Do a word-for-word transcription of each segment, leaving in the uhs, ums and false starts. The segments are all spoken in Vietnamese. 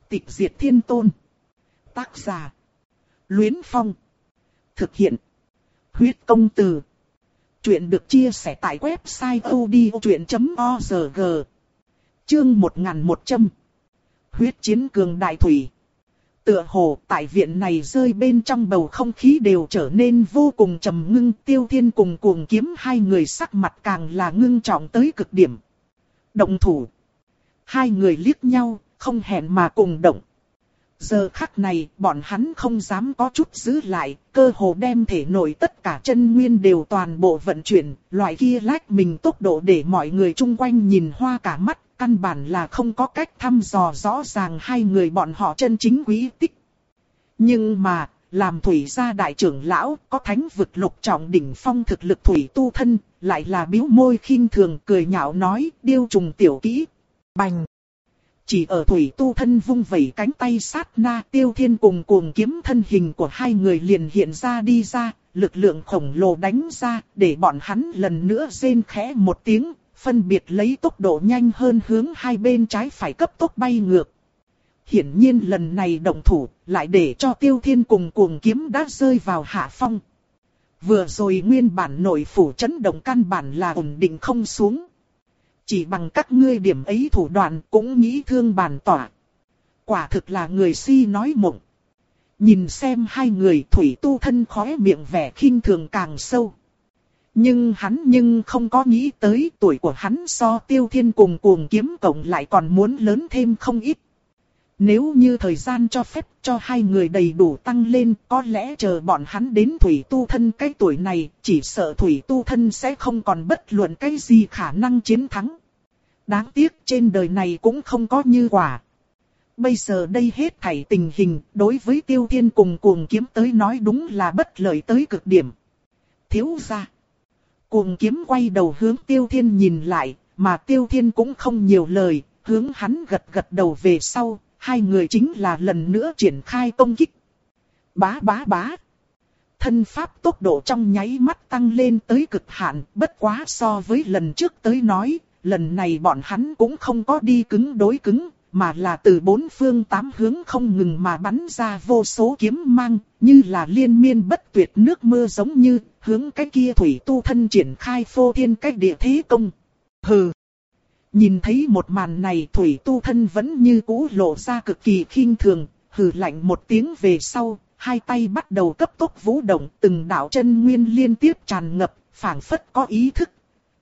Tịch diệt thiên tôn. Tác giả: Luyến Phong. Thực hiện: Huyết công từ. Chuyện được chia sẻ tại website odchuyện chấm org. Chương một nghìn một trăm. Huyết chiến cường đại thủy. Tựa hồ tại viện này rơi bên trong bầu không khí đều trở nên vô cùng trầm ngưng. Tiêu Thiên cùng Cuồng Kiếm hai người sắc mặt càng là ngưng trọng tới cực điểm. Động thủ. Hai người liếc nhau, không hẹn mà cùng động. Giờ khắc này, bọn hắn không dám có chút giữ lại, cơ hồ đem thể nội tất cả chân nguyên đều toàn bộ vận chuyển, loại kia lách mình tốc độ để mọi người chung quanh nhìn hoa cả mắt, căn bản là không có cách thăm dò rõ ràng hai người bọn họ chân chính quý tích. Nhưng mà, làm thủy gia đại trưởng lão, có thánh vực lục trọng đỉnh phong thực lực thủy tu thân, lại là bĩu môi khinh thường cười nhạo nói, điêu trùng tiểu kỹ. Bành! Chỉ ở thủy tu thân vung vẩy cánh tay sát na, Tiêu Thiên cùng Cuồng Kiếm thân hình của hai người liền hiện ra đi ra, lực lượng khổng lồ đánh ra, để bọn hắn lần nữa rên khẽ một tiếng, phân biệt lấy tốc độ nhanh hơn hướng hai bên trái phải cấp tốc bay ngược. Hiển nhiên lần này động thủ, lại để cho Tiêu Thiên cùng Cuồng Kiếm đã rơi vào hạ phong. Vừa rồi nguyên bản nội phủ chấn động căn bản là ổn định không xuống. Chỉ bằng các ngươi điểm ấy thủ đoạn cũng nghĩ thương bản tỏa. Quả thực là người si nói mộng. Nhìn xem hai người thủy tu thân khóe miệng vẻ khinh thường càng sâu. Nhưng hắn nhưng không có nghĩ tới tuổi của hắn so Tiêu Thiên cùng Cuồng Kiếm cộng lại còn muốn lớn thêm không ít. Nếu như thời gian cho phép cho hai người đầy đủ tăng lên, có lẽ chờ bọn hắn đến thủy tu thân cái tuổi này, chỉ sợ thủy tu thân sẽ không còn bất luận cái gì khả năng chiến thắng. Đáng tiếc trên đời này cũng không có như quả. Bây giờ đây hết thảy tình hình, đối với Tiêu Thiên cùng Cuồng Kiếm tới nói đúng là bất lợi tới cực điểm. Thiếu gia. Cuồng Kiếm quay đầu hướng Tiêu Thiên nhìn lại, mà Tiêu Thiên cũng không nhiều lời, hướng hắn gật gật đầu về sau. Hai người chính là lần nữa triển khai công kích. Bá bá bá. Thân pháp tốc độ trong nháy mắt tăng lên tới cực hạn, bất quá so với lần trước tới nói, lần này bọn hắn cũng không có đi cứng đối cứng, mà là từ bốn phương tám hướng không ngừng mà bắn ra vô số kiếm mang, như là liên miên bất tuyệt nước mưa giống như, hướng cái kia thủy tu thân triển khai phô thiên cách địa thế công. Hừ. Nhìn thấy một màn này thủy tu thân vẫn như cũ lộ ra cực kỳ khinh thường, hừ lạnh một tiếng về sau, hai tay bắt đầu cấp tốc vũ động, từng đạo chân nguyên liên tiếp tràn ngập, phảng phất có ý thức.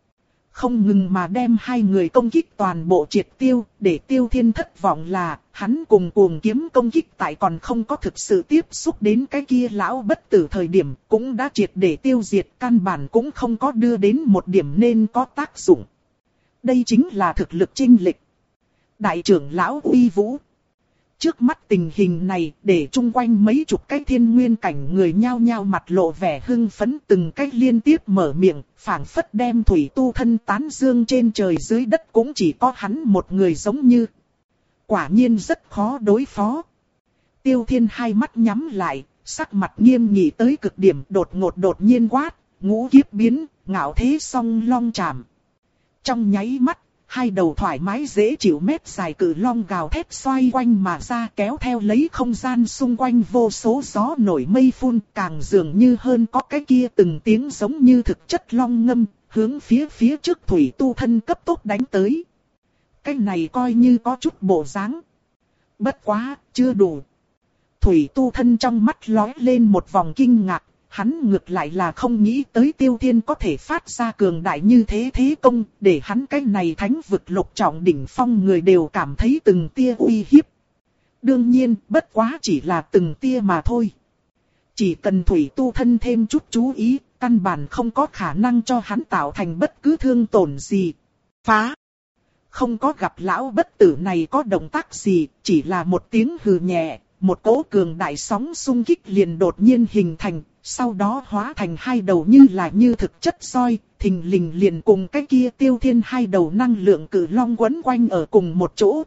Không ngừng mà đem hai người công kích toàn bộ triệt tiêu, để Tiêu Thiên thất vọng là, hắn cùng Cuồng Kiếm công kích tại còn không có thực sự tiếp xúc đến cái kia lão bất tử thời điểm, cũng đã triệt để tiêu diệt, căn bản cũng không có đưa đến một điểm nên có tác dụng. Đây chính là thực lực chênh lệch. Đại trưởng lão uy vũ. Trước mắt tình hình này để chung quanh mấy chục cái thiên nguyên cảnh người nhao nhao mặt lộ vẻ hưng phấn, từng cách liên tiếp mở miệng, phảng phất đem thủy tu thân tán dương trên trời dưới đất cũng chỉ có hắn một người giống như. Quả nhiên rất khó đối phó. Tiêu Thiên hai mắt nhắm lại, sắc mặt nghiêm nghị tới cực điểm, đột ngột đột nhiên quát, ngũ kiếp biến, ngạo thế song long chạm. Trong nháy mắt, hai đầu thoải mái dễ chịu mét dài cự long gào thét xoay quanh mà ra, kéo theo lấy không gian xung quanh vô số gió nổi mây phun, càng dường như hơn có cái kia từng tiếng giống như thực chất long ngâm, hướng phía phía trước thủy tu thân cấp tốc đánh tới. Cái này coi như có chút bộ dáng. Bất quá, chưa đủ. Thủy tu thân trong mắt lóe lên một vòng kinh ngạc. Hắn ngược lại là không nghĩ tới Tiêu Thiên có thể phát ra cường đại như thế thế công, để hắn cái này thánh vực lục trọng đỉnh phong người đều cảm thấy từng tia uy hiếp. Đương nhiên, bất quá chỉ là từng tia mà thôi. Chỉ cần thủy tu thân thêm chút chú ý, căn bản không có khả năng cho hắn tạo thành bất cứ thương tổn gì. Phá! Không có gặp lão bất tử này có động tác gì, chỉ là một tiếng hừ nhẹ, một cỗ cường đại sóng xung kích liền đột nhiên hình thành. Sau đó hóa thành hai đầu như là như thực chất soi, thình lình liền cùng cái kia Tiêu Thiên hai đầu năng lượng cự long quấn quanh ở cùng một chỗ.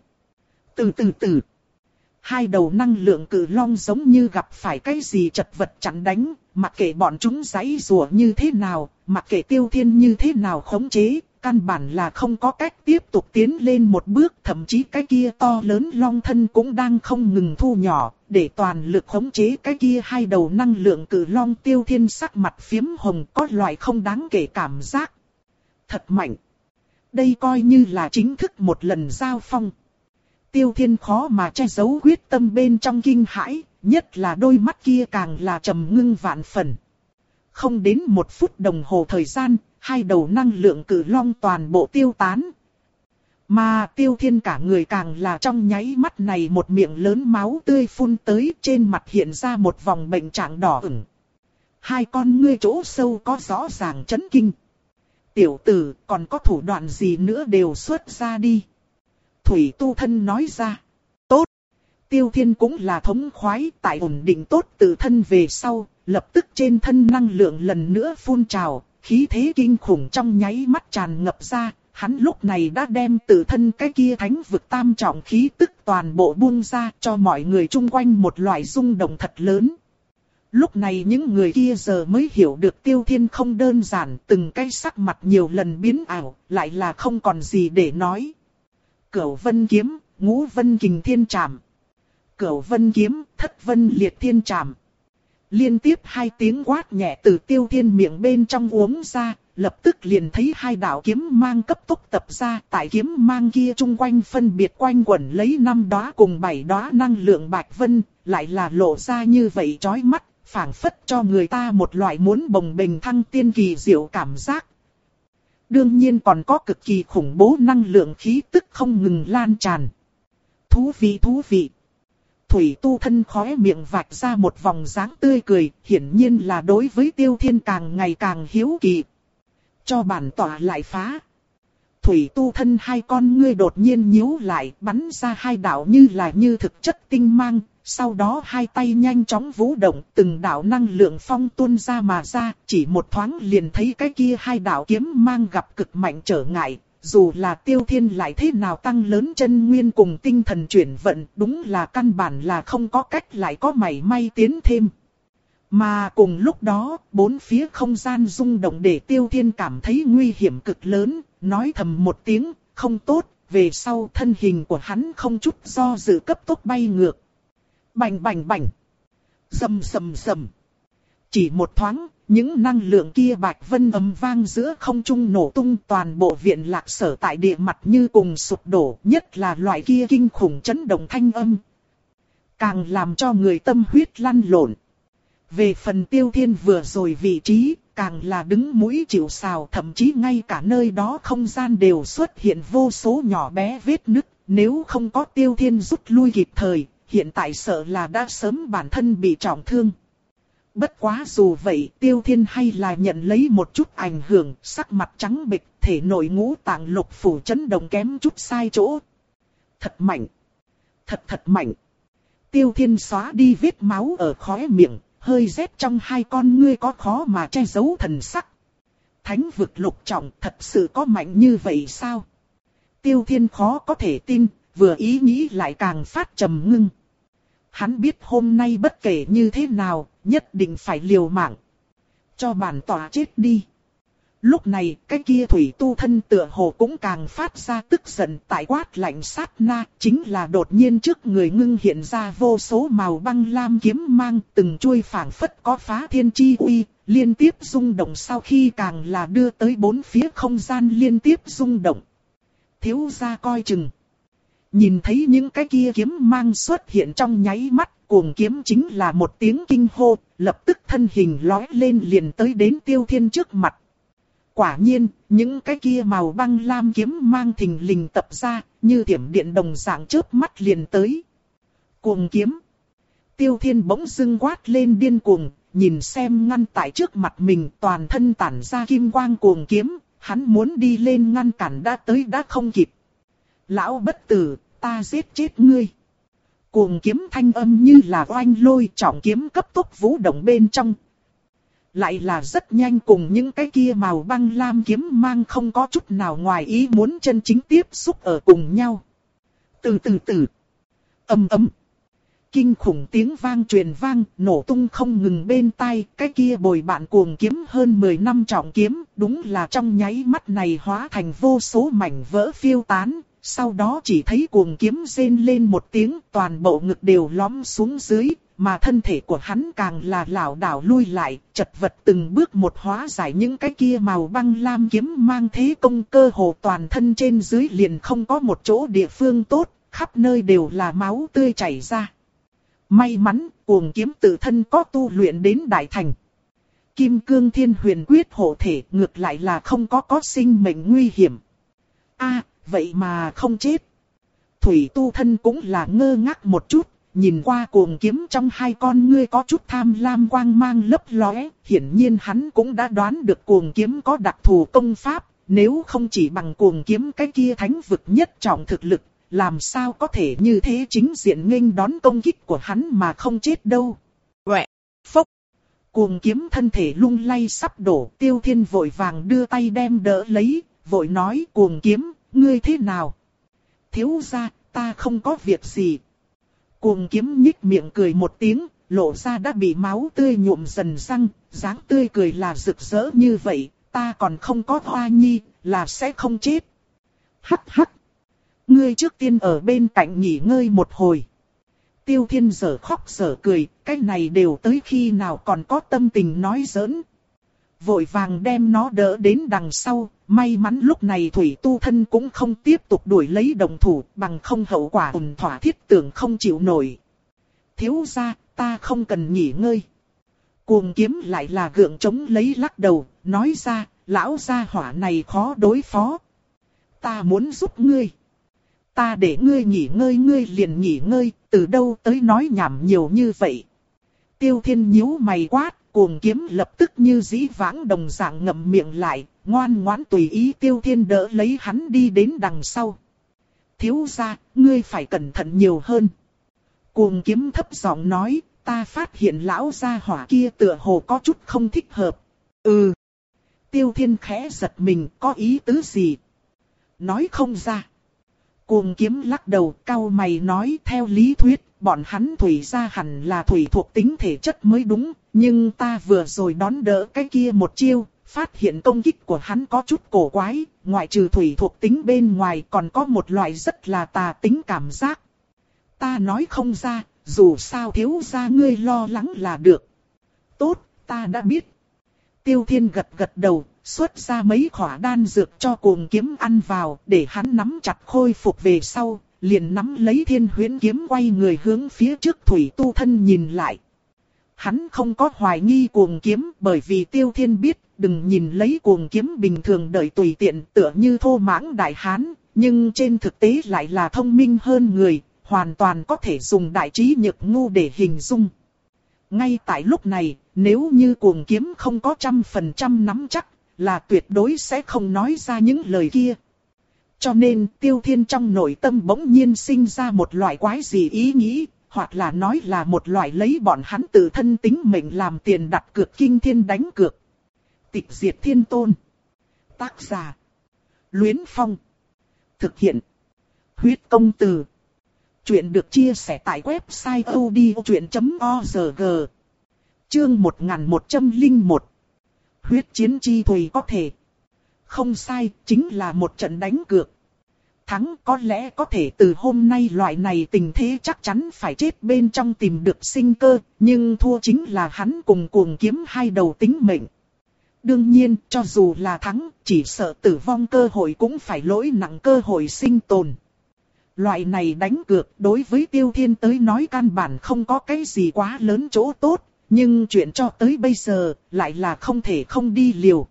Từ từ từ, hai đầu năng lượng cự long giống như gặp phải cái gì chật vật chặn đánh, mặc kệ bọn chúng giãy giụa như thế nào, mặc kệ Tiêu Thiên như thế nào khống chế, căn bản là không có cách tiếp tục tiến lên một bước, thậm chí cái kia to lớn long thân cũng đang không ngừng thu nhỏ, để toàn lực khống chế cái kia hai đầu năng lượng cự long. Tiêu Thiên sắc mặt phiếm hồng, có loại không đáng kể cảm giác. Thật mạnh. Đây coi như là chính thức một lần giao phong. Tiêu Thiên khó mà che giấu quyết tâm bên trong kinh hãi, nhất là đôi mắt kia càng là trầm ngưng vạn phần. Không đến một phút đồng hồ thời gian, hai đầu năng lượng cự long toàn bộ tiêu tán. Mà Tiêu Thiên cả người càng là trong nháy mắt này một miệng lớn máu tươi phun tới, trên mặt hiện ra một vòng bệnh trạng đỏ ửng. Hai con ngươi chỗ sâu có rõ ràng chấn kinh. Tiểu tử, còn có thủ đoạn gì nữa đều xuất ra đi. Thủy Tu Thân nói ra. Tốt. Tiêu Thiên cũng là thống khoái, tại ổn định tốt tự thân về sau, lập tức trên thân năng lượng lần nữa phun trào, khí thế kinh khủng trong nháy mắt tràn ngập ra. Hắn lúc này đã đem tự thân cái kia thánh vực tam trọng khí tức toàn bộ buông ra, cho mọi người chung quanh một loại rung động thật lớn. Lúc này những người kia giờ mới hiểu được Tiêu Thiên không đơn giản, từng cái sắc mặt nhiều lần biến ảo, lại là không còn gì để nói. Cửu Vân Kiếm, Ngũ Vân Kình Thiên Trảm. Cửu Vân Kiếm, Thất Vân Liệt Thiên Trảm. Liên tiếp hai tiếng quát nhẹ từ Tiêu Thiên miệng bên trong uống ra, lập tức liền thấy hai đạo kiếm mang cấp tốc tập ra. Tại kiếm mang kia chung quanh phân biệt quanh quẩn lấy năm đóa cùng bảy đóa năng lượng bạch vân, lại là lộ ra như vậy chói mắt, phảng phất cho người ta một loại muốn bồng bềnh thăng tiên kỳ diệu cảm giác. Đương nhiên còn có cực kỳ khủng bố năng lượng khí tức không ngừng lan tràn. Thú vị thú vị. Thủy Tu Thân khóe miệng vạch ra một vòng dáng tươi cười, hiển nhiên là đối với Tiêu Thiên càng ngày càng hiếu kỳ. Cho bản tỏa lại phá. Thủy Tu Thân hai con ngươi đột nhiên nhíu lại, bắn ra hai đạo như là như thực chất tinh mang. Sau đó hai tay nhanh chóng vũ động, từng đạo năng lượng phong tuôn ra mà ra, chỉ một thoáng liền thấy cái kia hai đạo kiếm mang gặp cực mạnh trở ngại. Dù là Tiêu Thiên lại thế nào tăng lớn chân nguyên cùng tinh thần chuyển vận, đúng là căn bản là không có cách lại có mảy may tiến thêm. Mà cùng lúc đó, bốn phía không gian rung động để Tiêu Thiên cảm thấy nguy hiểm cực lớn, nói thầm một tiếng, không tốt, về sau thân hình của hắn không chút do dự cấp tốc bay ngược. Bành bành bành. Rầm rầm rầm. Chỉ một thoáng, những năng lượng kia bạch vân ầm vang giữa không trung nổ tung, toàn bộ viện lạc sở tại địa mặt như cùng sụp đổ, nhất là loại kia kinh khủng chấn động thanh âm. Càng làm cho người tâm huyết lăn lộn. Về phần Tiêu Thiên vừa rồi vị trí, càng là đứng mũi chịu sào, thậm chí ngay cả nơi đó không gian đều xuất hiện vô số nhỏ bé vết nứt, nếu không có Tiêu Thiên rút lui kịp thời. Hiện tại sợ là đã sớm bản thân bị trọng thương. Bất quá dù vậy, Tiêu Thiên hay là nhận lấy một chút ảnh hưởng, sắc mặt trắng bệch, thể nội ngũ tạng lục phủ chấn động kém chút sai chỗ. Thật mạnh. Thật thật mạnh. Tiêu Thiên xóa đi vết máu ở khóe miệng, hơi rét trong hai con ngươi có khó mà che giấu thần sắc. Thánh vực lục trọng thật sự có mạnh như vậy sao? Tiêu Thiên khó có thể tin, vừa ý nghĩ lại càng phát trầm ngưng. Hắn biết hôm nay bất kể như thế nào, nhất định phải liều mạng. Cho bản tỏa chết đi. Lúc này, cái kia Thủy Tu Thân tựa hồ cũng càng phát ra tức giận, tại quát lạnh sát na, chính là đột nhiên trước người ngưng hiện ra vô số màu băng lam kiếm mang, từng chuôi phảng phất có phá thiên chi uy, liên tiếp rung động, sau khi càng là đưa tới bốn phía không gian liên tiếp rung động. Thiếu gia coi chừng. Nhìn thấy những cái kia kiếm mang xuất hiện trong nháy mắt, cuồng kiếm chính là một tiếng kinh hô, lập tức thân hình lói lên liền tới đến Tiêu Thiên trước mặt. Quả nhiên, những cái kia màu băng lam kiếm mang thình lình tập ra, như thiểm điện đồng dạng chớp mắt liền tới. Cuồng kiếm. Tiêu Thiên bỗng dưng quát lên điên cuồng, nhìn xem ngăn tại trước mặt mình toàn thân tản ra kim quang cuồng kiếm, hắn muốn đi lên ngăn cản đã tới đã không kịp. Lão bất tử, ta giết chết ngươi. Cuồng kiếm thanh âm như là oanh lôi, trọng kiếm cấp tốc vũ động bên trong. Lại là rất nhanh, cùng những cái kia màu băng lam kiếm mang không có chút nào ngoài ý muốn chân chính tiếp xúc ở cùng nhau. Từ từ từ. Ầm ầm. Kinh khủng tiếng vang truyền vang, nổ tung không ngừng bên tai, cái kia bồi bạn cuồng kiếm hơn mười năm trọng kiếm, đúng là trong nháy mắt này hóa thành vô số mảnh vỡ phiêu tán, sau đó chỉ thấy cuồng kiếm rên lên một tiếng, toàn bộ ngực đều lõm xuống dưới, mà thân thể của hắn càng là lảo đảo lui lại, chật vật từng bước một hóa giải những cái kia màu băng lam kiếm mang thế công, cơ hồ toàn thân trên dưới liền không có một chỗ địa phương tốt, khắp nơi đều là máu tươi chảy ra. May mắn, cuồng kiếm tự thân có tu luyện đến đại thành. Kim cương thiên huyền quyết hộ thể, ngược lại là không có có sinh mệnh nguy hiểm. A, vậy mà không chết. Thủy tu thân cũng là ngơ ngác một chút, nhìn qua cuồng kiếm trong hai con ngươi có chút tham lam quang mang lấp lóe, hiển nhiên hắn cũng đã đoán được cuồng kiếm có đặc thù công pháp, nếu không chỉ bằng cuồng kiếm cái kia thánh vực nhất trọng thực lực, làm sao có thể như thế chính diện nghênh đón công kích của hắn mà không chết đâu. Quẹ, phốc, cuồng kiếm thân thể lung lay sắp đổ, Tiêu Thiên vội vàng đưa tay đem đỡ lấy, vội nói cuồng kiếm, ngươi thế nào? Thiếu gia, ta không có việc gì. Cuồng kiếm nhích miệng cười một tiếng, lộ ra đã bị máu tươi nhuộm dần răng, dáng tươi cười là rực rỡ như vậy, ta còn không có hoa nhi, là sẽ không chết. Hắc hắc. Ngươi trước tiên ở bên cạnh nghỉ ngơi một hồi. Tiêu Thiên giở khóc giở cười, cái này đều tới khi nào còn có tâm tình nói giỡn. Vội vàng đem nó đỡ đến đằng sau, may mắn lúc này Thủy tu thân cũng không tiếp tục đuổi lấy đồng thủ, bằng không hậu quả ổn thỏa thiết tưởng không chịu nổi. Thiếu gia, ta không cần nghỉ ngơi. Cuồng kiếm lại là gượng chống lấy lắc đầu, nói ra, lão gia hỏa này khó đối phó. Ta muốn giúp ngươi. Ta để ngươi nghỉ ngơi ngươi liền nghỉ ngơi, từ đâu tới nói nhảm nhiều như vậy. Tiêu Thiên nhíu mày quát, cuồng kiếm lập tức như dĩ vãng đồng dạng ngậm miệng lại, ngoan ngoãn tùy ý Tiêu Thiên đỡ lấy hắn đi đến đằng sau. Thiếu gia, ngươi phải cẩn thận nhiều hơn. Cuồng kiếm thấp giọng nói, ta phát hiện lão gia hỏa kia tựa hồ có chút không thích hợp. Ừ. Tiêu Thiên khẽ giật mình, có ý tứ gì? Nói không ra. Cuồng kiếm lắc đầu, cau mày nói, theo lý thuyết, bọn hắn thủy gia hẳn là thủy thuộc tính thể chất mới đúng, nhưng ta vừa rồi đón đỡ cái kia một chiêu, phát hiện công kích của hắn có chút cổ quái, ngoại trừ thủy thuộc tính bên ngoài còn có một loại rất là tà tính cảm giác. Ta nói không ra, dù sao thiếu gia ngươi lo lắng là được. Tốt, ta đã biết. Tiêu Thiên gật gật đầu, xuất ra mấy khỏa đan dược cho cuồng kiếm ăn vào, để hắn nắm chặt khôi phục về sau, liền nắm lấy thiên huyễn kiếm quay người hướng phía trước Thủy tu thân nhìn lại. Hắn không có hoài nghi cuồng kiếm, bởi vì Tiêu Thiên biết, đừng nhìn lấy cuồng kiếm bình thường đợi tùy tiện tựa như thô mãng đại hán, nhưng trên thực tế lại là thông minh hơn người, hoàn toàn có thể dùng đại trí nhược ngu để hình dung. Ngay tại lúc này, nếu như cuồng kiếm không có trăm phần trăm nắm chắc, là tuyệt đối sẽ không nói ra những lời kia. Cho nên Tiêu Thiên trong nội tâm bỗng nhiên sinh ra một loại quái gì ý nghĩ, hoặc là nói là một loại lấy bọn hắn tự thân tính mệnh làm tiền đặt cược kinh thiên đánh cược. Tịch diệt thiên tôn. Tác giả. Luyến Phong. Thực hiện. Huyết công từ. Chuyện được chia sẻ tại website odchuyện chấm org. Chương một nghìn một trăm lẻ một. Huyết chiến chi thùy có thể. Không sai, chính là một trận đánh cược. Thắng có lẽ có thể từ hôm nay loại này tình thế chắc chắn phải chết bên trong tìm được sinh cơ, nhưng thua chính là hắn cùng cuồng kiếm hai đầu tính mệnh. Đương nhiên, cho dù là thắng, chỉ sợ tử vong cơ hội cũng phải lỗi nặng cơ hội sinh tồn. Loại này đánh cược đối với Tiêu Thiên tới nói căn bản không có cái gì quá lớn chỗ tốt, nhưng chuyện cho tới bây giờ lại là không thể không đi liều.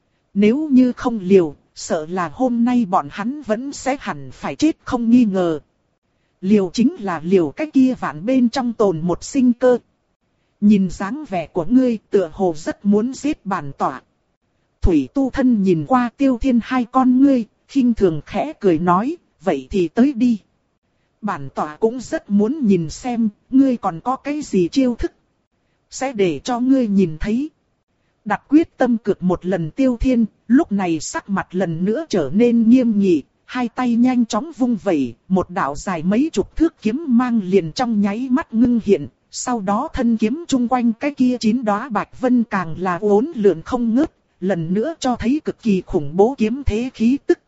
Nếu như không liều, sợ là hôm nay bọn hắn vẫn sẽ hẳn phải chết không nghi ngờ. Liều chính là liều cái kia vạn bên trong tồn một sinh cơ. Nhìn dáng vẻ của ngươi tựa hồ rất muốn giết bản tỏa. Thủy tu thân nhìn qua Tiêu Thiên hai con ngươi, khinh thường khẽ cười nói, vậy thì tới đi. Bản tỏa cũng rất muốn nhìn xem, ngươi còn có cái gì chiêu thức. Sẽ để cho ngươi nhìn thấy. Đặt quyết tâm cược một lần Tiêu Thiên, lúc này sắc mặt lần nữa trở nên nghiêm nghị, hai tay nhanh chóng vung vẩy, một đạo dài mấy chục thước kiếm mang liền trong nháy mắt ngưng hiện, sau đó thân kiếm chung quanh cái kia chín đóa bạch vân càng là uốn lượn không ngớt, lần nữa cho thấy cực kỳ khủng bố kiếm thế khí tức.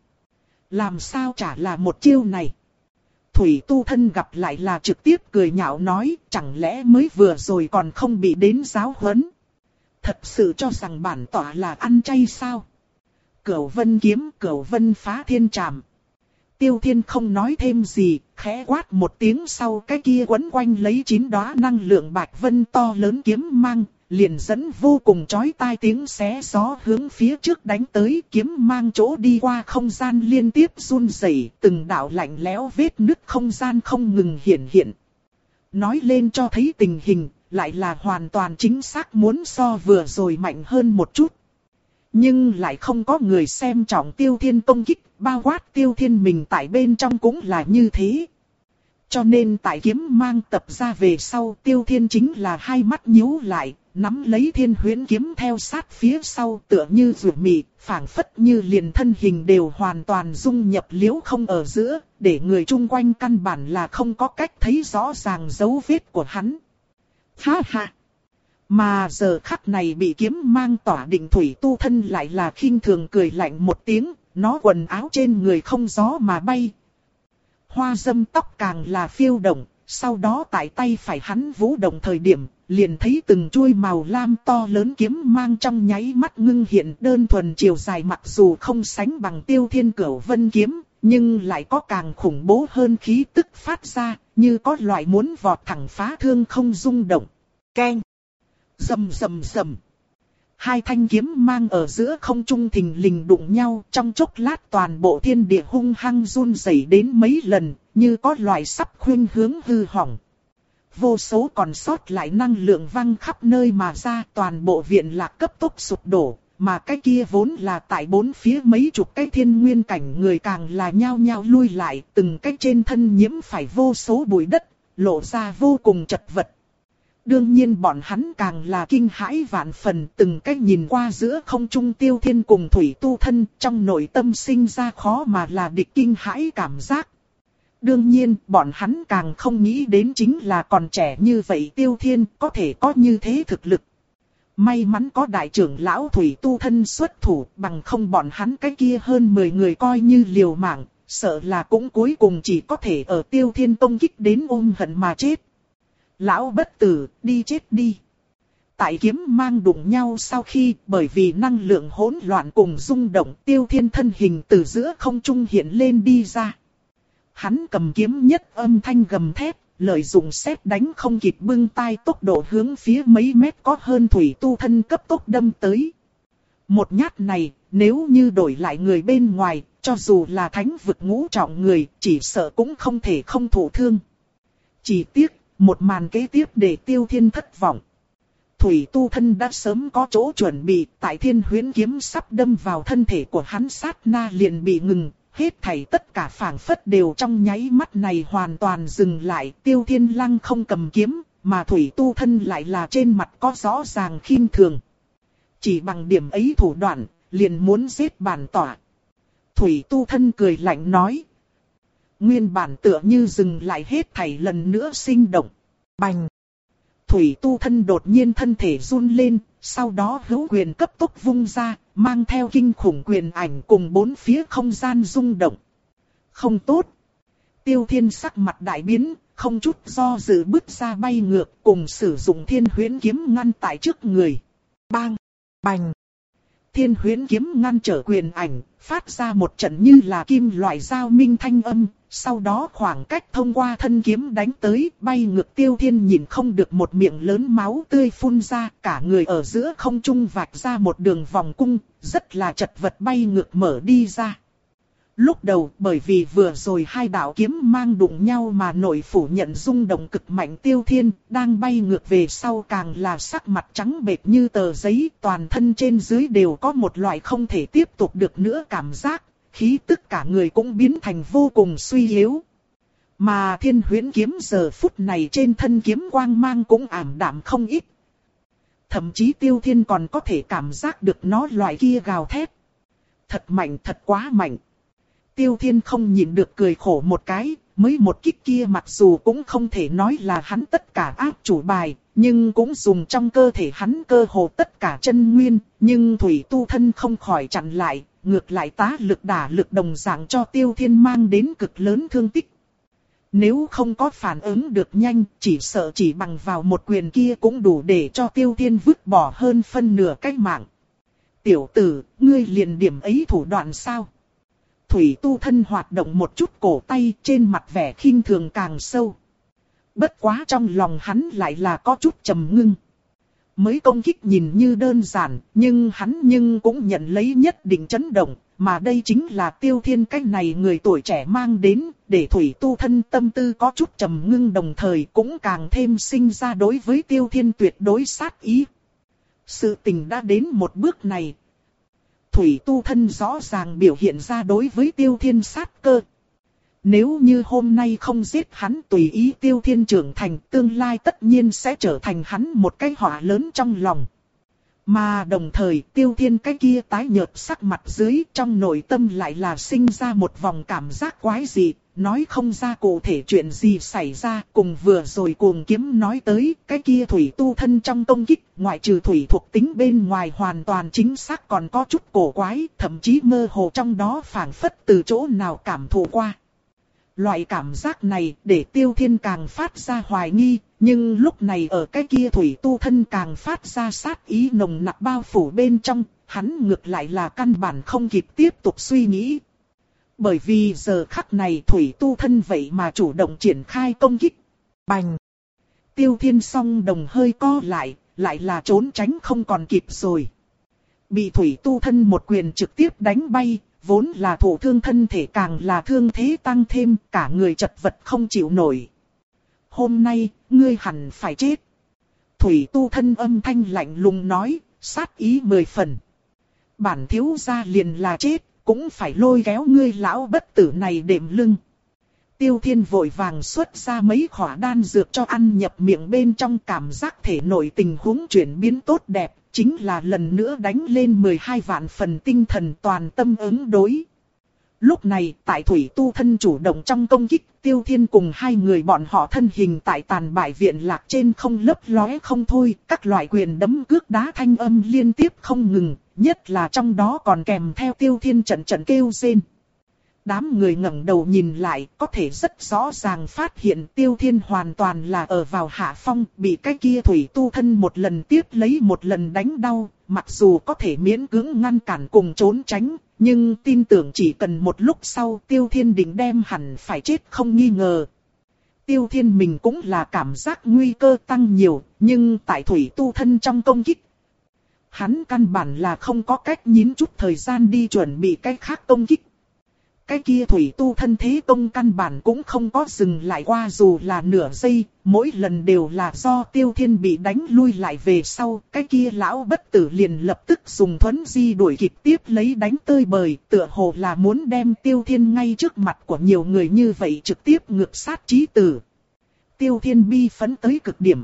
Làm sao chả là một chiêu này? Thủy Tu Thân gặp lại là trực tiếp cười nhạo nói, chẳng lẽ mới vừa rồi còn không bị đến giáo huấn? Thật sự cho rằng bản tỏa là ăn chay sao? Cửu Vân kiếm, Cửu Vân phá thiên trảm. Tiêu Thiên không nói thêm gì, khẽ quát một tiếng sau cái kia quấn quanh lấy chín đóa năng lượng bạch vân to lớn kiếm mang, liền dẫn vô cùng chói tai tiếng xé gió hướng phía trước đánh tới, kiếm mang chỗ đi qua không gian liên tiếp run rẩy, từng đạo lạnh lẽo vết nứt không gian không ngừng hiện hiện. Nói lên cho thấy tình hình, lại là hoàn toàn chính xác muốn so vừa rồi mạnh hơn một chút. Nhưng lại không có người xem trọng Tiêu Thiên công kích, bao quát Tiêu Thiên mình tại bên trong cũng là như thế. Cho nên tại kiếm mang tập ra về sau, Tiêu Thiên chính là hai mắt nhíu lại, nắm lấy Thiên Huyễn kiếm theo sát phía sau tựa như rượu mị, phảng phất như liền thân hình đều hoàn toàn dung nhập liễu không ở giữa, để người chung quanh căn bản là không có cách thấy rõ ràng dấu vết của hắn. Ha ha! Mà giờ khắc này bị kiếm mang tỏa định Thủy Tu Thân lại là khinh thường cười lạnh một tiếng, nó quần áo trên người không gió mà bay. Hoa dâm tóc càng là phiêu động, sau đó tại tay phải hắn vũ động thời điểm, liền thấy từng chuôi màu lam to lớn kiếm mang trong nháy mắt ngưng hiện, đơn thuần chiều dài mặc dù không sánh bằng Tiêu Thiên Cửu Vân kiếm, nhưng lại có càng khủng bố hơn khí tức phát ra, như có loại muốn vọt thẳng phá thương không rung động. Keng! Rầm rầm rầm. Hai thanh kiếm mang ở giữa không trung thình lình đụng nhau, trong chốc lát toàn bộ thiên địa hung hăng run rẩy đến mấy lần, như có loại sắp khuynh hướng hư hỏng. Vô số còn sót lại năng lượng văng khắp nơi mà ra, toàn bộ viện lạc cấp tốc sụp đổ, mà cái kia vốn là tại bốn phía mấy chục cái thiên nguyên cảnh người càng là nhao nhao lui lại, từng cái trên thân nhiễm phải vô số bụi đất, lộ ra vô cùng chật vật. Đương nhiên bọn hắn càng là kinh hãi vạn phần, từng cách nhìn qua giữa không trung Tiêu Thiên cùng Thủy Tu Thân, trong nội tâm sinh ra khó mà là địch kinh hãi cảm giác. Đương nhiên, bọn hắn càng không nghĩ đến chính là còn trẻ như vậy Tiêu Thiên có thể có như thế thực lực. May mắn có đại trưởng lão Thủy Tu Thân xuất thủ, bằng không bọn hắn cái kia hơn mười người coi như liều mạng, sợ là cũng cuối cùng chỉ có thể ở Tiêu Thiên công kích đến ôm hận mà chết. Lão bất tử, đi chết đi. Tại kiếm mang đụng nhau sau khi, bởi vì năng lượng hỗn loạn cùng rung động, Tiêu Thiên thân hình từ giữa không trung hiện lên đi ra. Hắn cầm kiếm nhất âm thanh gầm thét, lợi dụng sét đánh không kịp bưng tay tốc độ hướng phía mấy mét có hơn Thủy Tu Thân cấp tốc đâm tới. Một nhát này, nếu như đổi lại người bên ngoài, cho dù là thánh vực ngũ trọng người, chỉ sợ cũng không thể không thụ thương. Chỉ tiếc, một màn kế tiếp để Tiêu Thiên thất vọng. Thủy Tu Thân đã sớm có chỗ chuẩn bị, tại Thiên Huyễn kiếm sắp đâm vào thân thể của hắn sát na liền bị ngừng, hết thảy tất cả phảng phất đều trong nháy mắt này hoàn toàn dừng lại. Tiêu Thiên Lăng không cầm kiếm, mà Thủy Tu Thân lại là trên mặt có rõ ràng khinh thường. Chỉ bằng điểm ấy thủ đoạn, liền muốn giết bản tỏa. Thủy Tu Thân cười lạnh nói. Nguyên bản tựa như dừng lại hết thảy lần nữa sinh động. Bành! Thủy Tu Thân đột nhiên thân thể run lên, sau đó hữu quyền cấp tốc vung ra, mang theo kinh khủng quyền ảnh cùng bốn phía không gian rung động. Không tốt! Tiêu Thiên sắc mặt đại biến, không chút do dự bước ra bay ngược, cùng sử dụng Thiên Huyễn kiếm ngăn tại trước người. Bang! Bành! Thiên Huyễn kiếm ngăn trở quyền ảnh, phát ra một trận như là kim loại giao minh thanh âm, sau đó khoảng cách thông qua thân kiếm đánh tới, bay ngược Tiêu Thiên nhìn không được một miệng lớn máu tươi phun ra, cả người ở giữa không trung vạch ra một đường vòng cung, rất là chật vật bay ngược mở đi ra. Lúc đầu bởi vì vừa rồi hai đạo kiếm mang đụng nhau mà nội phủ nhận rung động cực mạnh Tiêu Thiên, đang bay ngược về sau càng là sắc mặt trắng bệch như tờ giấy, toàn thân trên dưới đều có một loại không thể tiếp tục được nữa cảm giác, khí tức cả người cũng biến thành vô cùng suy yếu. Mà Thiên Huyễn kiếm giờ phút này trên thân kiếm quang mang cũng ảm đạm không ít. Thậm chí Tiêu Thiên còn có thể cảm giác được nó loại kia gào thét. Thật mạnh, thật quá mạnh. Tiêu Thiên không nhịn được cười khổ một cái, mới một kích kia mặc dù cũng không thể nói là hắn tất cả áp chủ bài, nhưng cũng dùng trong cơ thể hắn cơ hồ tất cả chân nguyên, nhưng thủy tu thân không khỏi chặn lại, ngược lại tá lực đả lực đồng dạng cho Tiêu Thiên mang đến cực lớn thương tích. Nếu không có phản ứng được nhanh, chỉ sợ chỉ bằng vào một quyền kia cũng đủ để cho Tiêu Thiên vứt bỏ hơn phân nửa cái mạng. Tiểu tử, ngươi liền điểm ấy thủ đoạn sao? Thủy tu thân hoạt động một chút cổ tay, trên mặt vẻ khinh thường càng sâu. Bất quá trong lòng hắn lại là có chút trầm ngưng. Mới công kích nhìn như đơn giản, nhưng hắn nhưng cũng nhận lấy nhất định chấn động, mà đây chính là Tiêu Thiên cái này người tuổi trẻ mang đến, để thủy tu thân tâm tư có chút trầm ngưng đồng thời cũng càng thêm sinh ra đối với Tiêu Thiên tuyệt đối sát ý. Sự tình đã đến một bước này. Thủy tu thân rõ ràng biểu hiện ra đối với Tiêu Thiên sát cơ. Nếu như hôm nay không giết hắn tùy ý Tiêu Thiên trưởng thành, tương lai tất nhiên sẽ trở thành hắn một cái họa lớn trong lòng. Mà đồng thời Tiêu Thiên cái kia tái nhợt sắc mặt dưới trong nội tâm lại là sinh ra một vòng cảm giác quái dị, nói không ra cụ thể chuyện gì xảy ra, cùng vừa rồi cuồng kiếm nói tới cái kia thủy tu thân trong công kích, ngoại trừ thủy thuộc tính bên ngoài hoàn toàn chính xác còn có chút cổ quái, thậm chí mơ hồ trong đó phảng phất từ chỗ nào cảm thụ qua. Loại cảm giác này để Tiêu Thiên càng phát ra hoài nghi, nhưng lúc này ở cái kia thủy tu thân càng phát ra sát ý nồng nặc bao phủ bên trong, hắn ngược lại là căn bản không kịp tiếp tục suy nghĩ. Bởi vì giờ khắc này thủy tu thân vậy mà chủ động triển khai công kích. Bành! Tiêu Thiên song đồng hơi co lại, lại là trốn tránh không còn kịp rồi. Bị thủy tu thân một quyền trực tiếp đánh bay. Vốn là thổ thương thân thể càng là thương thế tăng thêm, cả người chật vật không chịu nổi. Hôm nay, ngươi hẳn phải chết. Thủy tu thân âm thanh lạnh lùng nói, sát ý mười phần. Bản thiếu gia liền là chết, cũng phải lôi kéo ngươi lão bất tử này đệm lưng. Tiêu Thiên vội vàng xuất ra mấy khỏa đan dược cho ăn nhập miệng bên trong, cảm giác thể nội tình huống chuyển biến tốt đẹp. Chính là lần nữa đánh lên mười hai vạn phần tinh thần toàn tâm ứng đối. Lúc này, tại thủy tu thân chủ động trong công kích, Tiêu Thiên cùng hai người bọn họ thân hình tại tàn bại viện lạc trên không lấp lóe không thôi, các loại quyền đấm cước đá thanh âm liên tiếp không ngừng, nhất là trong đó còn kèm theo Tiêu Thiên trận trận kêu rên. Đám người ngẩng đầu nhìn lại, có thể rất rõ ràng phát hiện Tiêu Thiên hoàn toàn là ở vào hạ phong, bị cái kia thủy tu thân một lần tiếp lấy một lần đánh đau, mặc dù có thể miễn cưỡng ngăn cản cùng trốn tránh, nhưng tin tưởng chỉ cần một lúc sau Tiêu Thiên định đem hẳn phải chết không nghi ngờ. Tiêu Thiên mình cũng là cảm giác nguy cơ tăng nhiều, nhưng tại thủy tu thân trong công kích, hắn căn bản là không có cách nhín chút thời gian đi chuẩn bị cái khác công kích. Cái kia thủy tu thân thế công căn bản cũng không có dừng lại qua dù là nửa giây, mỗi lần đều là do Tiêu Thiên bị đánh lui lại về sau, cái kia lão bất tử liền lập tức dùng thuấn di đuổi kịp tiếp lấy đánh tơi bời, tựa hồ là muốn đem Tiêu Thiên ngay trước mặt của nhiều người như vậy trực tiếp ngược sát chí tử. Tiêu Thiên bi phấn tới cực điểm.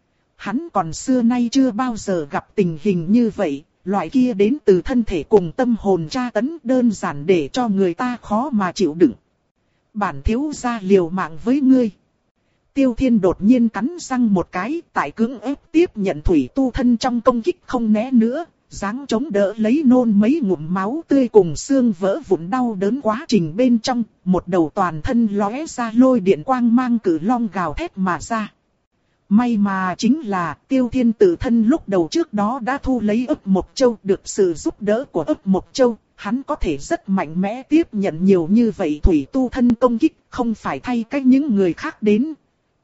Hắn còn xưa nay chưa bao giờ gặp tình hình như vậy. Loại kia đến từ thân thể cùng tâm hồn tra tấn đơn giản để cho người ta khó mà chịu đựng. Bản thiếu gia liều mạng với ngươi. Tiêu Thiên đột nhiên cắn răng một cái, tại cưỡng ép tiếp nhận thủy tu thân trong công kích không né nữa, giáng chống đỡ lấy nôn mấy ngụm máu tươi cùng xương vỡ vụn đau đớn quá trình bên trong, một đầu toàn thân lóe ra lôi điện quang mang cử long gào thét mà ra. May mà chính là Tiêu Thiên tự thân lúc đầu trước đó đã thu lấy ấp Mộc Châu, được sự giúp đỡ của ấp Mộc Châu, hắn có thể rất mạnh mẽ tiếp nhận nhiều như vậy thủy tu thân công kích, không phải thay cách những người khác đến.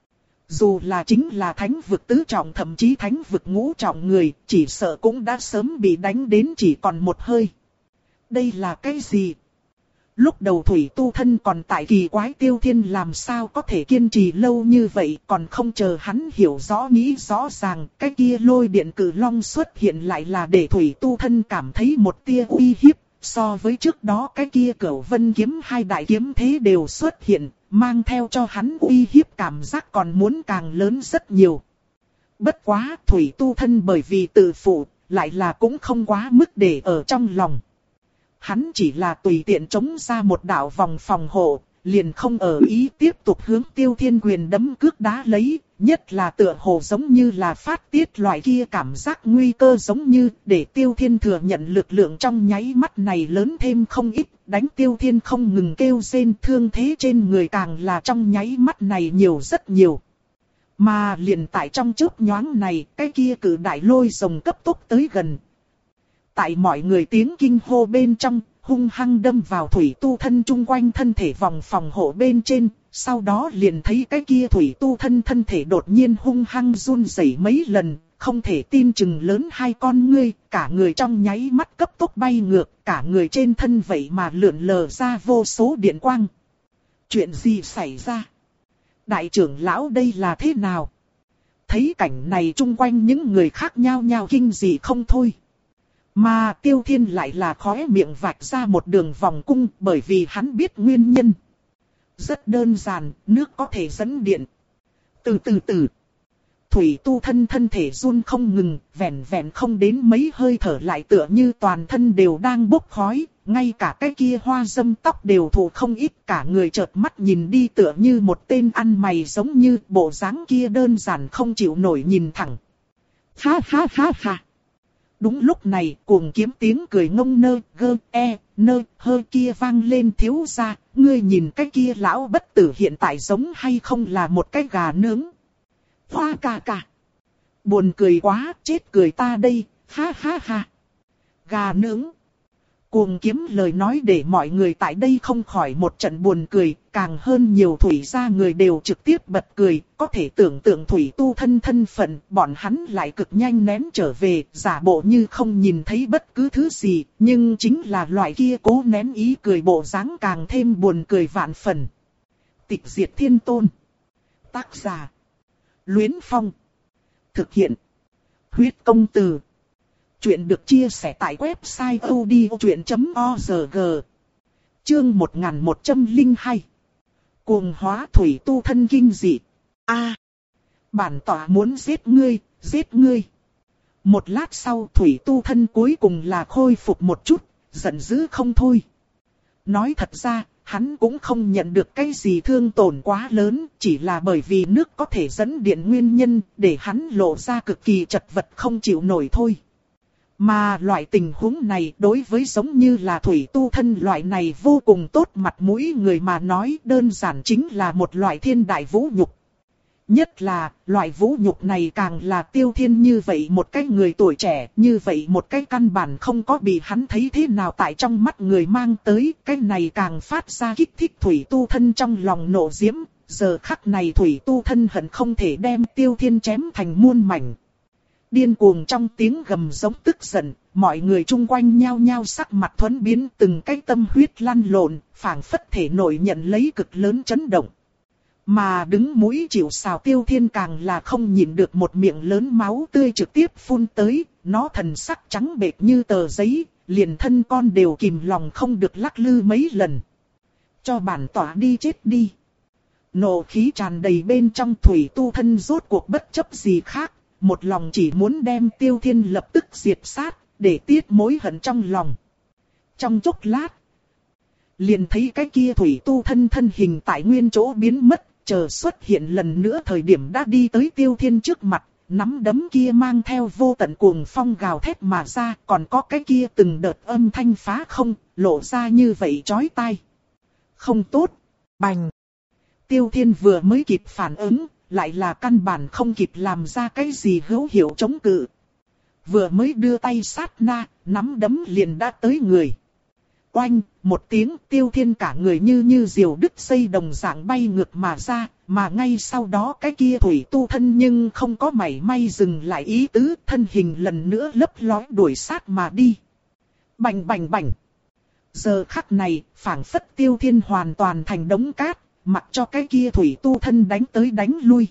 Dù là chính là thánh vực tứ trọng thậm chí thánh vực ngũ trọng người, chỉ sợ cũng đã sớm bị đánh đến chỉ còn một hơi. Đây là cái gì? Lúc đầu thủy tu thân còn tại kỳ quái Tiêu Thiên làm sao có thể kiên trì lâu như vậy, còn không chờ hắn hiểu rõ nghĩ rõ ràng, cái kia lôi điện cử long xuất hiện lại là để thủy tu thân cảm thấy một tia uy hiếp, so với trước đó cái kia Cửu Vân kiếm hai đại kiếm thế đều xuất hiện, mang theo cho hắn uy hiếp cảm giác còn muốn càng lớn rất nhiều. Bất quá thủy tu thân bởi vì tự phụ, lại là cũng không quá mức để ở trong lòng. hắn chỉ là tùy tiện chống ra một đạo vòng phòng hộ, liền không ở ý tiếp tục hướng Tiêu Thiên quyền đấm cước đá lấy, nhất là tựa hồ giống như là phát tiết loại kia cảm giác nguy cơ, giống như để Tiêu Thiên thừa nhận lực lượng trong nháy mắt này lớn thêm không ít, đánh Tiêu Thiên không ngừng kêu rên, thương thế trên người càng là trong nháy mắt này nhiều rất nhiều. Mà liền tại trong chớp nhoáng này, cái kia cự đại lôi rồng cấp tốc tới gần. Tại mọi người tiếng kinh hô bên trong, hung hăng đâm vào thủy tu thân chung quanh thân thể vòng phòng hộ bên trên, sau đó liền thấy cái kia thủy tu thân thân thể đột nhiên hung hăng run rẩy mấy lần, không thể tin chừng lớn hai con ngươi, cả người trong nháy mắt cấp tốc bay ngược, cả người trên thân vậy mà lượn lờ ra vô số điện quang. Chuyện gì xảy ra? Đại trưởng lão đây là thế nào? Thấy cảnh này chung quanh những người khác nhao nhao kinh dị không thôi. Mà Tiêu Thiên lại là khóe miệng vạch ra một đường vòng cung, bởi vì hắn biết nguyên nhân. Rất đơn giản, nước có thể dẫn điện. Từ từ từ, thủy tu thân thân thể run không ngừng, vẹn vẹn không đến mấy hơi thở lại tựa như toàn thân đều đang bốc khói, ngay cả cái kia hoa dâm tóc đều thụ không ít, cả người chợt mắt nhìn đi tựa như một tên ăn mày, giống như bộ dáng kia đơn giản không chịu nổi nhìn thẳng. Ha ha ha ha. Đúng lúc này, cuồng kiếm tiếng cười ngông nơ, gơ, e, nơ, hơ kia vang lên. Thiếu gia, ngươi nhìn cái kia lão bất tử hiện tại giống hay không là một cái gà nướng. Hoa ca ca. Buồn cười quá, chết cười ta đây, ha ha ha. Gà nướng. Cuồng kiếm lời nói để mọi người tại đây không khỏi một trận buồn cười, càng hơn nhiều thủy gia người đều trực tiếp bật cười, có thể tưởng tượng thủy tu thân thân phận, bọn hắn lại cực nhanh nén trở về, giả bộ như không nhìn thấy bất cứ thứ gì, nhưng chính là loại kia cố nén ý cười bộ dáng càng thêm buồn cười vạn phần. Tịch diệt thiên tôn. Tác giả: Luyến Phong. Thực hiện: Huyết Công Từ. Chuyện được chia sẻ tại website odchuyện chấm org. Chương một nghìn một trăm lẻ hai. Cuồng hóa thủy tu thân kinh dị. A. Bản tọa muốn giết ngươi, giết ngươi. Một lát sau thủy tu thân cuối cùng là khôi phục một chút, giận dữ không thôi. Nói thật ra, hắn cũng không nhận được cái gì thương tổn quá lớn, chỉ là bởi vì nước có thể dẫn điện nguyên nhân, để hắn lộ ra cực kỳ chật vật không chịu nổi thôi. Mà loại tình huống này đối với giống như là thủy tu thân loại này vô cùng tốt mặt mũi người mà nói, đơn giản chính là một loại thiên đại vũ nhục. Nhất là, loại vũ nhục này càng là Tiêu Thiên như vậy một cái người tuổi trẻ, như vậy một cái căn bản không có bị hắn thấy thế nào tại trong mắt người mang tới, cái này càng phát ra kích thích thủy tu thân trong lòng nộ diễm, giờ khắc này thủy tu thân hận không thể đem Tiêu Thiên chém thành muôn mảnh. Điên cuồng trong tiếng gầm giống tức giận, mọi người chung quanh nhao nhao sắc mặt thuẫn biến, từng cái tâm huyết lăn lộn, phảng phất thể nội nhận lấy cực lớn chấn động. Mà đứng mũi chịu sào Tiêu Thiên càng là không nhịn được một miệng lớn máu tươi trực tiếp phun tới, nó thần sắc trắng bệch như tờ giấy, liền thân con đều kìm lòng không được lắc lư mấy lần. Cho bản tỏa đi chết đi. Nộ khí tràn đầy bên trong thủy tu thân rốt cuộc bất chấp gì khác. Một lòng chỉ muốn đem Tiêu Thiên lập tức diệt sát, để tiết mối hận trong lòng. Trong chốc lát, liền thấy cái kia thủy tu thân thân hình tại nguyên chỗ biến mất, chờ xuất hiện lần nữa thời điểm đã đi tới Tiêu Thiên trước mặt, nắm đấm kia mang theo vô tận cuồng phong gào thét mà ra, còn có cái kia từng đợt âm thanh phá không, lộ ra như vậy chói tai. Không tốt, bành. Tiêu Thiên vừa mới kịp phản ứng, lại là căn bản không kịp làm ra cái gì hữu hiệu chống cự. Vừa mới đưa tay sát na, nắm đấm liền đã tới người. Oanh, một tiếng, Tiêu Thiên cả người như như diều đứt dây đồng dạng bay ngược mà ra, mà ngay sau đó cái kia thủy tu thân nhưng không có mảy may dừng lại ý tứ, thân hình lần nữa lấp lói đuổi sát mà đi. Bành bành bành. Giờ khắc này, phảng phất Tiêu Thiên hoàn toàn thành đống cát, mặc cho cái kia thủy tu thân đánh tới đánh lui.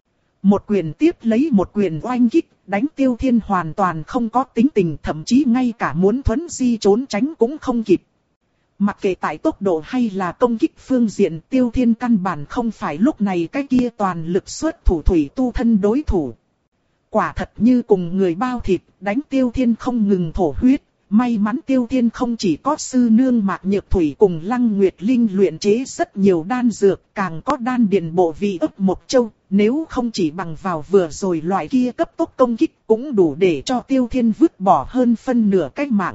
Một quyền tiếp lấy một quyền oanh kích, đánh Tiêu Thiên hoàn toàn không có tính tình, thậm chí ngay cả muốn thuấn di trốn tránh cũng không kịp. Mặc kệ tại tốc độ hay là công kích phương diện, Tiêu Thiên căn bản không phải lúc này cái kia toàn lực xuất thủ thủy tu thân đối thủ. Quả thật như cùng người bao thịt, đánh Tiêu Thiên không ngừng thổ huyết, May mắn Tiêu Thiên không chỉ có sư nương Mạc Nhược Thủy cùng Lăng Nguyệt Linh luyện chế rất nhiều đan dược, càng có đan điền bộ vị ấp Mộc Châu, nếu không chỉ bằng vào vừa rồi loại kia cấp tốc công kích cũng đủ để cho Tiêu Thiên vứt bỏ hơn phân nửa cái mạng.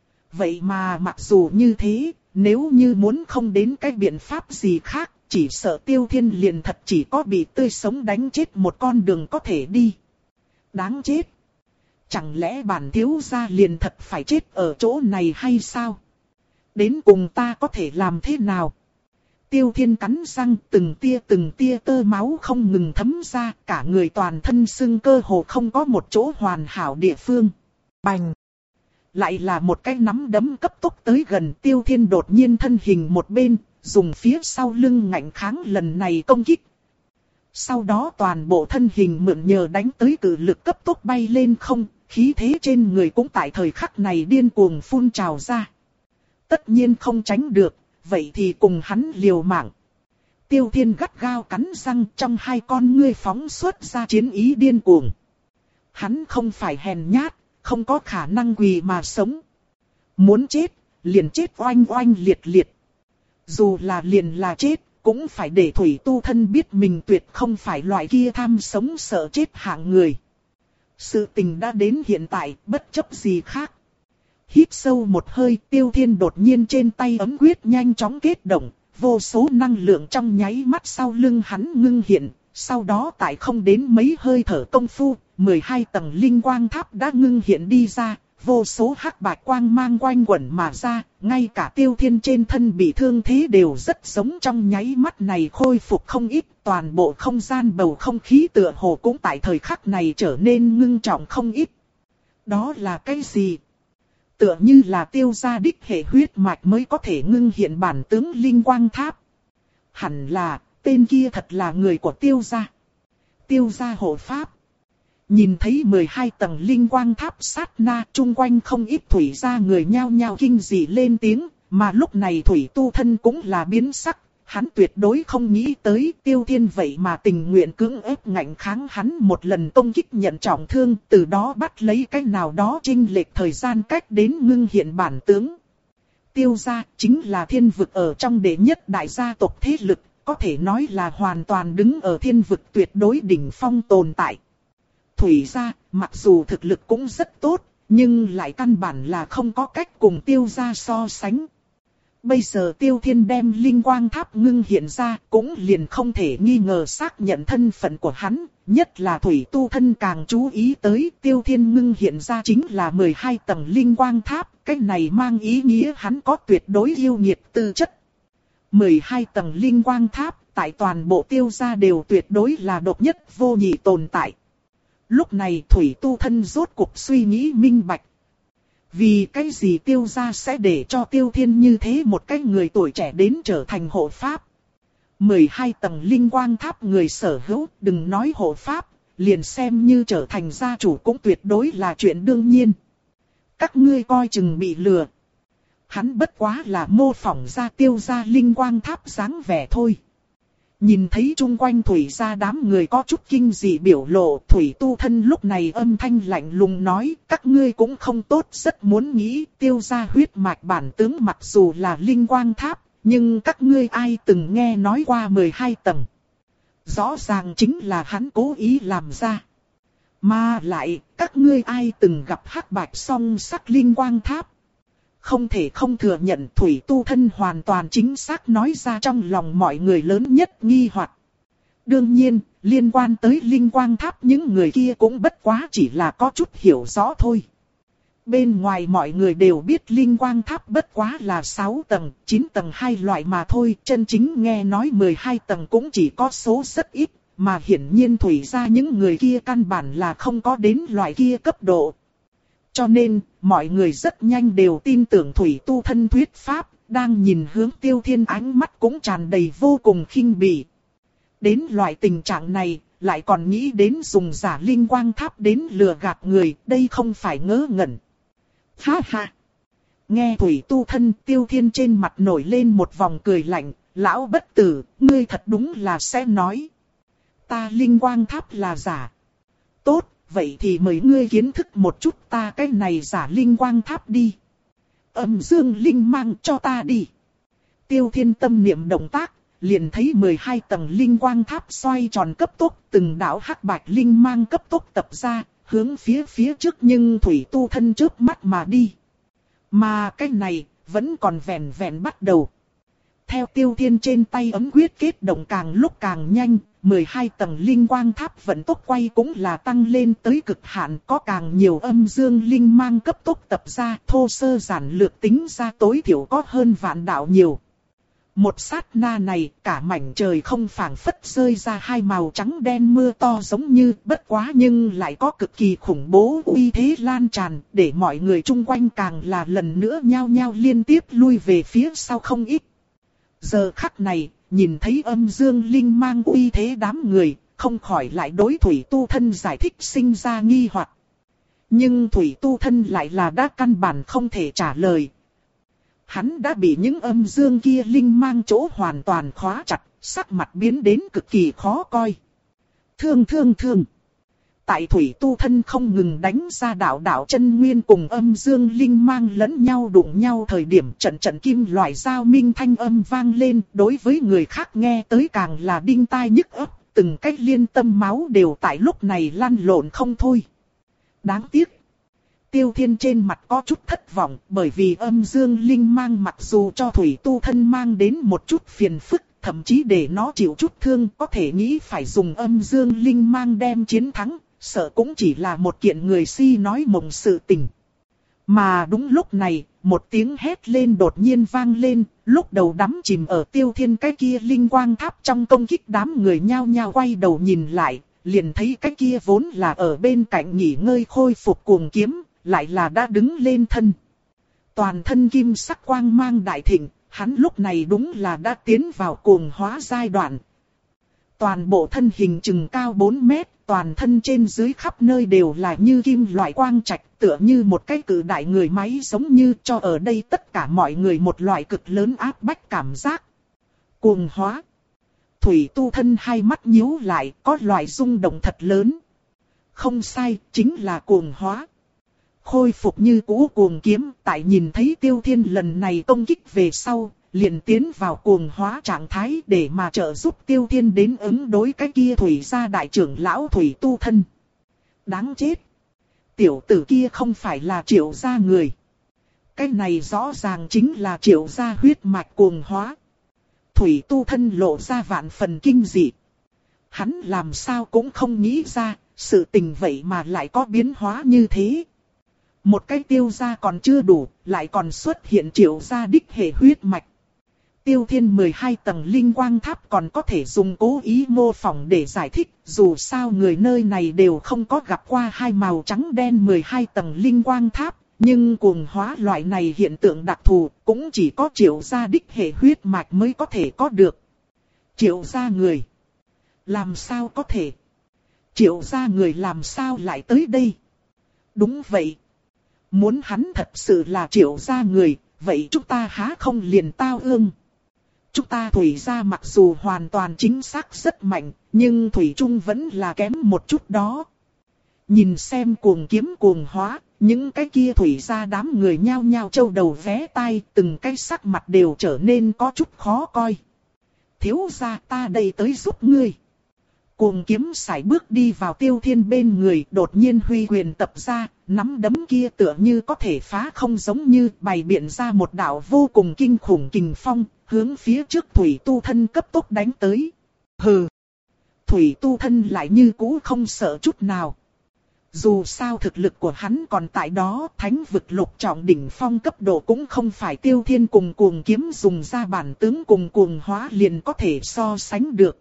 Vậy mà mặc dù như thế, nếu như muốn không đến cái biện pháp gì khác, chỉ sợ Tiêu Thiên liền thật chỉ có bị tươi sống đánh chết một con đường có thể đi. Đáng chết! Chẳng lẽ bản thiếu gia liền thật phải chết ở chỗ này hay sao? Đến cùng ta có thể làm thế nào? Tiêu Thiên cắn răng, từng tia từng tia tơ máu không ngừng thấm ra, cả người toàn thân sưng cơ hồ không có một chỗ hoàn hảo địa phương. Bành! Lại là một cái nắm đấm cấp tốc tới gần. Tiêu Thiên đột nhiên thân hình một bên, dùng phía sau lưng ngạnh kháng lần này công kích. Sau đó toàn bộ thân hình mượn nhờ đánh tới cự lực cấp tốc bay lên không, khí thế trên người cũng tại thời khắc này điên cuồng phun trào ra. Tất nhiên không tránh được, vậy thì cùng hắn liều mạng. Tiêu Thiên gắt gao cắn răng, trong hai con ngươi phóng xuất ra chiến ý điên cuồng. Hắn không phải hèn nhát, không có khả năng quỳ mà sống. Muốn chết, liền chết oanh oanh liệt liệt. Dù là liền là chết, cũng phải để Thủy Tu Thân biết mình tuyệt không phải loại kia tham sống sợ chết hạng người. Sự tình đã đến hiện tại, bất chấp gì khác. Hít sâu một hơi, Tiêu Thiên đột nhiên trên tay ấm quyết nhanh chóng kết động, vô số năng lượng trong nháy mắt sau lưng hắn ngưng hiện, sau đó tại không đến mấy hơi thở công phu, mười hai tầng linh quang tháp đã ngưng hiện đi ra, vô số hắc bạch quang mang quanh quẩn mà ra, ngay cả Tiêu Thiên trên thân bị thương thế đều rất giống trong nháy mắt này khôi phục không ít, toàn bộ không gian bầu không khí tựa hồ cũng tại thời khắc này trở nên ngưng trọng không ít. Đó là cái gì? Tựa như là Tiêu gia đích hệ huyết mạch mới có thể ngưng hiện bản tướng linh quang tháp. Hẳn là, tên kia thật là người của Tiêu gia. Tiêu gia hộ pháp. Nhìn thấy mười hai tầng linh quang tháp sát na, chung quanh không ít thủy gia người nhao nhao kinh dị lên tiếng, mà lúc này Thủy Tu Thân cũng là biến sắc, hắn tuyệt đối không nghĩ tới Tiêu Thiên vậy mà tình nguyện cưỡng ép ngạnh kháng hắn một lần công kích nhận trọng thương, từ đó bắt lấy cách nào đó chênh lệch thời gian cách đến ngưng hiện bản tướng. Tiêu gia chính là thiên vực ở trong đệ nhất đại gia tộc thế lực, có thể nói là hoàn toàn đứng ở thiên vực tuyệt đối đỉnh phong tồn tại. Thủy gia, mặc dù thực lực cũng rất tốt, nhưng lại căn bản là không có cách cùng Tiêu gia so sánh. Bây giờ Tiêu Thiên đem linh quang tháp ngưng hiện ra, cũng liền không thể nghi ngờ xác nhận thân phận của hắn, nhất là Thủy Tu Thân càng chú ý tới Tiêu Thiên ngưng hiện ra chính là mười hai tầng linh quang tháp, cái này mang ý nghĩa hắn có tuyệt đối yêu nghiệt tư chất. mười hai tầng linh quang tháp, tại toàn bộ Tiêu gia đều tuyệt đối là độc nhất vô nhị tồn tại. Lúc này Thủy Tu Thân rốt cuộc suy nghĩ minh bạch. Vì cái gì Tiêu gia sẽ để cho Tiêu Thiên như thế một cái người tuổi trẻ đến trở thành hộ pháp. mười hai tầng linh quang tháp người sở hữu, đừng nói hộ pháp, liền xem như trở thành gia chủ cũng tuyệt đối là chuyện đương nhiên. Các ngươi coi chừng bị lừa. Hắn bất quá là mô phỏng ra Tiêu gia linh quang tháp dáng vẻ thôi. Nhìn thấy chung quanh Thủy gia đám người có chút kinh dị biểu lộ, Thủy Tu Thân lúc này âm thanh lạnh lùng nói, các ngươi cũng không tốt, rất muốn nghĩ Tiêu gia huyết mạch bản tướng mặc dù là linh quang tháp, nhưng các ngươi ai từng nghe nói qua mười hai tầng. Rõ ràng chính là hắn cố ý làm ra. Mà lại, các ngươi ai từng gặp hắc bạch song sắc linh quang tháp. Không thể không thừa nhận Thủy Tu Thân hoàn toàn chính xác nói ra trong lòng mọi người lớn nhất nghi hoặc. Đương nhiên, liên quan tới linh quang tháp những người kia cũng bất quá chỉ là có chút hiểu rõ thôi. Bên ngoài mọi người đều biết linh quang tháp bất quá là sáu tầng, chín tầng hai loại mà thôi. Chân chính nghe nói mười hai tầng cũng chỉ có số rất ít, mà hiển nhiên Thủy gia những người kia căn bản là không có đến loại kia cấp độ. Cho nên, mọi người rất nhanh đều tin tưởng Thủy Tu Thân thuyết pháp, đang nhìn hướng Tiêu Thiên ánh mắt cũng tràn đầy vô cùng khinh bỉ. Đến loại tình trạng này, lại còn nghĩ đến dùng giả linh quang tháp đến lừa gạt người, đây không phải ngớ ngẩn. Ha ha! Nghe Thủy Tu Thân, Tiêu Thiên trên mặt nổi lên một vòng cười lạnh, lão bất tử, ngươi thật đúng là sẽ nói. Ta linh quang tháp là giả. Tốt! vậy thì mời ngươi kiến thức một chút ta cái này giả linh quang tháp đi. Âm dương linh mang cho ta đi. Tiêu Thiên tâm niệm động tác, liền thấy mười hai tầng linh quang tháp xoay tròn cấp tốc, từng đạo hắc bạch linh mang cấp tốc tập ra, hướng phía phía trước nhưng thủy tu thân chớp mắt mà đi. Mà cái này, vẫn còn vẹn vẹn bắt đầu. Theo Tiêu Thiên trên tay ấm quyết kết động càng lúc càng nhanh, mười hai tầng linh quang tháp vận tốc quay cũng là tăng lên tới cực hạn, có càng nhiều âm dương linh mang cấp tốc tập ra, thô sơ giản lược tính ra tối thiểu có hơn vạn đạo nhiều. Một sát na này, cả mảnh trời không phảng phất rơi ra hai màu trắng đen mưa to giống như, bất quá nhưng lại có cực kỳ khủng bố uy thế lan tràn, để mọi người chung quanh càng là lần nữa nhao nhao liên tiếp lui về phía sau không ít. Giờ khắc này, nhìn thấy âm dương linh mang uy thế đám người, không khỏi lại đối thủy tu thân giải thích sinh ra nghi hoặc. Nhưng thủy tu thân lại là đã căn bản không thể trả lời. Hắn đã bị những âm dương kia linh mang chỗ hoàn toàn khóa chặt, sắc mặt biến đến cực kỳ khó coi. Thương thương thương. Tại thủy tu thân không ngừng đánh ra đạo đạo chân nguyên cùng âm dương linh mang lẫn nhau đụng nhau thời điểm trận trận kim loại giao minh thanh âm vang lên, đối với người khác nghe tới càng là đinh tai nhức óc, từng cách liên tâm máu đều tại lúc này lăn lộn không thôi. Đáng tiếc. Tiêu Thiên trên mặt có chút thất vọng, bởi vì âm dương linh mang mặc dù cho thủy tu thân mang đến một chút phiền phức, thậm chí để nó chịu chút thương, có thể nghĩ phải dùng âm dương linh mang đem chiến thắng, sợ cũng chỉ là một kiện người si nói mộng sự tình. Mà đúng lúc này, một tiếng hét lên đột nhiên vang lên, lúc đầu đắm chìm ở Tiêu Thiên cái kia linh quang tháp trong công kích đám người nhao nhao quay đầu nhìn lại, liền thấy cái kia vốn là ở bên cạnh nghỉ ngơi khôi phục cuồng kiếm, lại là đã đứng lên thân. Toàn thân kim sắc quang mang đại thịnh, hắn lúc này đúng là đã tiến vào cuồng hóa giai đoạn. Toàn bộ thân hình chừng cao bốn mét, toàn thân trên dưới khắp nơi đều là như kim loại quang trạch, tựa như một cái cự đại người máy giống như cho ở đây tất cả mọi người một loại cực lớn áp bách cảm giác. Cuồng hóa. Thủy tu thân hai mắt nhíu lại, có loại rung động thật lớn. Không sai, chính là cuồng hóa. Khôi phục như cũ cuồng kiếm, tại nhìn thấy Tiêu Thiên lần này công kích về sau, liền tiến vào cuồng hóa trạng thái để mà trợ giúp Tiêu Thiên đến ứng đối cái kia thủy gia đại trưởng lão thủy tu thân. Đáng chết! Tiểu tử kia không phải là Triệu gia người. Cái này rõ ràng chính là Triệu gia huyết mạch cuồng hóa. Thủy tu thân lộ ra vạn phần kinh dị. Hắn làm sao cũng không nghĩ ra, sự tình vậy mà lại có biến hóa như thế. Một cái Tiêu gia còn chưa đủ, lại còn xuất hiện Triệu gia đích hệ huyết mạch. Tiêu Thiên mười hai tầng linh quang tháp còn có thể dùng cố ý mô phỏng để giải thích, dù sao người nơi này đều không có gặp qua hai màu trắng đen mười hai tầng linh quang tháp, nhưng cuồng hóa loại này hiện tượng đặc thù cũng chỉ có Triệu gia đích hệ huyết mạch mới có thể có được. Triệu gia người. Làm sao có thể? Triệu gia người làm sao lại tới đây? Đúng vậy. Muốn hắn thật sự là Triệu gia người, vậy chúng ta há không liền tao ương? Chúng ta thủy gia mặc dù hoàn toàn chính xác rất mạnh, nhưng thủy trung vẫn là kém một chút đó. Nhìn xem cuồng kiếm cuồng hóa, những cái kia thủy gia đám người nhao nhao châu đầu vé tai, từng cái sắc mặt đều trở nên có chút khó coi. Thiếu gia ta đây tới giúp ngươi. Cuồng kiếm sải bước đi vào Tiêu Thiên bên người, đột nhiên huy quyền tập ra, nắm đấm kia tựa như có thể phá không giống như bày biện ra một đạo vô cùng kinh khủng kình phong, hướng phía trước thủy tu thân cấp tốc đánh tới. Hừ! Thủy tu thân lại như cũ không sợ chút nào. Dù sao thực lực của hắn còn tại đó, thánh vực lục trọng đỉnh phong cấp độ cũng không phải Tiêu Thiên cùng cuồng kiếm dùng ra bản tướng cùng cuồng hóa liền có thể so sánh được.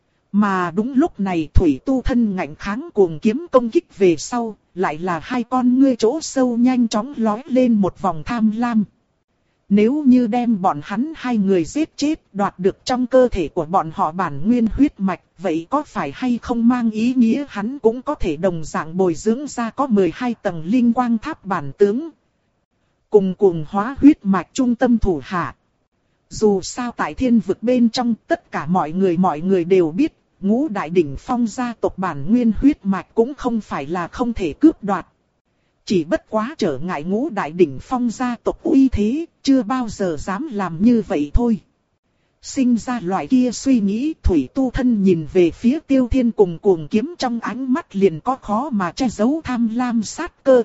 Mà đúng lúc này thủy tu thân ngạnh kháng cuồng kiếm công kích về sau, lại là hai con ngươi chỗ sâu nhanh chóng lói lên một vòng tham lam. Nếu như đem bọn hắn hai người giết chết, đoạt được trong cơ thể của bọn họ bản nguyên huyết mạch, vậy có phải hay không mang ý nghĩa hắn cũng có thể đồng dạng bồi dưỡng ra có mười hai tầng linh quang tháp bản tướng. Cùng cuồng hóa huyết mạch trung tâm thủ hạ. Dù sao tại thiên vực bên trong tất cả mọi người mọi người đều biết, ngũ đại đỉnh phong gia tộc bản nguyên huyết mạch cũng không phải là không thể cướp đoạt. Chỉ bất quá trở ngại ngũ đại đỉnh phong gia tộc uy thế, chưa bao giờ dám làm như vậy thôi. Sinh ra loại kia suy nghĩ, Thủy Tu Thân nhìn về phía Tiêu Thiên cùng Cuồng Kiếm, trong ánh mắt liền có khó mà che giấu tham lam sát cơ.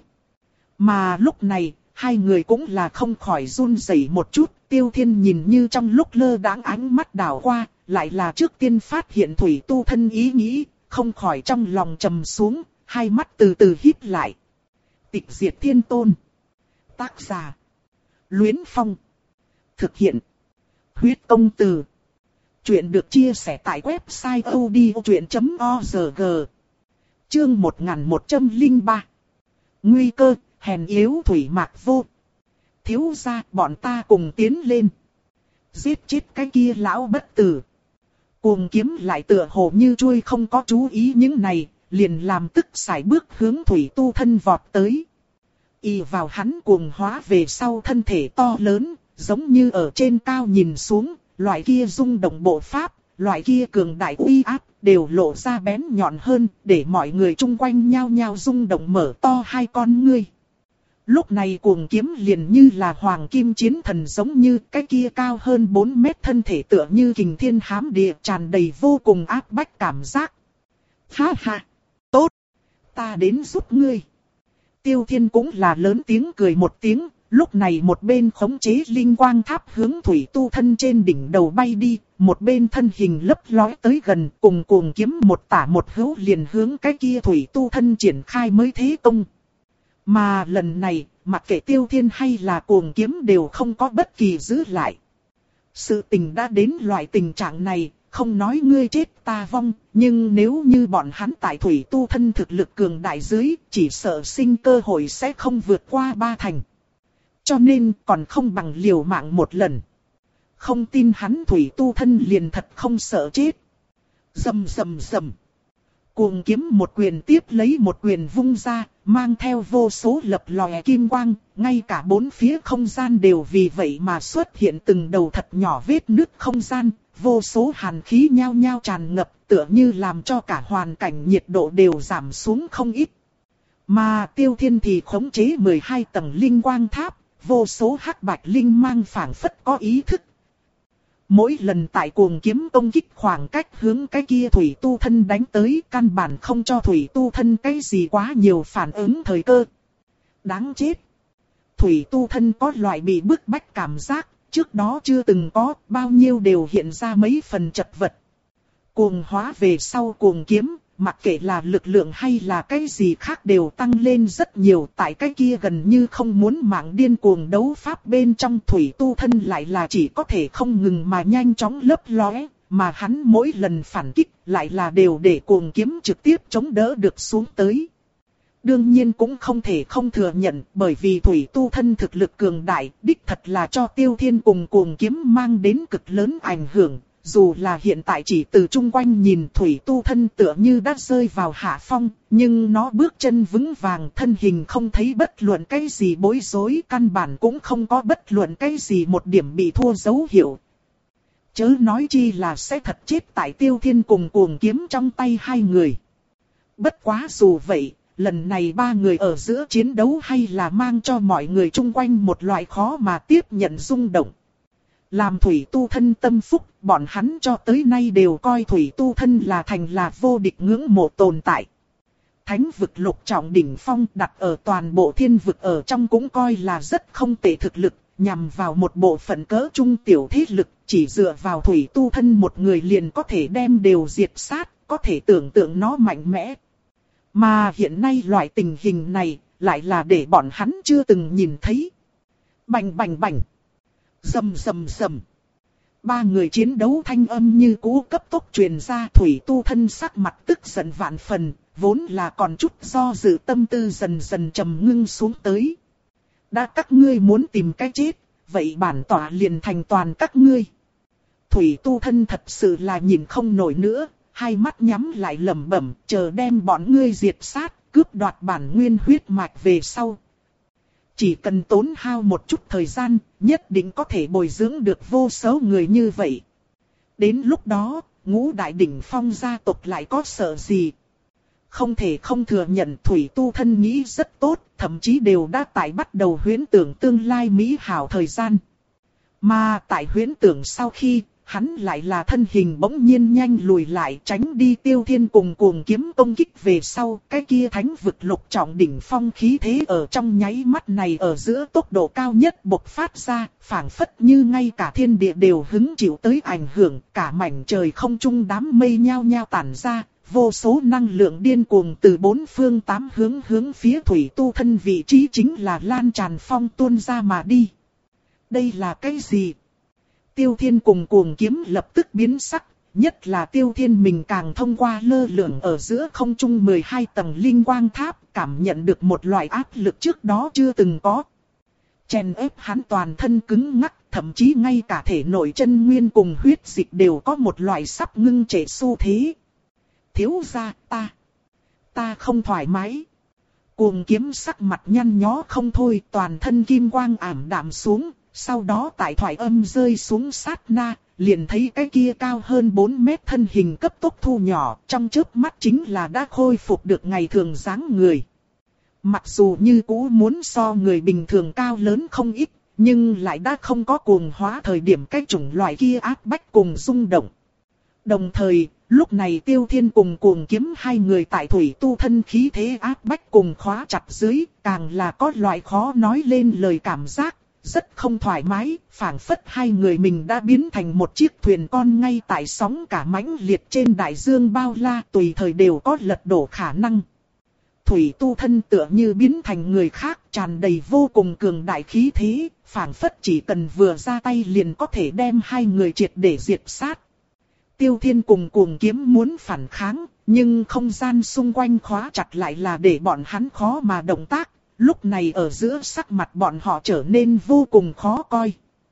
Mà lúc này, hai người cũng là không khỏi run rẩy một chút. Tiêu Thiên nhìn như trong lúc lơ đãng ánh mắt đảo qua, lại là trước tiên phát hiện Thủy Tu Thân ý nghĩ, không khỏi trong lòng trầm xuống, hai mắt từ từ híp lại. Tịch Diệt Thiên Tôn. Tác giả: Luyến Phong. Thực hiện: Huyết Công Từ. Chuyện được chia sẻ tại website odchuyện chấm org. Chương một nghìn một trăm lẻ ba. Nguy cơ, hèn yếu thủy mạc vô. Thiếu gia, bọn ta cùng tiến lên. Giết chết cái kia lão bất tử. Cuồng Kiếm lại tựa hồ như chuôi không có chú ý những này, liền làm tức sải bước hướng Thủy Tu Thân vọt tới. Y vào hắn cuồng hóa về sau thân thể to lớn, giống như ở trên cao nhìn xuống, loại kia rung động bộ pháp, loại kia cường đại uy áp, đều lộ ra bén nhọn hơn, để mọi người chung quanh nhao nhao rung động mở to hai con ngươi. Lúc này Cuồng Kiếm liền như là hoàng kim chiến thần, giống như cái kia cao hơn bốn mét thân thể tựa như kình thiên hám địa, tràn đầy vô cùng áp bách cảm giác. Ha ha, tốt, ta đến giúp ngươi. Tiêu Thiên cũng là lớn tiếng cười một tiếng, lúc này một bên khống chế linh quang tháp hướng Thủy Tu Thân trên đỉnh đầu bay đi, một bên thân hình lấp lói tới gần, cùng Cuồng Kiếm một tả một hữu liền hướng cái kia Thủy Tu Thân triển khai mới thế công. Mà lần này, mặc kệ Tiêu Thiên hay là Cuồng Kiếm đều không có bất kỳ giữ lại. Sự tình đã đến loại tình trạng này, không nói ngươi chết ta vong, nhưng nếu như bọn hắn tại Thủy Tu Thân thực lực cường đại dưới, chỉ sợ sinh cơ hội sẽ không vượt qua ba thành. Cho nên còn không bằng liều mạng một lần. Không tin hắn Thủy Tu Thân liền thật không sợ chết. Rầm rầm rầm. Cuồng Kiếm một quyền tiếp lấy một quyền vung ra, mang theo vô số lập lòe kim quang, ngay cả bốn phía không gian đều vì vậy mà xuất hiện từng đầu thật nhỏ vết nứt không gian, vô số hàn khí nhao nhao tràn ngập, tựa như làm cho cả hoàn cảnh nhiệt độ đều giảm xuống không ít. Mà Tiêu Thiên thì khống chế mười hai tầng linh quang tháp, vô số hắc bạch linh mang phảng phất có ý thức. Mỗi lần tại Cuồng Kiếm công kích khoảng cách hướng cái kia Thủy Tu Thân đánh tới, căn bản không cho Thủy Tu Thân cái gì quá nhiều phản ứng thời cơ. Đáng chết! Thủy Tu Thân có loại bị bức bách cảm giác, trước đó chưa từng có, bao nhiêu đều hiện ra mấy phần chật vật. Cuồng hóa về sau Cuồng Kiếm, mặc kệ là lực lượng hay là cái gì khác đều tăng lên rất nhiều, tại cái kia gần như không muốn mạng điên cuồng đấu pháp bên trong Thủy Tu Thân lại là chỉ có thể không ngừng mà nhanh chóng lấp lóe, mà hắn mỗi lần phản kích lại là đều để Cuồng Kiếm trực tiếp chống đỡ được xuống tới. Đương nhiên cũng không thể không thừa nhận, bởi vì Thủy Tu Thân thực lực cường đại, đích thật là cho Tiêu Thiên cùng Cuồng Kiếm mang đến cực lớn ảnh hưởng. Dù là hiện tại chỉ từ chung quanh nhìn Thủy Tu Thân tựa như đã rơi vào hạ phong, nhưng nó bước chân vững vàng, thân hình không thấy bất luận cái gì bối rối, căn bản cũng không có bất luận cái gì một điểm bị thua dấu hiệu. Chớ nói chi là sẽ thật chết tại Tiêu Thiên cùng Cuồng Kiếm trong tay hai người. Bất quá dù vậy, lần này ba người ở giữa chiến đấu hay là mang cho mọi người chung quanh một loại khó mà tiếp nhận rung động. Làm Thủy Tu Thân tâm phúc, bọn hắn cho tới nay đều coi Thủy Tu Thân là thành là vô địch ngưỡng mộ tồn tại. Thánh vực lục trọng đỉnh phong đặt ở toàn bộ thiên vực ở trong cũng coi là rất không tệ thực lực, nhằm vào một bộ phận cỡ trung tiểu thế lực, chỉ dựa vào Thủy Tu Thân một người liền có thể đem đều diệt sát, có thể tưởng tượng nó mạnh mẽ. Mà hiện nay loại tình hình này, lại là để bọn hắn chưa từng nhìn thấy. Bành bành bành. Rầm rầm rầm. Ba người chiến đấu thanh âm như cũ cấp tốc truyền ra, Thủy Tu Thân sắc mặt tức giận vạn phần, vốn là còn chút do dự tâm tư dần dần trầm ngưng xuống tới. Đã các ngươi muốn tìm cái chết, vậy bản tỏa liền thành toàn các ngươi. Thủy Tu Thân thật sự là nhìn không nổi nữa, hai mắt nhắm lại lẩm bẩm, chờ đem bọn ngươi diệt sát, cướp đoạt bản nguyên huyết mạch về sau. Chỉ cần tốn hao một chút thời gian, nhất định có thể bồi dưỡng được vô số người như vậy. Đến lúc đó, ngũ đại đỉnh phong gia tộc lại có sợ gì. Không thể không thừa nhận Thủy Tu Thân nghĩ rất tốt, thậm chí đều đã tại bắt đầu huyễn tưởng tương lai mỹ hảo thời gian. Mà tại huyễn tưởng sau khi, hắn lại là thân hình bỗng nhiên nhanh lùi lại tránh đi Tiêu Thiên cùng cuồng kiếm công kích về sau, cái kia thánh vực lục trọng đỉnh phong khí thế ở trong nháy mắt này ở giữa tốc độ cao nhất bộc phát ra, phảng phất như ngay cả thiên địa đều hứng chịu tới ảnh hưởng, cả mảnh trời không trung đám mây nhao nhao tản ra, vô số năng lượng điên cuồng từ bốn phương tám hướng hướng phía Thủy Tu Thân vị trí chính là lan tràn phong tuôn ra mà đi. Đây là cái gì? Tiêu Thiên cùng cuồng kiếm lập tức biến sắc, nhất là Tiêu Thiên mình càng thông qua lơ lửng ở giữa không trung mười hai tầng linh quang tháp, cảm nhận được một loại áp lực trước đó chưa từng có. Chèn ép hắn toàn thân cứng ngắc, thậm chí ngay cả thể nội chân nguyên cùng huyết dịch đều có một loại sắp ngưng trệ xu thế. Thiếu gia, ta, ta không thoải mái. Cuồng kiếm sắc mặt nhăn nhó không thôi, toàn thân kim quang ảm đạm xuống. Sau đó tại thoại âm rơi xuống sát na, liền thấy cái kia cao hơn bốn mét thân hình cấp tốc thu nhỏ, trong chớp mắt chính là đã khôi phục được ngày thường dáng người. Mặc dù như cũ muốn so người bình thường cao lớn không ít, nhưng lại đã không có cuồng hóa thời điểm cái chủng loại kia áp bách cùng rung động. Đồng thời, lúc này Tiêu Thiên cùng cuồng kiếm hai người tại Thủy Tu Thân khí thế áp bách cùng khóa chặt dưới, càng là có loại khó nói lên lời cảm giác. Rất không thoải mái, phảng phất hai người mình đã biến thành một chiếc thuyền con ngay tại sóng cả mãnh liệt trên đại dương bao la, tùy thời đều có lật đổ khả năng. Thủy Tu Thân tựa như biến thành người khác, tràn đầy vô cùng cường đại khí thế, phảng phất chỉ cần vừa ra tay liền có thể đem hai người triệt để diệt sát. Tiêu Thiên cùng cuồng kiếm muốn phản kháng, nhưng không gian xung quanh khóa chặt lại là để bọn hắn khó mà động tác. Lúc này ở giữa sắc mặt bọn họ trở nên vô cùng khó coi.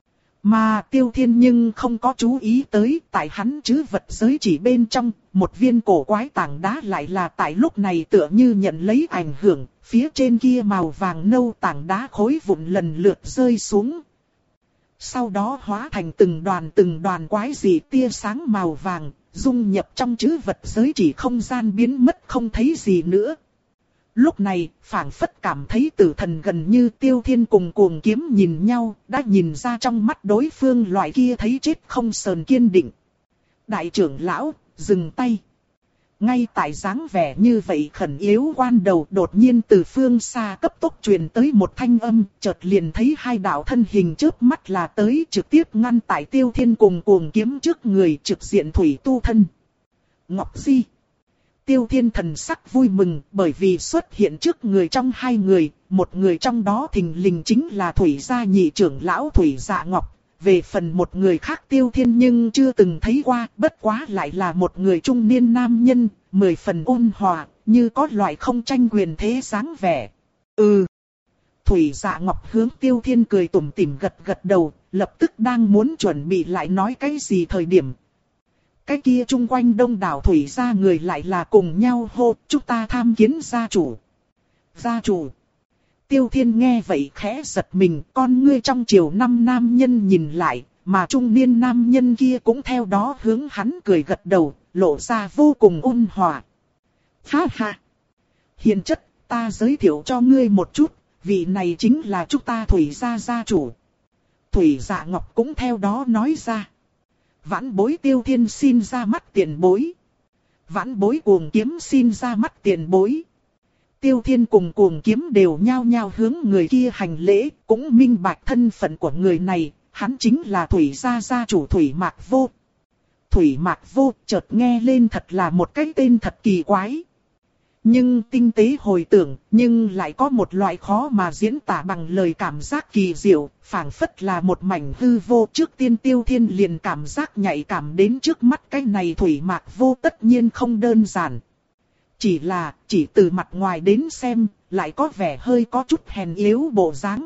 Mà Tiêu Thiên nhưng không có chú ý tới, tại hắn trữ vật giới chỉ bên trong, một viên cổ quái tảng đá lại là tại lúc này tựa như nhận lấy ảnh hưởng, phía trên kia màu vàng nâu tảng đá khối vụn lần lượt rơi xuống. Sau đó hóa thành từng đoàn từng đoàn quái dị tia sáng màu vàng, dung nhập trong trữ vật giới chỉ không gian biến mất không thấy gì nữa. Lúc này, phảng phất cảm thấy tử thần gần như Tiêu Thiên cùng cuồng kiếm nhìn nhau, đã nhìn ra trong mắt đối phương loại kia thấy chết không sờn kiên định. Đại trưởng lão, dừng tay. Ngay tại dáng vẻ như vậy khẩn yếu quan đầu đột nhiên từ phương xa cấp tốc truyền tới một thanh âm, chợt liền thấy hai đạo thân hình chớp mắt là tới trực tiếp ngăn tại Tiêu Thiên cùng cuồng kiếm trước người trực diện Thủy Tu Thân. Ngọc Di. Tiêu Thiên thần sắc vui mừng bởi vì xuất hiện trước người trong hai người, một người trong đó thình lình chính là Thủy gia nhị trưởng lão Thủy Dạ Ngọc. Về phần một người khác Tiêu Thiên nhưng chưa từng thấy qua, bất quá lại là một người trung niên nam nhân, mười phần ôn hòa, như có loại không tranh quyền thế dáng vẻ. Ừ. Thủy Dạ Ngọc hướng Tiêu Thiên cười tủm tỉm gật gật đầu, lập tức đang muốn chuẩn bị lại nói cái gì thời điểm. Cái kia chung quanh đông đảo Thủy gia người lại là cùng nhau hô, chúng ta tham kiến gia chủ. Gia chủ. Tiêu Thiên nghe vậy khẽ giật mình, con ngươi trong chiều năm nam nhân nhìn lại, mà trung niên nam nhân kia cũng theo đó hướng hắn cười gật đầu, lộ ra vô cùng ôn hòa. Ha ha. Hiền chất, ta giới thiệu cho ngươi một chút, vị này chính là chúng ta Thủy gia gia chủ. Thủy Dạ Ngọc cũng theo đó nói ra. Vãn bối Tiêu Thiên xin ra mắt tiền bối. Vãn bối cuồng kiếm xin ra mắt tiền bối. Tiêu Thiên cùng cuồng kiếm đều nhao nhao hướng người kia hành lễ, cũng minh bạch thân phận của người này, hắn chính là Thủy gia gia chủ Thủy Mạc Vô. Thủy Mạc Vô chợt nghe lên thật là một cái tên thật kỳ quái. Nhưng tinh tế hồi tưởng, nhưng lại có một loại khó mà diễn tả bằng lời cảm giác kỳ diệu, phảng phất là một mảnh hư vô. Trước tiên Tiêu Thiên liền cảm giác nhạy cảm đến trước mắt cái này Thủy Mạc Vô tất nhiên không đơn giản. Chỉ là, chỉ từ mặt ngoài đến xem, lại có vẻ hơi có chút hèn yếu bộ dáng.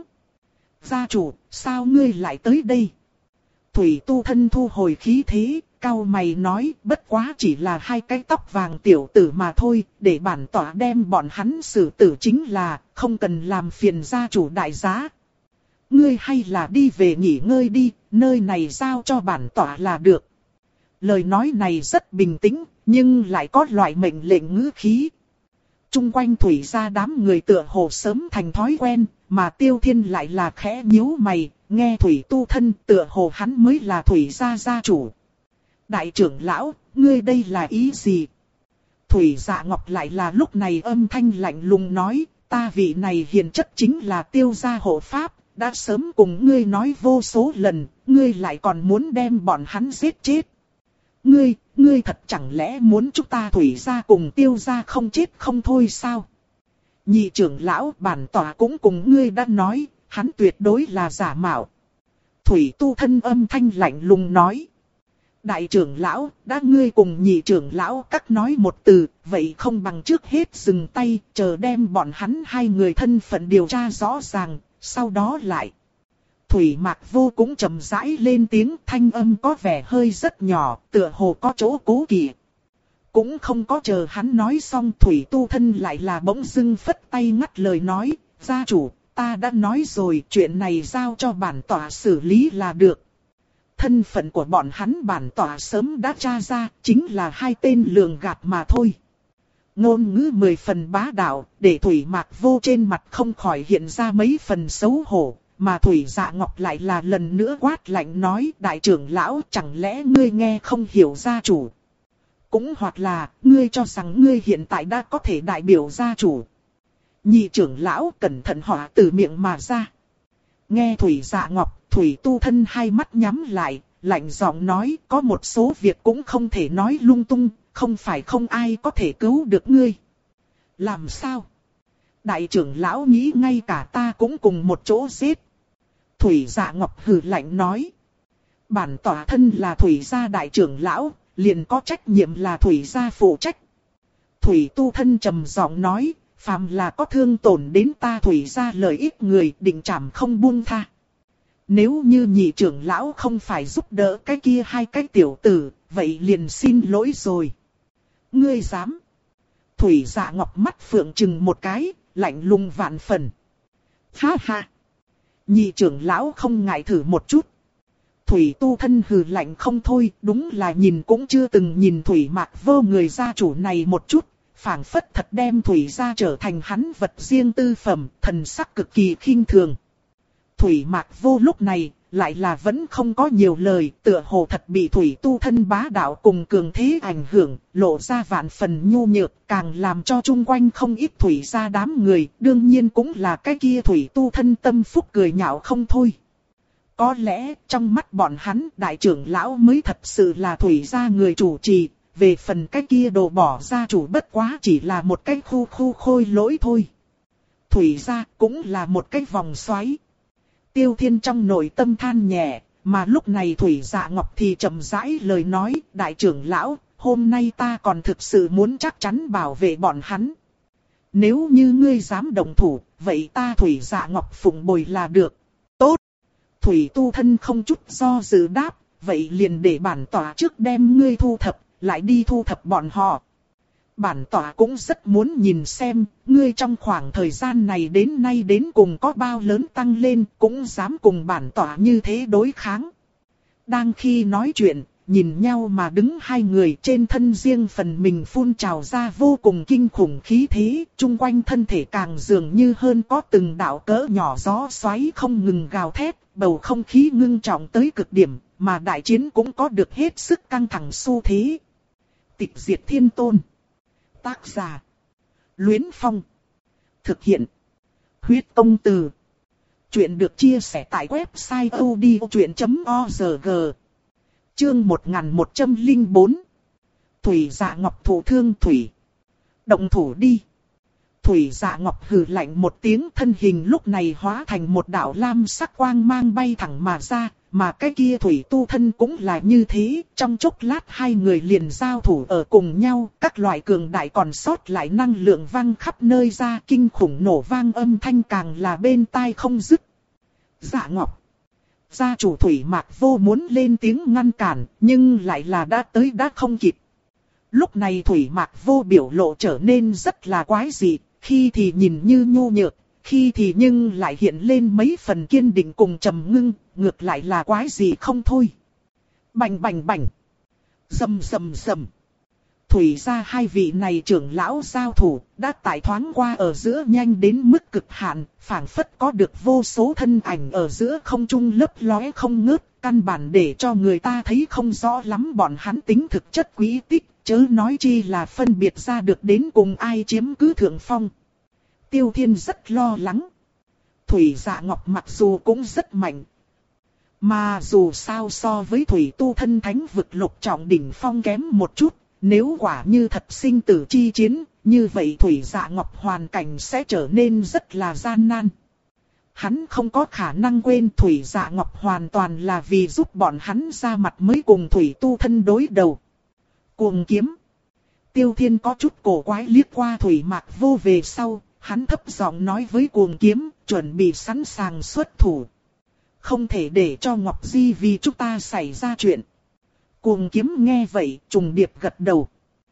Gia chủ, sao ngươi lại tới đây? Thủy Tu Thân thu hồi khí thế, cau mày nói, bất quá chỉ là hai cái tóc vàng tiểu tử mà thôi, để bản tỏa đem bọn hắn xử tử chính là, không cần làm phiền gia chủ đại giá. Ngươi hay là đi về nghỉ ngơi đi, nơi này giao cho bản tỏa là được. Lời nói này rất bình tĩnh, nhưng lại có loại mệnh lệnh ngữ khí. Trung quanh Thủy gia đám người tựa hồ sớm thành thói quen, mà Tiêu Thiên lại là khẽ nhíu mày, nghe Thủy tu thân tựa hồ hắn mới là Thủy gia gia chủ. Đại trưởng lão, ngươi đây là ý gì? Thủy Dạ Ngọc lại là lúc này âm thanh lạnh lùng nói, ta vị này hiền chất chính là Tiêu gia hộ pháp, đã sớm cùng ngươi nói vô số lần, ngươi lại còn muốn đem bọn hắn giết chết. Ngươi, ngươi thật chẳng lẽ muốn chúng ta Thủy gia cùng Tiêu gia không chết không thôi sao? Nhị trưởng lão bản tỏa cũng cùng ngươi đã nói, hắn tuyệt đối là giả mạo. Thủy tu thân âm thanh lạnh lùng nói. Đại trưởng lão, đã ngươi cùng nhị trưởng lão các nói một từ, vậy không bằng trước hết dừng tay, chờ đem bọn hắn hai người thân phận điều tra rõ ràng, sau đó lại. Thủy Mạc Vô cũng trầm rãi lên tiếng, thanh âm có vẻ hơi rất nhỏ, tựa hồ có chỗ cố kỵ. Cũng không có chờ hắn nói xong, Thủy tu thân lại là bỗng dưng phất tay ngắt lời nói, gia chủ, ta đã nói rồi, chuyện này giao cho bản tỏa xử lý là được. Thân phận của bọn hắn bản tỏa sớm đã tra ra, chính là hai tên lường gạt mà thôi. Ngôn ngữ mười phần bá đạo, để Thủy Mạc Vô trên mặt không khỏi hiện ra mấy phần xấu hổ, mà Thủy Dạ Ngọc lại là lần nữa quát lạnh nói, đại trưởng lão chẳng lẽ ngươi nghe không hiểu gia chủ? Cũng hoặc là, ngươi cho rằng ngươi hiện tại đã có thể đại biểu gia chủ. Nhị trưởng lão cẩn thận họa từ miệng mà ra. Nghe Thủy Dạ Ngọc, Thủy tu thân hai mắt nhắm lại, lạnh giọng nói, có một số việc cũng không thể nói lung tung, không phải không ai có thể cứu được ngươi. Làm sao? Đại trưởng lão nghĩ ngay cả ta cũng cùng một chỗ giết. Thủy Dạ Ngọc hừ lạnh nói. Bản tỏa thân là Thủy gia đại trưởng lão, liền có trách nhiệm là Thủy gia phụ trách. Thủy tu thân trầm giọng nói, phàm là có thương tổn đến ta Thủy gia lợi ích người định trảm không buông tha. Nếu như nhị trưởng lão không phải giúp đỡ cái kia hai cái tiểu tử, vậy liền xin lỗi rồi. Ngươi dám? Thủy Dạ Ngọc mắt phượng chừng một cái, lạnh lùng vạn phần. Ha ha! Nhị trưởng lão không ngại thử một chút. Thủy tu thân hừ lạnh không thôi, đúng là nhìn cũng chưa từng nhìn Thủy Mạc Vô người gia chủ này một chút, phảng phất thật đem Thủy gia trở thành hắn vật riêng tư phẩm, thần sắc cực kỳ khinh thường. Thủy Mạc Vô lúc này, lại là vẫn không có nhiều lời, tựa hồ thật bị Thủy tu thân bá đạo cùng cường thế ảnh hưởng, lộ ra vạn phần nhu nhược, càng làm cho chung quanh không ít Thủy gia đám người, đương nhiên cũng là cái kia Thủy tu thân tâm phúc cười nhạo không thôi. Có lẽ, trong mắt bọn hắn, đại trưởng lão mới thật sự là Thủy gia người chủ trì, về phần cái kia đồ bỏ gia chủ bất quá chỉ là một cái khu khu khôi lỗi thôi. Thủy gia cũng là một cái vòng xoáy. Tiêu Thiên trong nội tâm than nhẹ, mà lúc này Thủy Dạ Ngọc thì chậm rãi lời nói, đại trưởng lão, hôm nay ta còn thực sự muốn chắc chắn bảo vệ bọn hắn. Nếu như ngươi dám động thủ, vậy ta Thủy Dạ Ngọc phụng bồi là được. Tốt! Thủy tu thân không chút do dự đáp, vậy liền để bản tỏa trước đem ngươi thu thập, lại đi thu thập bọn họ. Bản tỏa cũng rất muốn nhìn xem, ngươi trong khoảng thời gian này đến nay đến cùng có bao lớn tăng lên, cũng dám cùng bản tỏa như thế đối kháng. Đang khi nói chuyện, nhìn nhau mà đứng hai người trên thân riêng phần mình phun trào ra vô cùng kinh khủng khí thế, chung quanh thân thể càng dường như hơn có từng đạo cỡ nhỏ gió xoáy không ngừng gào thét, bầu không khí ngưng trọng tới cực điểm, mà đại chiến cũng có được hết sức căng thẳng xu thế. Tịch diệt thiên tôn. Tác giả. Luyến Phong. Thực hiện. Huyết Công Từ. Chuyện được chia sẻ tại website odchuyện chấm org. Chương một nghìn một trăm lẻ bốn. Thủy Dạ Ngọc thủ thương Thủy. Động thủ đi. Thủy Dạ Ngọc hừ lạnh một tiếng, thân hình lúc này hóa thành một đạo lam sắc quang mang bay thẳng mà ra, mà cái kia Thủy tu thân cũng là như thế, trong chốc lát hai người liền giao thủ ở cùng nhau, các loại cường đại còn sót lại năng lượng vang khắp nơi ra, kinh khủng nổ vang âm thanh càng là bên tai không dứt. Dạ Ngọc. Gia chủ Thủy Mạc Vô muốn lên tiếng ngăn cản, nhưng lại là đã tới đã không kịp. Lúc này Thủy Mạc Vô biểu lộ trở nên rất là quái dị, khi thì nhìn như nhu nhược, khi thì nhưng lại hiện lên mấy phần kiên định cùng trầm ngưng, ngược lại là quái dị không thôi. Bành bành bành. Rầm rầm rầm. Thủy gia hai vị này trưởng lão giao thủ, đã tại thoáng qua ở giữa nhanh đến mức cực hạn, phảng phất có được vô số thân ảnh ở giữa không trung lấp lóe không ngớt, căn bản để cho người ta thấy không rõ lắm bọn hắn tính thực chất quý tích, chớ nói chi là phân biệt ra được đến cùng ai chiếm cứ thượng phong. Tiêu Thiên rất lo lắng. Thủy Dạ Ngọc mặc dù cũng rất mạnh, mà dù sao so với Thủy Tu Thân Thánh vực lục trọng đỉnh phong kém một chút. Nếu quả như thật sinh tử chi chiến, như vậy Thủy Dạ Ngọc hoàn cảnh sẽ trở nên rất là gian nan. Hắn không có khả năng quên Thủy Dạ Ngọc hoàn toàn là vì giúp bọn hắn ra mặt mới cùng Thủy Tu Thân đối đầu. Cuồng kiếm. Tiêu Thiên có chút cổ quái liếc qua Thủy Mạc Vô về sau, hắn thấp giọng nói với cuồng kiếm, chuẩn bị sẵn sàng xuất thủ. Không thể để cho Ngọc Di vì chúng ta xảy ra chuyện. Cuồng kiếm nghe vậy, trùng điệp gật đầu.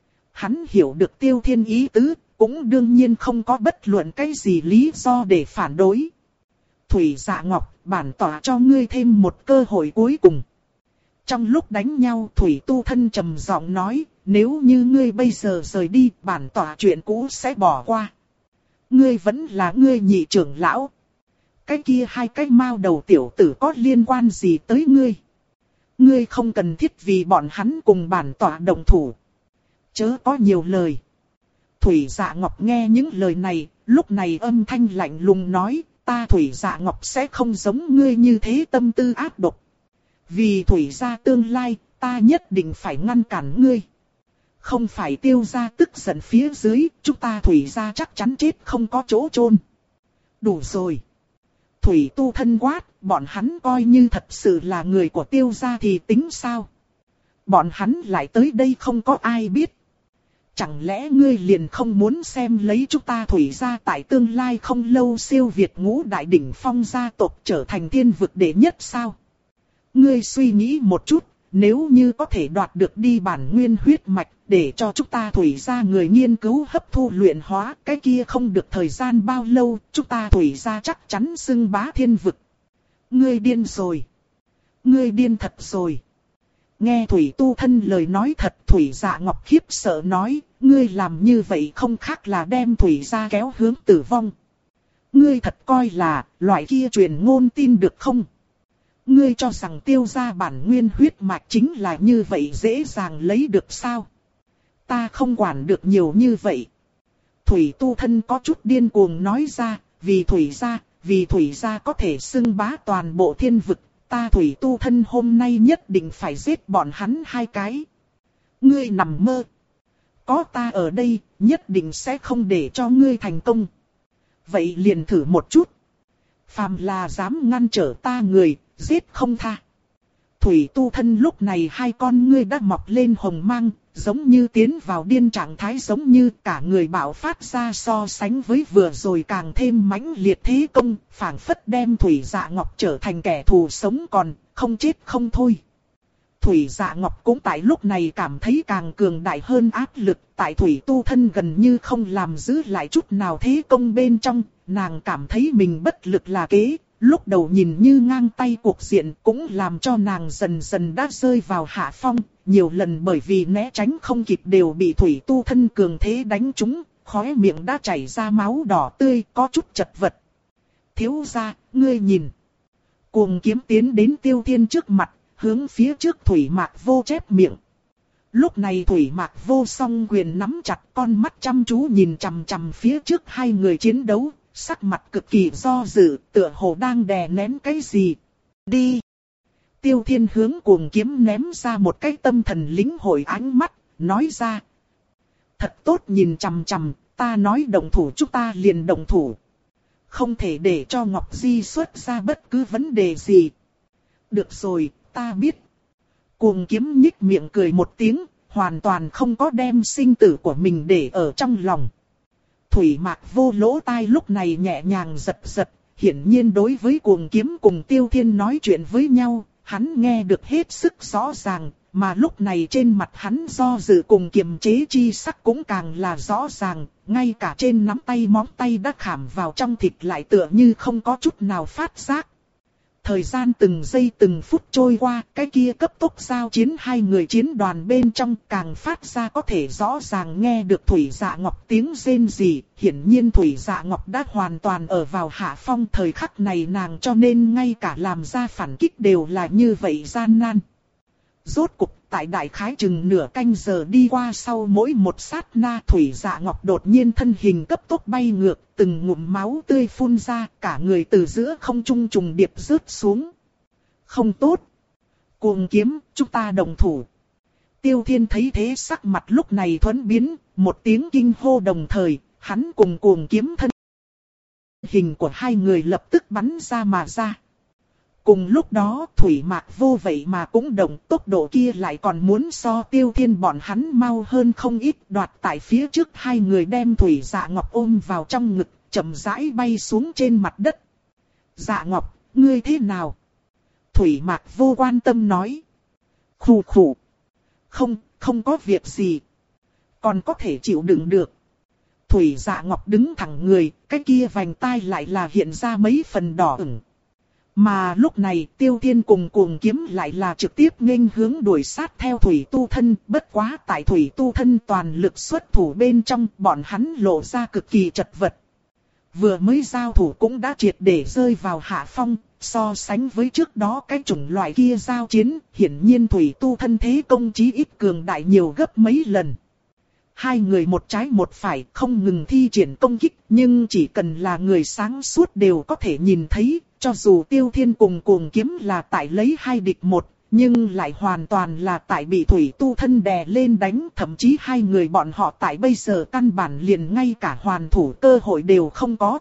Hắn hiểu được Tiêu Thiên ý tứ, cũng đương nhiên không có bất luận cái gì lý do để phản đối. Thủy Dạ Ngọc, bản tỏa cho ngươi thêm một cơ hội cuối cùng. Trong lúc đánh nhau, Thủy Tu Thân trầm giọng nói, nếu như ngươi bây giờ rời đi, bản tỏa chuyện cũ sẽ bỏ qua. Ngươi vẫn là ngươi nhị trưởng lão. Cái kia hai cái mao đầu tiểu tử có liên quan gì tới ngươi? Ngươi không cần thiết vì bọn hắn cùng bản tỏa đồng thủ. Chớ có nhiều lời. Thủy Dạ Ngọc nghe những lời này, lúc này âm thanh lạnh lùng nói, ta Thủy Dạ Ngọc sẽ không giống ngươi như thế tâm tư ác độc. Vì Thủy gia tương lai, ta nhất định phải ngăn cản ngươi. Không phải Tiêu gia tức giận phía dưới, chúng ta Thủy gia chắc chắn chết không có chỗ chôn. Đủ rồi. Thủy Tu Thân quát, bọn hắn coi như thật sự là người của Tiêu gia thì tính sao? Bọn hắn lại tới đây không có ai biết. Chẳng lẽ ngươi liền không muốn xem lấy chúng ta Thủy gia tại tương lai không lâu siêu việt ngũ đại đỉnh phong gia tộc trở thành thiên vực đệ nhất sao? Ngươi suy nghĩ một chút, nếu như có thể đoạt được đi bản nguyên huyết mạch, để cho chúng ta Thủy gia người nghiên cứu hấp thu luyện hóa, cái kia không được thời gian bao lâu, chúng ta Thủy gia chắc chắn xưng bá thiên vực. Ngươi điên rồi. Ngươi điên thật rồi. Nghe Thủy Tu Thân lời nói thật, Thủy Dạ Ngọc khiếp sợ nói, ngươi làm như vậy không khác là đem Thủy gia kéo hướng tử vong. Ngươi thật coi là, loại kia truyền ngôn tin được không? Ngươi cho rằng Tiêu gia bản nguyên huyết mạch chính là như vậy dễ dàng lấy được sao? Ta không quản được nhiều như vậy. Thủy Tu Thân có chút điên cuồng nói ra, vì Thủy gia, vì Thủy gia có thể xưng bá toàn bộ thiên vực, ta Thủy Tu Thân hôm nay nhất định phải giết bọn hắn hai cái. Ngươi nằm mơ. Có ta ở đây, nhất định sẽ không để cho ngươi thành công. Vậy liền thử một chút. Phàm là dám ngăn trở ta người, giết không tha. Thủy Tu Thân lúc này hai con ngươi đã mọc lên hồng mang, giống như tiến vào điên trạng thái, giống như cả người bạo phát ra so sánh với vừa rồi càng thêm mãnh liệt thế công, phảng phất đem Thủy Dạ Ngọc trở thành kẻ thù sống còn, không chết không thôi. Thủy Dạ Ngọc cũng tại lúc này cảm thấy càng cường đại hơn áp lực, tại Thủy Tu Thân gần như không làm giữ lại chút nào thế công bên trong, nàng cảm thấy mình bất lực là kế. Lúc đầu nhìn như ngang tay cuộc diện cũng làm cho nàng dần dần đã rơi vào hạ phong, nhiều lần bởi vì né tránh không kịp đều bị Thủy Tu Thân cường thế đánh trúng, khóe miệng đã chảy ra máu đỏ tươi, có chút chật vật. Thiếu gia, ngươi nhìn. Cuồng kiếm tiến đến Tiêu Thiên trước mặt, hướng phía trước Thủy Mạc Vô chép miệng. Lúc này Thủy Mạc Vô song quyền nắm chặt, con mắt chăm chú nhìn chằm chằm phía trước hai người chiến đấu. Sắc mặt cực kỳ do dự, tựa hồ đang đè nén cái gì. Đi! Tiêu Thiên hướng cuồng kiếm ném ra một cái tâm thần lĩnh hội ánh mắt, nói ra. Thật tốt nhìn chằm chằm, ta nói động thủ chúng ta liền động thủ. Không thể để cho Ngọc Di xuất ra bất cứ vấn đề gì. Được rồi, ta biết. Cuồng kiếm nhích miệng cười một tiếng, hoàn toàn không có đem sinh tử của mình để ở trong lòng. Thủy Mạc Vô lỗ tai lúc này nhẹ nhàng giật giật, hiển nhiên đối với cuồng kiếm cùng Tiêu Thiên nói chuyện với nhau, hắn nghe được hết sức rõ ràng, mà lúc này trên mặt hắn do dự cùng kiềm chế chi sắc cũng càng là rõ ràng, ngay cả trên nắm tay móng tay đã khảm vào trong thịt lại tựa như không có chút nào phát giác. Thời gian từng giây từng phút trôi qua, cái kia cấp tốc giao chiến hai người chiến đoàn bên trong càng phát ra có thể rõ ràng nghe được Thủy Dạ Ngọc tiếng rên rỉ. Hiển nhiên Thủy Dạ Ngọc đã hoàn toàn ở vào hạ phong, thời khắc này nàng cho nên ngay cả làm ra phản kích đều là như vậy gian nan. Rốt cục tại đại khái chừng nửa canh giờ đi qua sau, mỗi một sát na Thủy Dạ Ngọc đột nhiên thân hình cấp tốc bay ngược, từng ngụm máu tươi phun ra, cả người từ giữa không trung trùng điệp rớt xuống. Không tốt. Cuồng kiếm, chúng ta đồng thủ. Tiêu Thiên thấy thế sắc mặt lúc này thuẫn biến, một tiếng kinh hô đồng thời, hắn cùng cuồng kiếm thân hình của hai người lập tức bắn ra mà ra. Cùng lúc đó Thủy Mạc Vô vậy mà cũng động, tốc độ kia lại còn muốn so Tiêu Thiên bọn hắn mau hơn không ít, đoạt tại phía trước hai người đem Thủy Dạ Ngọc ôm vào trong ngực, chậm rãi bay xuống trên mặt đất. Dạ Ngọc, ngươi thế nào? Thủy Mạc Vô quan tâm nói. Khủ khủ. Không, không có việc gì. Còn có thể chịu đựng được. Thủy Dạ Ngọc đứng thẳng người, cái kia vành tai lại là hiện ra mấy phần đỏ ửng. Mà lúc này Tiêu Thiên cùng cuồng kiếm lại là trực tiếp nghênh hướng đuổi sát theo Thủy Tu Thân. Bất quá tại Thủy Tu Thân toàn lực xuất thủ bên trong, bọn hắn lộ ra cực kỳ chật vật. Vừa mới giao thủ cũng đã triệt để rơi vào hạ phong, so sánh với trước đó cái chủng loại kia giao chiến, hiển nhiên Thủy Tu Thân thế công chí ít cường đại nhiều gấp mấy lần. Hai người một trái một phải không ngừng thi triển công kích, nhưng chỉ cần là người sáng suốt đều có thể nhìn thấy, cho dù Tiêu Thiên cùng cuồng kiếm là tại lấy hai địch một, nhưng lại hoàn toàn là tại bị Thủy Tu Thân đè lên đánh, thậm chí hai người bọn họ tại bây giờ căn bản liền ngay cả hoàn thủ cơ hội đều không có.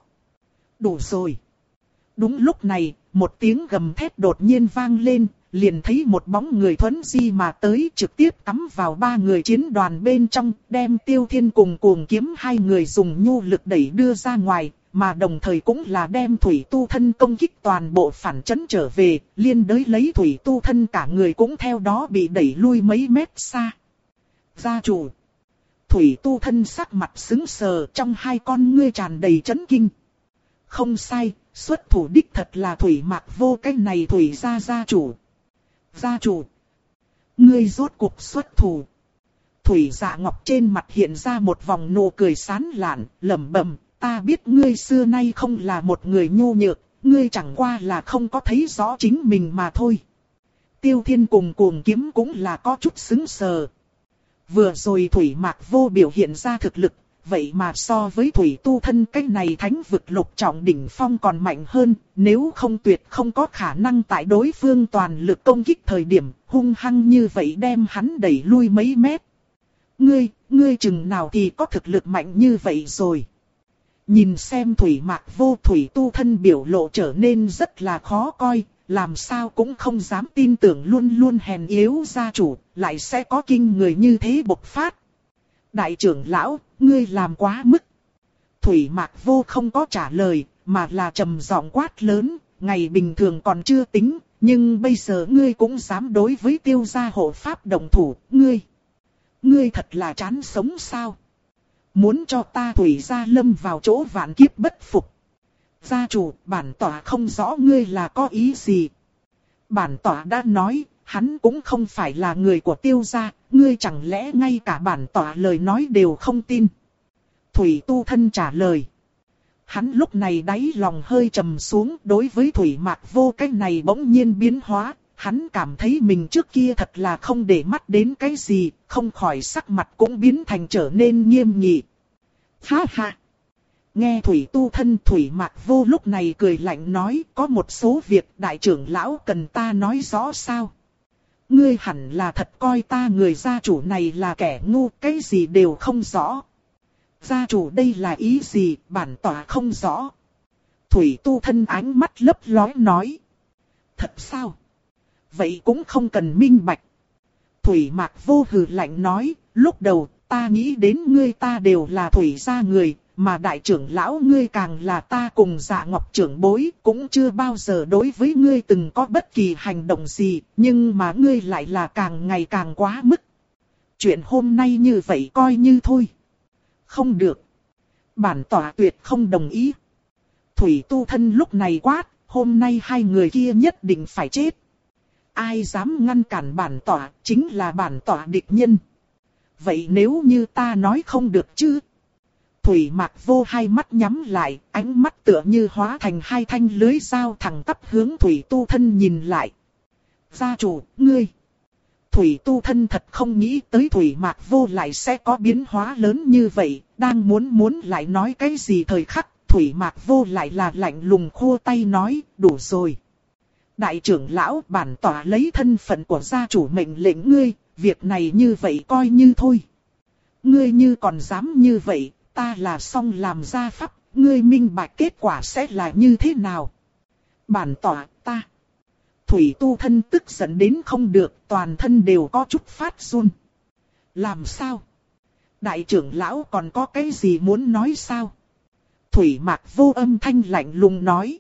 Đủ rồi. Đúng lúc này, một tiếng gầm thét đột nhiên vang lên, liền thấy một bóng người thuấn di mà tới, trực tiếp cắm vào ba người chiến đoàn bên trong, đem Tiêu Thiên cùng cuồng kiếm hai người dùng nhu lực đẩy đưa ra ngoài, mà đồng thời cũng là đem Thủy Tu Thân công kích toàn bộ phản chấn trở về, liên đới lấy Thủy Tu Thân cả người cũng theo đó bị đẩy lui mấy mét xa. Gia chủ. Thủy Tu Thân sắc mặt sững sờ, trong hai con ngươi tràn đầy chấn kinh. Không sai, xuất thủ đích thật là Thủy Mạc Vô, cái này Thủy gia gia chủ. Gia chủ. Ngươi rốt cuộc xuất thủ. Thủy Dạ Ngọc trên mặt hiện ra một vòng nụ cười sán lạn, lẩm bẩm. Ta biết ngươi xưa nay không là một người nhu nhược, ngươi chẳng qua là không có thấy rõ chính mình mà thôi. Tiêu Thiên cùng cuồng kiếm cũng là có chút sững sờ. Vừa rồi Thủy Mạc Vô biểu hiện ra thực lực, vậy mà so với Thủy Tu Thân cái này thánh vực lục trọng đỉnh phong còn mạnh hơn, nếu không tuyệt không có khả năng tại đối phương toàn lực công kích thời điểm hung hăng như vậy đem hắn đẩy lui mấy mét. Ngươi, ngươi chừng nào thì có thực lực mạnh như vậy rồi. Nhìn xem Thủy Mạc Vô, Thủy Tu Thân biểu lộ trở nên rất là khó coi, làm sao cũng không dám tin tưởng luôn luôn hèn yếu gia chủ, lại sẽ có kinh người như thế bộc phát. Đại trưởng lão, ngươi làm quá mức. Thủy Mạc Vô không có trả lời, mà là trầm giọng quát lớn, ngày bình thường còn chưa tính, nhưng bây giờ ngươi cũng dám đối với Tiêu gia hộ pháp đồng thủ, ngươi. Ngươi thật là chán sống sao? Muốn cho ta Thủy gia lâm vào chỗ vạn kiếp bất phục. Gia chủ, bản tỏa không rõ ngươi là có ý gì. Bản tỏa đã nói, hắn cũng không phải là người của Tiêu gia, ngươi chẳng lẽ ngay cả bản tỏa lời nói đều không tin. Thủy Tu Thân trả lời. Hắn lúc này đáy lòng hơi trầm xuống, đối với Thủy Mạc Vô cái này bỗng nhiên biến hóa, hắn cảm thấy mình trước kia thật là không để mắt đến cái gì, không khỏi sắc mặt cũng biến thành trở nên nghiêm nghị. Ha ha! Nghe Thủy Tu Thân, Thủy Mạc Vô lúc này cười lạnh nói, có một số việc đại trưởng lão cần ta nói rõ sao? Ngươi hẳn là thật coi ta người gia chủ này là kẻ ngu, cái gì đều không rõ. Gia chủ đây là ý gì, bản tỏa không rõ. Thủy Tu Thân ánh mắt lấp lóe nói. Thật sao? Vậy cũng không cần minh bạch. Thủy Mạc Vô hừ lạnh nói, lúc đầu ta nghĩ đến ngươi ta đều là Thủy gia người, mà đại trưởng lão ngươi càng là ta cùng Dạ Ngọc trưởng bối, cũng chưa bao giờ đối với ngươi từng có bất kỳ hành động gì, nhưng mà ngươi lại là càng ngày càng quá mức. Chuyện hôm nay như vậy coi như thôi. Không được. Bản tỏa tuyệt không đồng ý. Thủy Tu Thân lúc này quát, hôm nay hai người kia nhất định phải chết. Ai dám ngăn cản bản tỏa, chính là bản tỏa địch nhân. Vậy nếu như ta nói không được chứ? Thủy Mạc Vô hai mắt nhắm lại, ánh mắt tựa như hóa thành hai thanh lưới dao thẳng tắp hướng Thủy Tu Thân nhìn lại. Gia chủ, ngươi. Thủy Tu Thân thật không nghĩ tới Thủy Mạc Vô lại sẽ có biến hóa lớn như vậy, đang muốn muốn lại nói cái gì thời khắc, Thủy Mạc Vô lại là lạnh lùng khua tay nói, đủ rồi. Đại trưởng lão, bản tỏa lấy thân phận của gia chủ mệnh lệnh ngươi, việc này như vậy coi như thôi. Ngươi như còn dám như vậy, ta là xong làm gia pháp, ngươi minh bạch kết quả sẽ là như thế nào? Bản tỏa, ta. Thủy Tu Thân tức giận đến không được, toàn thân đều có chút phát run. Làm sao? Đại trưởng lão còn có cái gì muốn nói sao? Thủy Mạc Vô âm thanh lạnh lùng nói.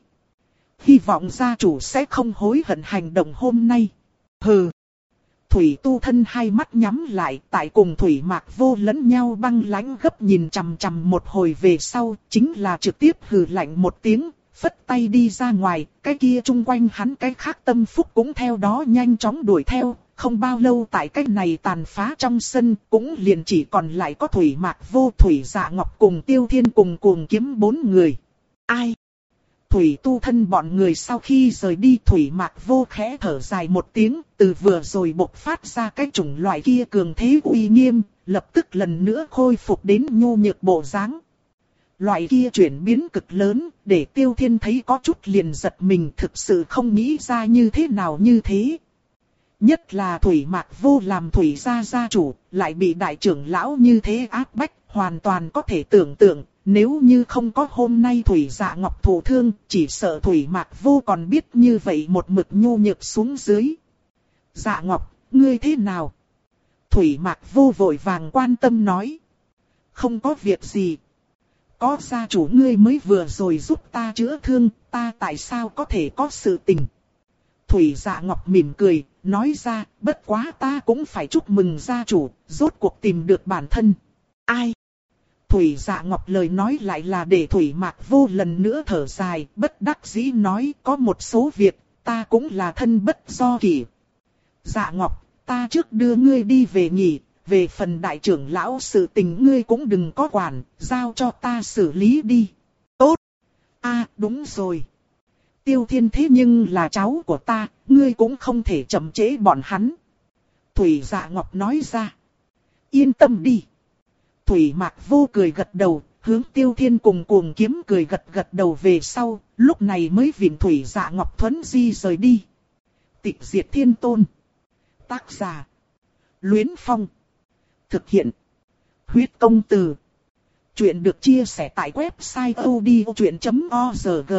Hy vọng gia chủ sẽ không hối hận hành động hôm nay. Hừ. Thủy Tu Thân hai mắt nhắm lại, tại cùng Thủy Mạc Vô lẫn nhau băng lãnh gấp nhìn chằm chằm một hồi về sau, chính là trực tiếp hừ lạnh một tiếng, phất tay đi ra ngoài, cái kia chung quanh hắn cái khác tâm phúc cũng theo đó nhanh chóng đuổi theo, không bao lâu tại cái này tàn phá trong sân, cũng liền chỉ còn lại có Thủy Mạc Vô, Thủy Dạ Ngọc cùng Tiêu Thiên cùng Cuồng Kiếm bốn người. Ai? Thủy Tu Thân bọn người sau khi rời đi, Thủy Mạc Vô khẽ thở dài một tiếng, từ vừa rồi bộc phát ra cái chủng loại kia cường thế uy nghiêm, lập tức lần nữa khôi phục đến nhu nhược bộ dáng. Loại kia chuyển biến cực lớn, để Tiêu Thiên thấy có chút liền giật mình, thực sự không nghĩ ra như thế nào như thế. Nhất là Thủy Mạc Vô làm Thủy gia gia chủ, lại bị đại trưởng lão như thế áp bách, hoàn toàn có thể tưởng tượng. Nếu như không có hôm nay Thủy Dạ Ngọc thụ thương, chỉ sợ Thủy Mạc Vô còn biết như vậy một mực nhu nhược xuống dưới. Dạ Ngọc, ngươi thế nào? Thủy Mạc Vô vội vàng quan tâm nói. Không có việc gì. Có gia chủ ngươi mới vừa rồi giúp ta chữa thương, ta tại sao có thể có sự tình? Thủy Dạ Ngọc mỉm cười, nói ra, bất quá ta cũng phải chúc mừng gia chủ, rốt cuộc tìm được bản thân. Ai? Thủy Dạ Ngọc lời nói lại là để Thủy Mạc Vô lần nữa thở dài, bất đắc dĩ nói có một số việc, ta cũng là thân bất do kỷ. Dạ Ngọc, ta trước đưa ngươi đi về nghỉ, về phần đại trưởng lão sự tình ngươi cũng đừng có quản, giao cho ta xử lý đi. Tốt. À, đúng rồi. Tiêu Thiên thế nhưng là cháu của ta, ngươi cũng không thể chậm trễ bọn hắn. Thủy Dạ Ngọc nói ra. Yên tâm đi. Thủy Mạc Vô cười gật đầu, hướng Tiêu Thiên cùng Cuồng Kiếm cười gật gật đầu về sau, lúc này mới vịn Thủy Dạ Ngọc thuấn di rời đi. Tịch Diệt Thiên Tôn. Tác giả. Luyến Phong. Thực hiện. Huyết Công Từ. Chuyện được chia sẻ tại website odchuyện chấm org.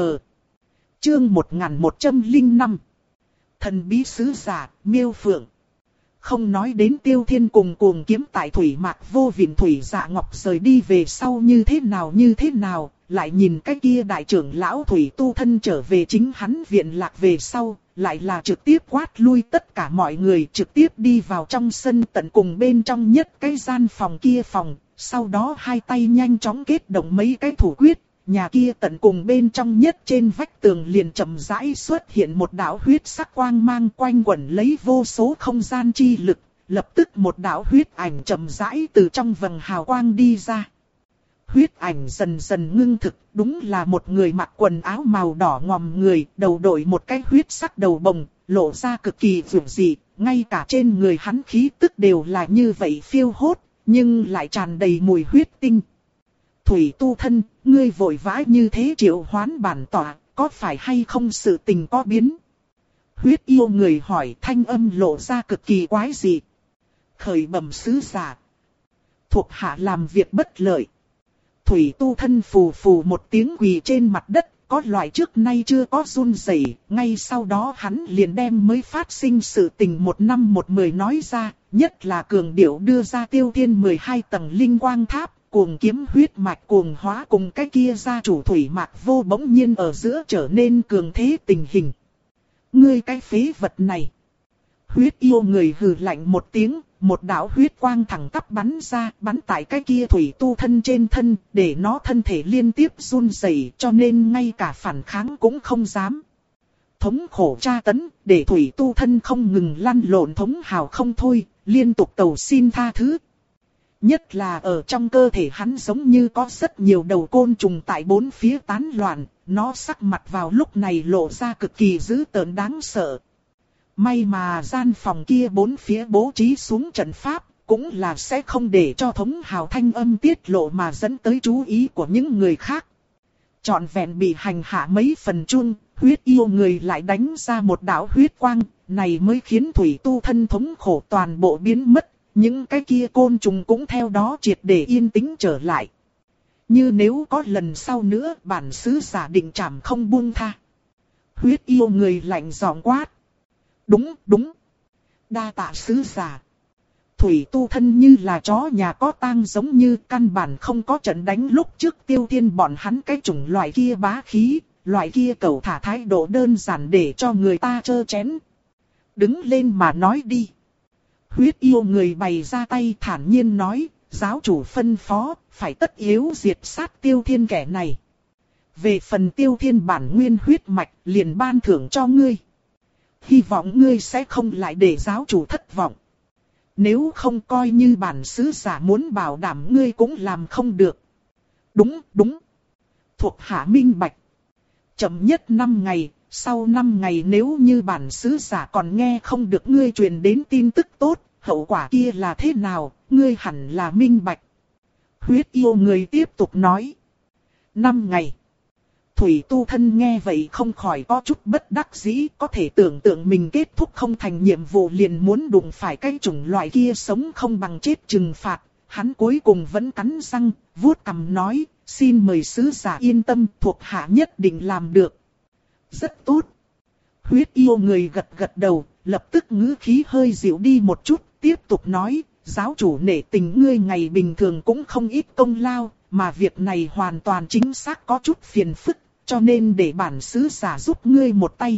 Chương một nghìn một trăm lẻ năm. Thần bí sứ giả, Miêu Phượng. Không nói đến Tiêu Thiên cùng Cuồng Kiếm tại Thủy Mạc Vô vịn Thủy Dạ Ngọc rời đi về sau như thế nào như thế nào, lại nhìn cái kia đại trưởng lão Thủy Tu Thân trở về chính hắn viện lạc về sau, lại là trực tiếp quát lui tất cả mọi người, trực tiếp đi vào trong sân tận cùng bên trong nhất cái gian phòng kia phòng, sau đó hai tay nhanh chóng kết động mấy cái thủ quyết. Nhà kia tận cùng bên trong nhất trên vách tường liền chậm rãi xuất hiện một đạo huyết sắc quang mang quanh quẩn lấy vô số không gian chi lực, lập tức một đạo huyết ảnh chậm rãi từ trong vầng hào quang đi ra. Huyết ảnh dần dần ngưng thực, đúng là một người mặc quần áo màu đỏ ngòm người, đầu đội một cái huyết sắc đầu bồng, lộ ra cực kỳ dữ dị, ngay cả trên người hắn khí tức đều là như vậy phiêu hốt, nhưng lại tràn đầy mùi huyết tinh. Thủy Tu Thân, ngươi vội vã như thế triệu hoán bản tỏa, có phải hay không sự tình có biến? Huyết yêu người hỏi, thanh âm lộ ra cực kỳ quái dị. Khởi bẩm sứ giả. Thuộc hạ làm việc bất lợi. Thủy Tu Thân phù phù một tiếng quỳ trên mặt đất, có loại trước nay chưa có run rẩy. Ngay sau đó hắn liền đem mới phát sinh sự tình một năm một mười nói ra, nhất là cường điệu đưa ra Tiêu Thiên mười hai tầng linh quang tháp. Cuồng Kiếm huyết mạch cuồng hóa cùng cái kia gia chủ Thủy Mạc Vô bỗng nhiên ở giữa trở nên cường thế tình hình. Ngươi cái phế vật này. Huyết yêu người hừ lạnh một tiếng, một đạo huyết quang thẳng tắp bắn ra, bắn tại cái kia Thủy Tu Thân trên thân, để nó thân thể liên tiếp run rẩy, cho nên ngay cả phản kháng cũng không dám. thống khổ tra tấn, để Thủy Tu Thân không ngừng lăn lộn thống hào không thôi, liên tục cầu xin tha thứ. Nhất là ở trong cơ thể hắn giống như có rất nhiều đầu côn trùng tại bốn phía tán loạn, nó sắc mặt vào lúc này lộ ra cực kỳ dữ tợn đáng sợ. May mà gian phòng kia bốn phía bố trí xuống trận pháp, cũng là sẽ không để cho thống hào thanh âm tiết lộ mà dẫn tới chú ý của những người khác. Trọn vẹn bị hành hạ mấy phần chuông, huyết yêu người lại đánh ra một đạo huyết quang, này mới khiến Thủy Tu Thân thống khổ toàn bộ biến mất, những cái kia côn trùng cũng theo đó triệt để yên tĩnh trở lại. Như nếu có lần sau nữa, bản sứ giả định trảm không buông tha. Huyết yêu người lạnh giọng quát. Đúng, đúng. Đa tạ sứ giả. Thủy Tu Thân như là chó nhà có tang giống như căn bản không có trận đánh lúc trước Tiêu Thiên bọn hắn cái chủng loại kia bá khí, loại kia cầu thả thái độ đơn giản để cho người ta chơ chén. Đứng lên mà nói đi. Huyết yêu người bày ra tay thản nhiên nói, giáo chủ phân phó, phải tất yếu diệt sát Tiêu Thiên kẻ này. Về phần Tiêu Thiên bản nguyên huyết mạch liền ban thưởng cho ngươi. Hy vọng ngươi sẽ không lại để giáo chủ thất vọng. Nếu không coi như bản sứ giả muốn bảo đảm ngươi cũng làm không được. Đúng, đúng. Thuộc hạ minh bạch. Chậm nhất năm ngày, sau năm ngày nếu như bản sứ giả còn nghe không được ngươi truyền đến tin tức tốt, hậu quả kia là thế nào, ngươi hẳn là minh bạch. Huyết yêu người tiếp tục nói. Năm ngày. Thủy Tu Thân nghe vậy không khỏi có chút bất đắc dĩ, có thể tưởng tượng mình kết thúc không thành nhiệm vụ liền muốn đụng phải cái chủng loại kia sống không bằng chết trừng phạt. Hắn cuối cùng vẫn cắn răng, vuốt cằm nói, xin mời sứ giả yên tâm, thuộc hạ nhất định làm được. Rất tốt. Huyết yêu người gật gật đầu, lập tức ngữ khí hơi dịu đi một chút, tiếp tục nói, giáo chủ nể tình ngươi ngày bình thường cũng không ít công lao, mà việc này hoàn toàn chính xác có chút phiền phức. Cho nên để bản sứ giả giúp ngươi một tay.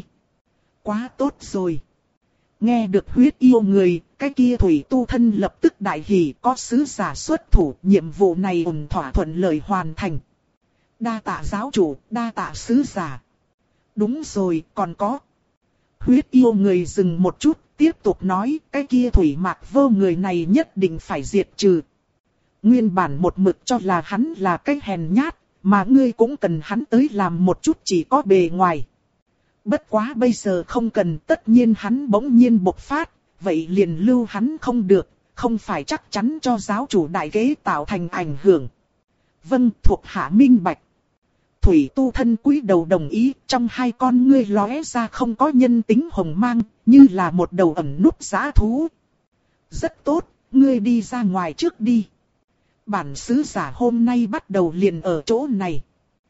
Quá tốt rồi. Nghe được huyết yêu người, cái kia Thủy Tu Thân lập tức đại hỉ, có sứ giả xuất thủ, nhiệm vụ này ổn thỏa thuận lợi hoàn thành. Đa tạ giáo chủ, đa tạ sứ giả. Đúng rồi, còn có. Huyết yêu người dừng một chút, tiếp tục nói, cái kia Thủy Mạc Vô người này nhất định phải diệt trừ. Nguyên bản một mực cho là hắn là cái hèn nhát. Mà ngươi cũng cần hắn tới làm một chút chỉ có bề ngoài. Bất quá bây giờ không cần, tất nhiên hắn bỗng nhiên bộc phát, vậy liền lưu hắn không được, không phải chắc chắn cho giáo chủ đại kế tạo thành ảnh hưởng. Vâng, thuộc hạ minh bạch. Thủy Tu Thân cúi đầu đồng ý, trong hai con ngươi lóe ra không có nhân tính hồng mang, như là một đầu ẩn núp dã thú. Rất tốt, ngươi đi ra ngoài trước đi. Bản sứ giả hôm nay bắt đầu liền ở chỗ này.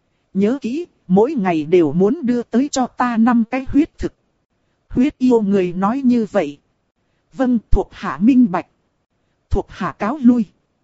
Nhớ kỹ, mỗi ngày đều muốn đưa tới cho ta năm cái huyết thực. Huyết yêu người nói như vậy. Vâng, thuộc hạ minh bạch. Thuộc hạ cáo lui.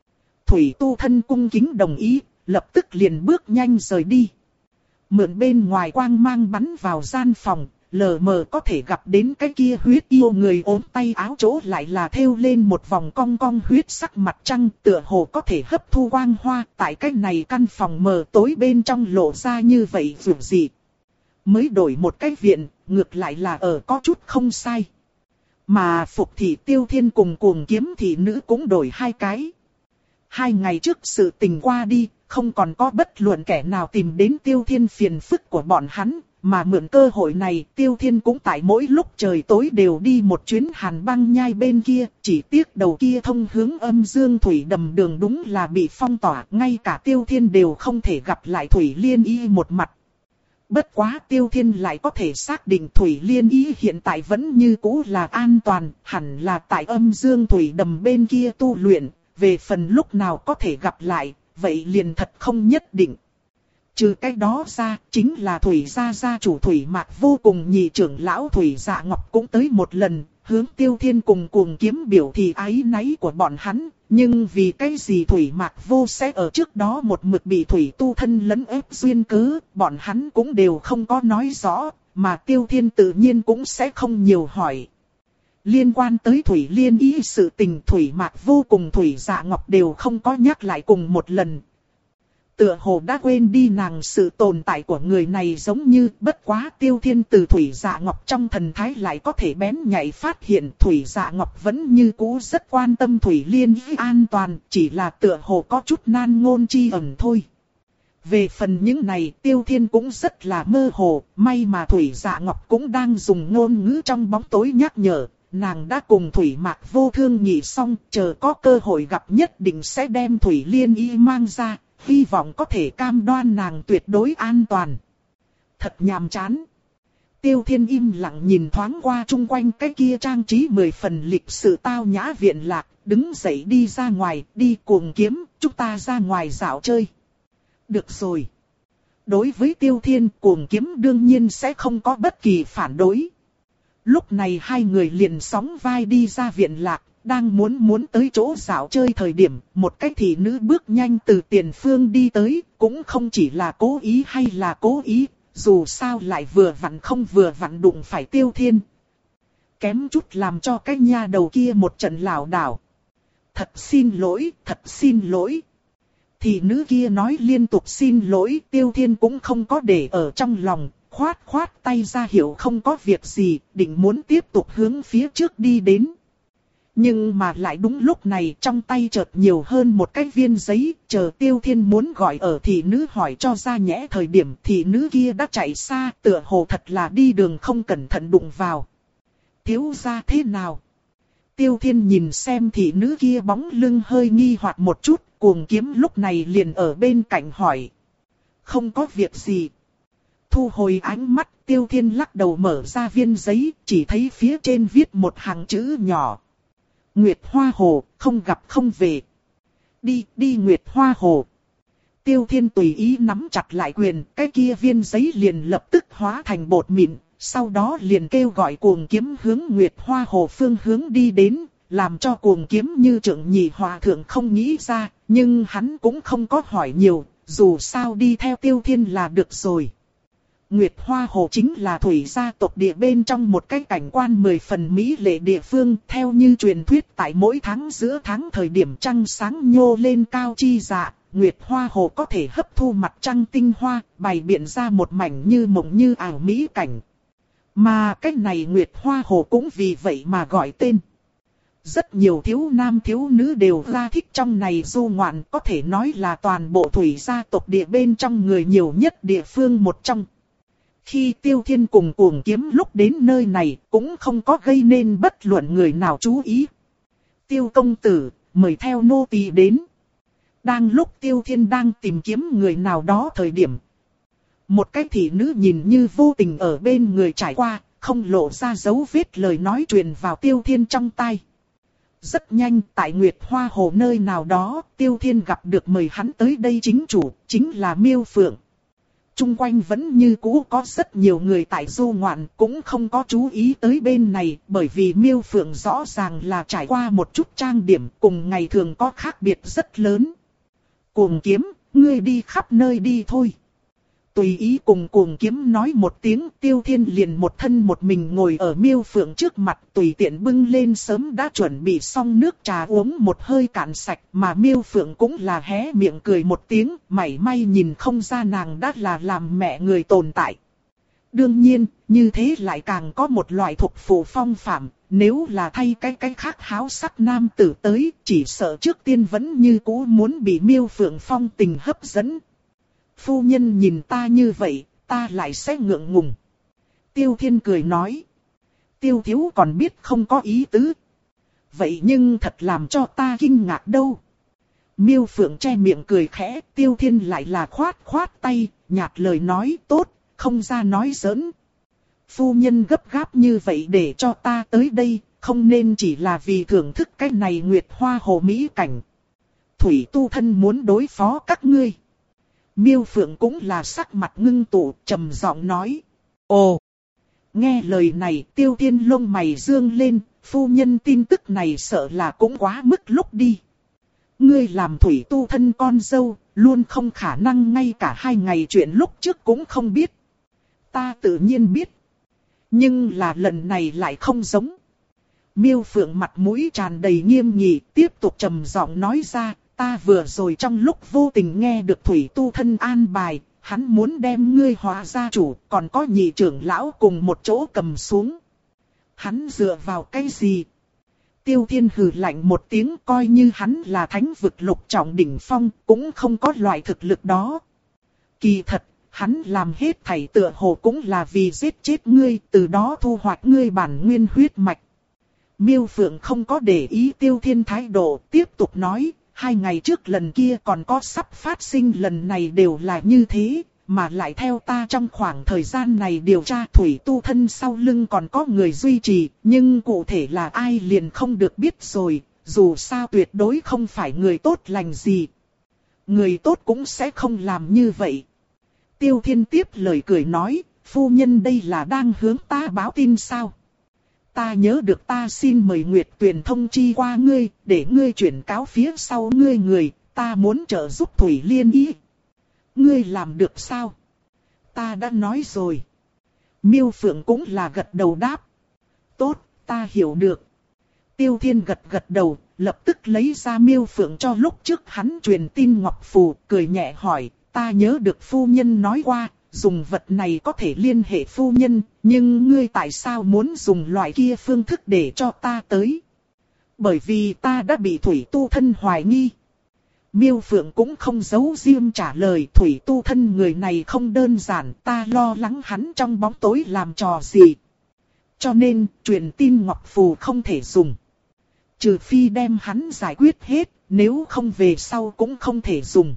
Thủy Tu Thân cung kính đồng ý, lập tức liền bước nhanh rời đi. Mượn bên ngoài quang mang bắn vào gian phòng, lờ mờ có thể gặp đến cái kia huyết yêu người ốm tay áo chỗ lại là thêu lên một vòng cong cong huyết sắc mặt trăng, tựa hồ có thể hấp thu quang hoa, tại cái này căn phòng mờ tối bên trong lộ ra như vậy dù gì. Mới đổi một cái viện, ngược lại là ở có chút không sai. Mà Phục Thị Tiêu Thiên cùng Cuồng Kiếm Thị Nữ cũng đổi hai cái. Hai ngày trước sự tình qua đi, không còn có bất luận kẻ nào tìm đến Tiêu Thiên phiền phức của bọn hắn. Mà mượn cơ hội này, Tiêu Thiên cũng tại mỗi lúc trời tối đều đi một chuyến Hàn Băng Nhai bên kia, chỉ tiếc đầu kia thông hướng Âm Dương Thủy Đầm đường đúng là bị phong tỏa, ngay cả Tiêu Thiên đều không thể gặp lại Thủy Liên Y một mặt. Bất quá Tiêu Thiên lại có thể xác định Thủy Liên Y hiện tại vẫn như cũ là an toàn, hẳn là tại Âm Dương Thủy Đầm bên kia tu luyện, về phần lúc nào có thể gặp lại, vậy liền thật không nhất định. Trừ cái đó ra, chính là Thủy gia gia chủ Thủy Mạc Vô cùng nhị trưởng lão Thủy Dạ Ngọc cũng tới một lần, hướng Tiêu Thiên cùng Cuồng Kiếm biểu thị áy náy của bọn hắn, nhưng vì cái gì Thủy Mạc Vô sẽ ở trước đó một mực bị Thủy Tu Thân lấn ép duyên cớ, bọn hắn cũng đều không có nói rõ, mà Tiêu Thiên tự nhiên cũng sẽ không nhiều hỏi. Liên quan tới Thủy Liên Y sự tình Thủy Mạc Vô cùng Thủy Dạ Ngọc đều không có nhắc lại cùng một lần. Tựa hồ đã quên đi nàng sự tồn tại của người này, giống như bất quá Tiêu Thiên từ Thủy Dạ Ngọc trong thần thái lại có thể bén nhạy phát hiện Thủy Dạ Ngọc vẫn như cũ rất quan tâm Thủy Liên Y an toàn, chỉ là tựa hồ có chút nan ngôn chi ẩn thôi. Về phần những này Tiêu Thiên cũng rất là mơ hồ, may mà Thủy Dạ Ngọc cũng đang dùng ngôn ngữ trong bóng tối nhắc nhở. Nàng đã cùng Thủy Mạc Vô Thương nghị xong, chờ có cơ hội gặp nhất định sẽ đem Thủy Liên Y mang ra, hy vọng có thể cam đoan nàng tuyệt đối an toàn. Thật nhàm chán. Tiêu Thiên im lặng nhìn thoáng qua chung quanh cái kia trang trí mười phần lịch sự tao nhã viện lạc, đứng dậy đi ra ngoài, đi Cuồng Kiếm, chúng ta ra ngoài dạo chơi. Được rồi. Đối với Tiêu Thiên, Cuồng Kiếm đương nhiên sẽ không có bất kỳ phản đối. Lúc này hai người liền sóng vai đi ra viện lạc, đang muốn muốn tới chỗ dạo chơi thời điểm, một cái thị nữ bước nhanh từ tiền phương đi tới, cũng không chỉ là cố ý hay là cố ý, dù sao lại vừa vặn không vừa vặn đụng phải Tiêu Thiên. Kém chút làm cho cái nha đầu kia một trận lảo đảo. Thật xin lỗi, thật xin lỗi. Thị nữ kia nói liên tục xin lỗi, Tiêu Thiên cũng không có để ở trong lòng. Khoát khoát tay ra hiệu không có việc gì, định muốn tiếp tục hướng phía trước đi đến. Nhưng mà lại đúng lúc này trong tay chợt nhiều hơn một cái viên giấy, chờ Tiêu Thiên muốn gọi ở thị nữ hỏi cho ra nhẽ thời điểm thị nữ kia đã chạy xa, tựa hồ thật là đi đường không cẩn thận đụng vào. Thiếu gia thế nào? Tiêu Thiên nhìn xem thị nữ kia bóng lưng hơi nghi hoặc một chút, Cuồng Kiếm lúc này liền ở bên cạnh hỏi. Không có việc gì. Thu hồi ánh mắt, Tiêu Thiên lắc đầu mở ra viên giấy, chỉ thấy phía trên viết một hàng chữ nhỏ. Nguyệt Hoa Hồ, không gặp không về. Đi, đi Nguyệt Hoa Hồ. Tiêu Thiên tùy ý nắm chặt lại quyền, cái kia viên giấy liền lập tức hóa thành bột mịn, sau đó liền kêu gọi Cuồng Kiếm hướng Nguyệt Hoa Hồ phương hướng đi đến, làm cho Cuồng Kiếm như Trượng Nhị Hòa thượng không nghĩ ra, nhưng hắn cũng không có hỏi nhiều, dù sao đi theo Tiêu Thiên là được rồi. Nguyệt Hoa Hồ chính là thủy gia tộc địa bên trong một cái cảnh quan mười phần mỹ lệ địa phương, theo như truyền thuyết tại mỗi tháng giữa tháng thời điểm trăng sáng nhô lên cao chi dạ, Nguyệt Hoa Hồ có thể hấp thu mặt trăng tinh hoa, bày biện ra một mảnh như mộng như ảo mỹ cảnh. Mà cái này Nguyệt Hoa Hồ cũng vì vậy mà gọi tên. Rất nhiều thiếu nam thiếu nữ đều ra thích trong này du ngoạn, có thể nói là toàn bộ thủy gia tộc địa bên trong người nhiều nhất địa phương một trong. Khi Tiêu Thiên cùng Cuồng Kiếm lúc đến nơi này, cũng không có gây nên bất luận người nào chú ý. Tiêu công tử, mời theo nô tỳ đến. Đang lúc Tiêu Thiên đang tìm kiếm người nào đó thời điểm. Một cái thị nữ nhìn như vô tình ở bên người trải qua, không lộ ra dấu vết lời nói truyền vào Tiêu Thiên trong tai. Rất nhanh, tại Nguyệt Hoa Hồ nơi nào đó, Tiêu Thiên gặp được mời hắn tới đây chính chủ, chính là Miêu Phượng. Trung quanh vẫn như cũ có rất nhiều người tại du ngoạn, cũng không có chú ý tới bên này, bởi vì Miêu Phượng rõ ràng là trải qua một chút trang điểm, cùng ngày thường có khác biệt rất lớn. Cuồng Kiếm, ngươi đi khắp nơi đi thôi. Tùy ý cùng Cuồng Kiếm nói một tiếng, Tiêu Thiên liền một thân một mình ngồi ở Miêu Phượng trước mặt, tùy tiện bưng lên sớm đã chuẩn bị xong nước trà uống một hơi cạn sạch, mà Miêu Phượng cũng là hé miệng cười một tiếng, mảy may nhìn không ra nàng đã là làm mẹ người tồn tại. Đương nhiên, như thế lại càng có một loại thục phụ phong phạm, nếu là thay cái cái khác háo sắc nam tử tới, chỉ sợ trước tiên vẫn như cũ muốn bị Miêu Phượng phong tình hấp dẫn. Phu nhân nhìn ta như vậy, ta lại sẽ ngượng ngùng. Tiêu Thiên cười nói. Tiêu thiếu còn biết không có ý tứ. Vậy nhưng thật làm cho ta kinh ngạc đâu. Miêu Phượng che miệng cười khẽ, Tiêu Thiên lại là khoát khoát tay, nhạt lời nói tốt, không ra nói giỡn. Phu nhân gấp gáp như vậy để cho ta tới đây, không nên chỉ là vì thưởng thức cái này Nguyệt Hoa Hồ mỹ cảnh. Thủy tu thân muốn đối phó các ngươi. Miêu Phượng cũng là sắc mặt ngưng tụ, trầm giọng nói. Ồ! Nghe lời này, Tiêu Thiên lông mày dương lên, phu nhân tin tức này sợ là cũng quá mức lúc đi. Ngươi làm thủy tu thân con dâu, luôn không khả năng ngay cả hai ngày chuyện lúc trước cũng không biết. Ta tự nhiên biết. Nhưng là lần này lại không giống. Miêu Phượng mặt mũi tràn đầy nghiêm nghị, tiếp tục trầm giọng nói ra. ta vừa rồi trong lúc vô tình nghe được Thủy Tu Thân an bài, hắn muốn đem ngươi hóa gia chủ, còn có nhị trưởng lão cùng một chỗ cầm xuống. Hắn dựa vào cái gì? Tiêu Thiên hừ lạnh một tiếng, coi như hắn là thánh vực lục trọng đỉnh phong, cũng không có loại thực lực đó. Kỳ thật, hắn làm hết thảy tựa hồ cũng là vì giết chết ngươi, từ đó thu hoạch ngươi bản nguyên huyết mạch. Miêu Phượng không có để ý Tiêu Thiên thái độ, tiếp tục nói, hai ngày trước lần kia còn có sắp phát sinh lần này đều là như thế, mà lại theo ta trong khoảng thời gian này điều tra Thủy Tu Thân sau lưng còn có người duy trì, nhưng cụ thể là ai liền không được biết rồi, dù sao tuyệt đối không phải người tốt lành gì. Người tốt cũng sẽ không làm như vậy. Tiêu Thiên tiếp lời cười nói, phu nhân đây là đang hướng ta báo tin sao? Ta nhớ được ta xin mời Nguyệt Tuyền thông chi qua ngươi, để ngươi chuyển cáo phía sau ngươi người, ta muốn trợ giúp Thủy Liên Y. Ngươi làm được sao? Ta đã nói rồi. Miêu Phượng cũng là gật đầu đáp. Tốt, ta hiểu được. Tiêu Thiên gật gật đầu, lập tức lấy ra Miêu Phượng cho lúc trước hắn truyền tin ngọc phù, cười nhẹ hỏi, ta nhớ được phu nhân nói qua, dùng vật này có thể liên hệ phu nhân, nhưng ngươi tại sao muốn dùng loại kia phương thức để cho ta tới? Bởi vì ta đã bị Thủy Tu Thân hoài nghi. Miêu Phượng cũng không giấu riêng trả lời, Thủy Tu Thân người này không đơn giản, ta lo lắng hắn trong bóng tối làm trò gì. Cho nên, truyền tin ngọc phù không thể dùng. Trừ phi đem hắn giải quyết hết, nếu không về sau cũng không thể dùng.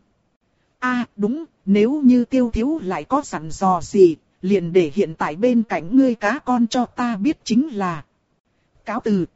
À đúng, nếu như Tiêu thiếu lại có dặn dò gì, liền để hiện tại bên cạnh ngươi cá con cho ta biết chính là. Cáo từ.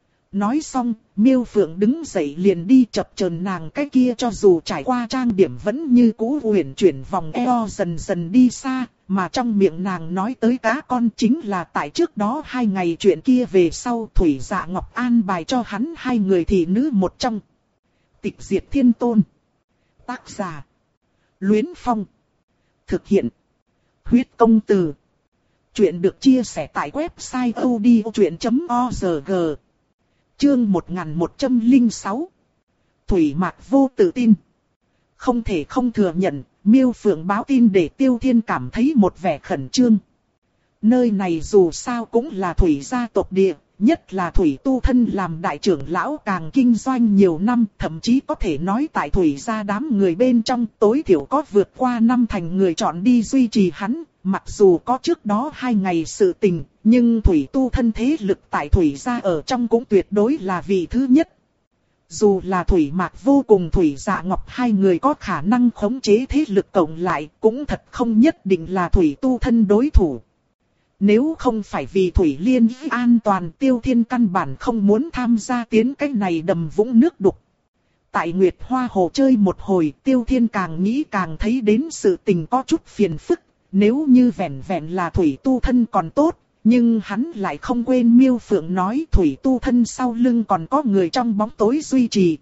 Nói xong, Miêu Phượng đứng dậy liền đi, chập chờn nàng cái kia cho dù trải qua trang điểm vẫn như cũ uyển chuyển vòng eo dần dần đi xa, mà trong miệng nàng nói tới cá con chính là tại trước đó hai ngày chuyện kia về sau Thủy Dạ Ngọc an bài cho hắn hai người thị nữ một trong. Tịch Diệt Thiên Tôn. Tác giả. Luyến Phong. Thực hiện. Huyết Công Từ. Chuyện được chia sẻ tại website odchuyện chấm org. Chương một nghìn một trăm lẻ sáu. Thủy Mạc vô tự tin. Không thể không thừa nhận, Miêu Phượng báo tin để Tiêu Thiên cảm thấy một vẻ khẩn trương. Nơi này dù sao cũng là Thủy gia tộc địa, nhất là Thủy Tu Thân làm đại trưởng lão càng kinh doanh nhiều năm, thậm chí có thể nói tại Thủy gia đám người bên trong tối thiểu có vượt qua năm thành người chọn đi duy trì hắn. Mặc dù có trước đó hai ngày sự tình, nhưng Thủy Tu Thân thế lực tại Thủy gia ở trong cũng tuyệt đối là vị thứ nhất. Dù là Thủy Mạc vô cùng Thủy Dạ Ngọc hai người có khả năng khống chế thế lực cộng lại, cũng thật không nhất định là Thủy Tu Thân đối thủ. Nếu không phải vì Thủy Liên Y an toàn, Tiêu Thiên căn bản không muốn tham gia tiến cái này đầm vũng nước đục. Tại Nguyệt Hoa Hồ chơi một hồi, Tiêu Thiên càng nghĩ càng thấy đến sự tình có chút phiền phức. Nếu như vẹn vẹn là Thủy Tu Thân còn tốt, nhưng hắn lại không quên Miêu Phượng nói Thủy Tu Thân sau lưng còn có người trong bóng tối duy trì.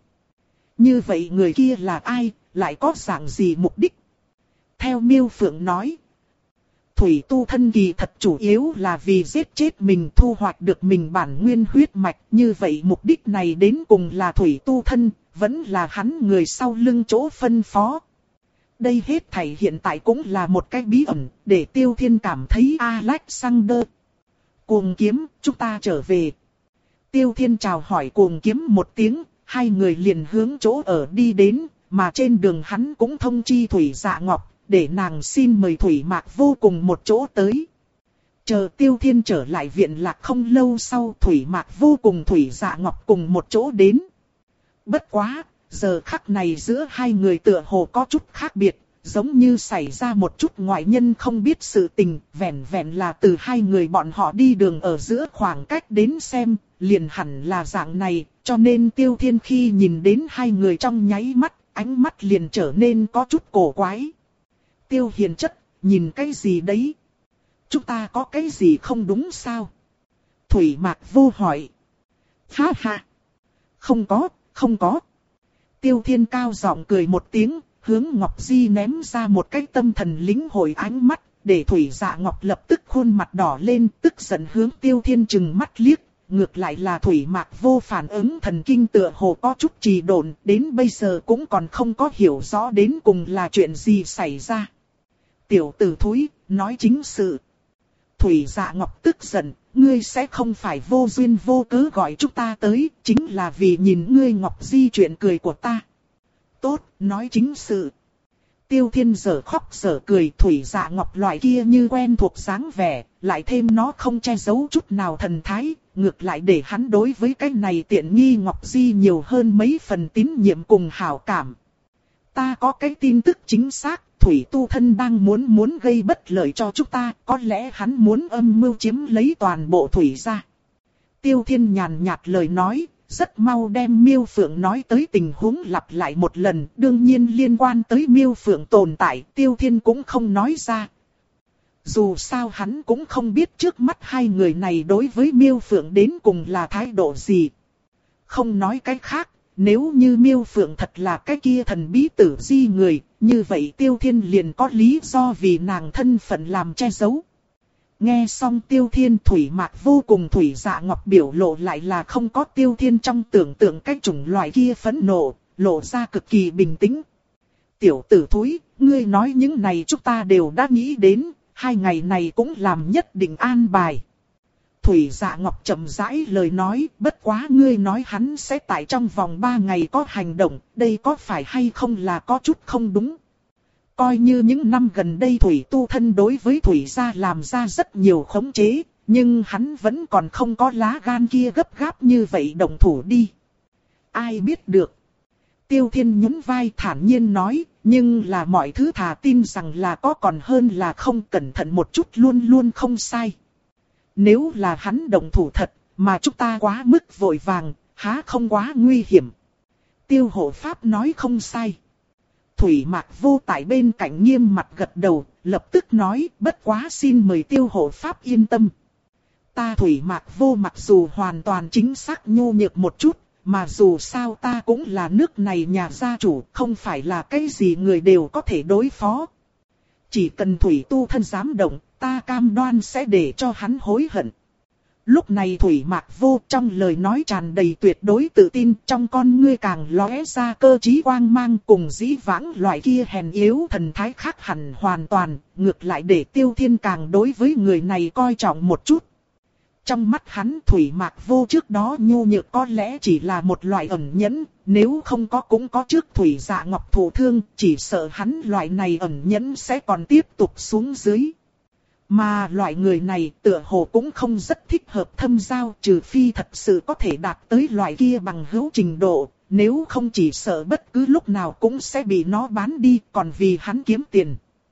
Như vậy người kia là ai, lại có dạng gì mục đích? Theo Miêu Phượng nói, Thủy Tu Thân kỳ thật chủ yếu là vì giết chết mình, thu hoạch được mình bản nguyên huyết mạch. Như vậy mục đích này đến cùng là Thủy Tu Thân, vẫn là hắn người sau lưng chỗ phân phó. Đây hết thảy hiện tại cũng là một cái bí ẩn, để Tiêu Thiên cảm thấy Alexander. Cuồng Kiếm, chúng ta trở về. Tiêu Thiên chào hỏi Cuồng Kiếm một tiếng, hai người liền hướng chỗ ở đi đến, mà trên đường hắn cũng thông chi Thủy Dạ Ngọc, để nàng xin mời Thủy Mạc vô cùng một chỗ tới. Chờ Tiêu Thiên trở lại viện lạc không lâu sau, Thủy Mạc vô cùng Thủy Dạ Ngọc cùng một chỗ đến. Bất quá, giờ khắc này giữa hai người tựa hồ có chút khác biệt, giống như xảy ra một chút ngoại nhân không biết sự tình, vẻn vẹn là từ hai người bọn họ đi đường ở giữa khoảng cách đến xem, liền hẳn là dạng này, cho nên Tiêu Thiên khi nhìn đến hai người trong nháy mắt, ánh mắt liền trở nên có chút cổ quái. Tiêu Hiền chất, nhìn cái gì đấy? Chúng ta có cái gì không đúng sao? Thủy Mạc vô hỏi. Ha ha! Không có, không có. Tiêu Thiên cao giọng cười một tiếng, hướng Ngọc Di ném ra một cái tâm thần lĩnh hội ánh mắt, để Thủy Dạ Ngọc lập tức khuôn mặt đỏ lên, tức giận hướng Tiêu Thiên trừng mắt liếc, ngược lại là Thủy Mạc Vô phản ứng thần kinh tựa hồ có chút trì độn, đến bây giờ cũng còn không có hiểu rõ đến cùng là chuyện gì xảy ra. Tiểu tử thúi, nói chính sự. Thủy Dạ Ngọc tức giận, ngươi sẽ không phải vô duyên vô cớ gọi chúng ta tới, chính là vì nhìn ngươi Ngọc Di chuyện cười của ta. Tốt, nói chính sự. Tiêu Thiên dở khóc dở cười, Thủy Dạ Ngọc loại kia như quen thuộc dáng vẻ, lại thêm nó không che giấu chút nào thần thái, ngược lại để hắn đối với cái này tiện nghi Ngọc Di nhiều hơn mấy phần tín nhiệm cùng hảo cảm. Ta có cái tin tức chính xác, Thủy Tu Thân đang muốn muốn gây bất lợi cho chúng ta, có lẽ hắn muốn âm mưu chiếm lấy toàn bộ Thủy gia. Tiêu Thiên nhàn nhạt lời nói, rất mau đem Miêu Phượng nói tới tình huống lặp lại một lần, đương nhiên liên quan tới Miêu Phượng tồn tại, Tiêu Thiên cũng không nói ra. Dù sao hắn cũng không biết trước mắt hai người này đối với Miêu Phượng đến cùng là thái độ gì. Không nói cái khác, nếu như Miêu Phượng thật là cái kia thần bí tử di người, như vậy Tiêu Thiên liền có lý do vì nàng thân phận làm che giấu. Nghe xong Tiêu Thiên, Thủy Mạc Vô cùng Thủy Dạ Ngọc biểu lộ lại là không có Tiêu Thiên trong tưởng tượng cái chủng loại kia phẫn nộ, lộ ra cực kỳ bình tĩnh. Tiểu tử thúi, ngươi nói những này chúng ta đều đã nghĩ đến, hai ngày này cũng làm nhất định an bài. Thủy Dạ Ngọc chậm rãi lời nói, bất quá ngươi nói hắn sẽ tại trong vòng ba ngày có hành động, đây có phải hay không là có chút không đúng. Coi như những năm gần đây Thủy Tu Thân đối với Thủy gia làm ra rất nhiều khống chế, nhưng hắn vẫn còn không có lá gan kia gấp gáp như vậy động thủ đi. Ai biết được. Tiêu Thiên nhún vai thản nhiên nói, nhưng là mọi thứ thà tin rằng là có còn hơn là không, cẩn thận một chút luôn luôn không sai. Nếu là hắn động thủ thật, mà chúng ta quá mức vội vàng, há không quá nguy hiểm. Tiêu Hộ Pháp nói không sai. Thủy Mạc Vô tại bên cạnh nghiêm mặt gật đầu, lập tức nói, bất quá xin mời Tiêu Hộ Pháp yên tâm. Ta Thủy Mạc Vô mặc dù hoàn toàn chính xác nhu nhược một chút, mà dù sao ta cũng là nước này nhà gia chủ, không phải là cái gì người đều có thể đối phó. Chỉ cần Thủy Tu Thân dám động, ta cam đoan sẽ để cho hắn hối hận. Lúc này Thủy Mạc Vô trong lời nói tràn đầy tuyệt đối tự tin, trong con ngươi càng lóe ra cơ trí quang mang, cùng dĩ vãng loại kia hèn yếu thần thái khác hẳn hoàn toàn, ngược lại để Tiêu Thiên càng đối với người này coi trọng một chút. Trong mắt hắn Thủy Mạc Vô trước đó nhu nhược có lẽ chỉ là một loại ẩn nhẫn, nếu không có cũng có trước Thủy Dạ Ngọc thụ thương, chỉ sợ hắn loại này ẩn nhẫn sẽ còn tiếp tục xuống dưới. Mà loại người này tựa hồ cũng không rất thích hợp thâm giao, trừ phi thật sự có thể đạt tới loại kia bằng hữu trình độ, nếu không chỉ sợ bất cứ lúc nào cũng sẽ bị nó bán đi, còn vì hắn kiếm tiền.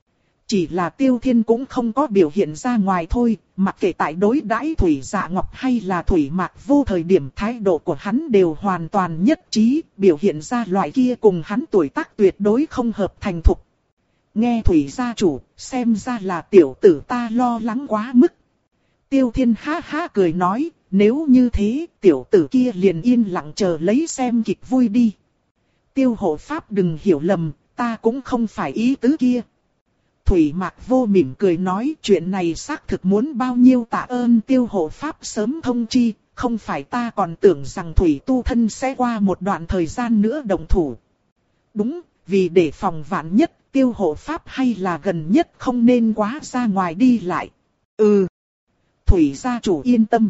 Chỉ là Tiêu Thiên cũng không có biểu hiện ra ngoài thôi, mặc kệ tại đối đãi Thủy Dạ Ngọc hay là Thủy Mạc Vô thời điểm, thái độ của hắn đều hoàn toàn nhất trí, biểu hiện ra loại kia cùng hắn tuổi tác tuyệt đối không hợp thành thục. Nghe Thủy gia chủ, xem ra là tiểu tử ta lo lắng quá mức. Tiêu Thiên ha ha cười nói, nếu như thế, tiểu tử kia liền yên lặng chờ lấy xem kịch vui đi. Tiêu Hộ Pháp đừng hiểu lầm, ta cũng không phải ý tứ kia. Thủy Mạc Vô mỉm cười nói, chuyện này xác thực muốn bao nhiêu tạ ơn Tiêu Hộ Pháp sớm thông chi, không phải ta còn tưởng rằng Thủy Tu Thân sẽ qua một đoạn thời gian nữa động thủ. Đúng, vì để phòng vạn nhất, Tiêu Hộ Pháp hay là gần nhất không nên quá ra ngoài đi lại. Ừ. Thủy gia chủ yên tâm.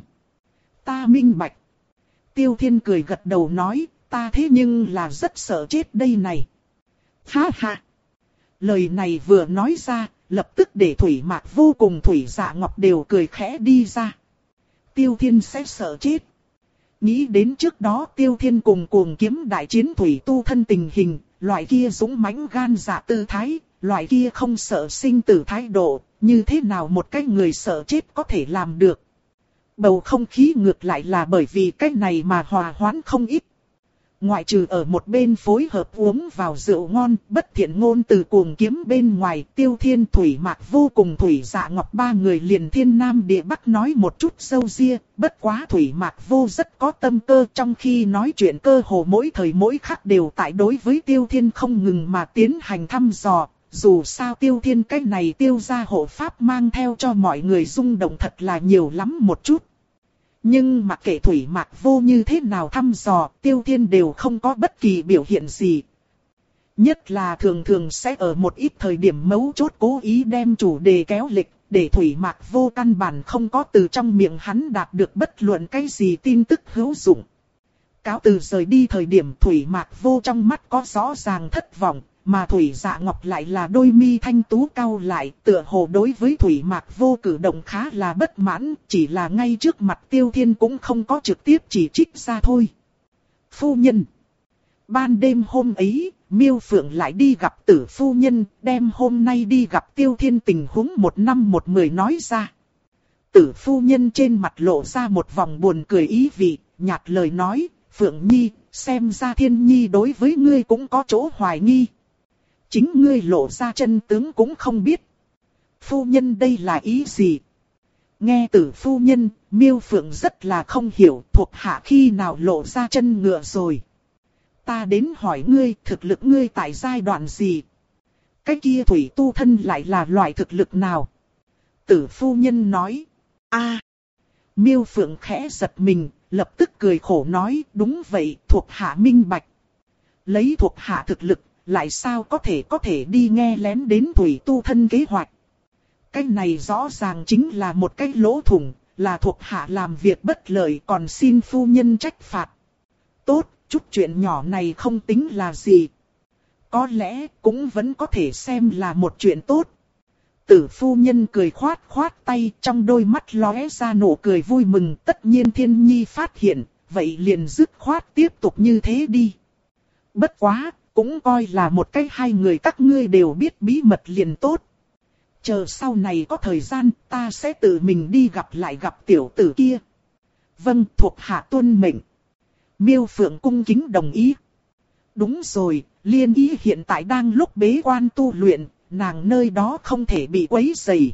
Ta minh bạch. Tiêu Thiên cười gật đầu nói, ta thế nhưng là rất sợ chết đây này. Ha ha. Lời này vừa nói ra, lập tức để Thủy Mạc Vô cùng Thủy Dạ Ngọc đều cười khẽ đi ra. Tiêu Thiên sẽ sợ chết. Nghĩ đến trước đó Tiêu Thiên cùng cuồng kiếm đại chiến Thủy Tu Thân tình hình, loại kia dũng mãnh gan dạ tư thái, loại kia không sợ sinh tử thái độ, như thế nào một cái người sợ chết có thể làm được. Bầu không khí ngược lại là bởi vì cái này mà hòa hoãn không ít. Ngoại trừ ở một bên phối hợp uống vào rượu ngon, bất thiện ngôn từ cuồng kiếm bên ngoài, Tiêu Thiên Thủy Mạc Vô cùng Thủy Dạ Ngọc ba người liền thiên nam địa bắc nói một chút sâu ria, bất quá Thủy Mạc Vô rất có tâm cơ, trong khi nói chuyện cơ hồ mỗi thời mỗi khắc đều tại đối với Tiêu Thiên không ngừng mà tiến hành thăm dò, dù sao Tiêu Thiên cái này Tiêu gia hộ pháp mang theo cho mọi người rung động thật là nhiều lắm một chút. Nhưng mặc kệ Thủy Mạc Vô như thế nào thăm dò, Tiêu Thiên đều không có bất kỳ biểu hiện gì. Nhất là thường thường sẽ ở một ít thời điểm mấu chốt cố ý đem chủ đề kéo lịch, để Thủy Mạc Vô căn bản không có từ trong miệng hắn đạt được bất luận cái gì tin tức hữu dụng. Cáo từ rời đi thời điểm Thủy Mạc Vô trong mắt có rõ ràng thất vọng, mà Thủy Dạ Ngọc lại là đôi mi thanh tú cau lại, tựa hồ đối với Thủy Mạc Vô cử động khá là bất mãn, chỉ là ngay trước mặt Tiêu Thiên cũng không có trực tiếp chỉ trích ra thôi. Phu nhân. Ban đêm hôm ấy, Miêu Phượng lại đi gặp Tử phu nhân, đem hôm nay đi gặp Tiêu Thiên tình huống một năm một mười nói ra. Tử phu nhân trên mặt lộ ra một vòng buồn cười ý vị, nhạt lời nói, Phượng Nhi, xem ra Thiên Nhi đối với ngươi cũng có chỗ hoài nghi. Chính ngươi lộ ra chân tướng cũng không biết. Phu nhân đây là ý gì? Nghe Tử phu nhân, Miêu Phượng rất là không hiểu thuộc hạ khi nào lộ ra chân ngựa rồi. Ta đến hỏi ngươi thực lực ngươi tại giai đoạn gì? Cái kia thủy tu thân lại là loại thực lực nào? Tử phu nhân nói. A. Miêu Phượng khẽ giật mình, lập tức cười khổ nói đúng vậy thuộc hạ minh bạch. Lấy thuộc hạ thực lực, lại sao có thể có thể đi nghe lén đến thủy tu thân kế hoạch? Cái này rõ ràng chính là một cái lỗ thủng, là thuộc hạ làm việc bất lợi còn xin phu nhân trách phạt. Tốt, chút chuyện nhỏ này không tính là gì. Có lẽ cũng vẫn có thể xem là một chuyện tốt. Tử phu nhân cười khoát khoát tay, trong đôi mắt lóe ra nụ cười vui mừng. Tất nhiên Thiên Nhi phát hiện, vậy liền dứt khoát tiếp tục như thế đi. Bất quá, cũng coi là một cái hai người các ngươi đều biết bí mật liền tốt. Chờ sau này có thời gian, ta sẽ tự mình đi gặp lại gặp tiểu tử kia. Vâng, thuộc hạ tuân mệnh. Miêu Phượng cung kính đồng ý. Đúng rồi, Liên Ý hiện tại đang lúc bế quan tu luyện, nàng nơi đó không thể bị quấy rầy.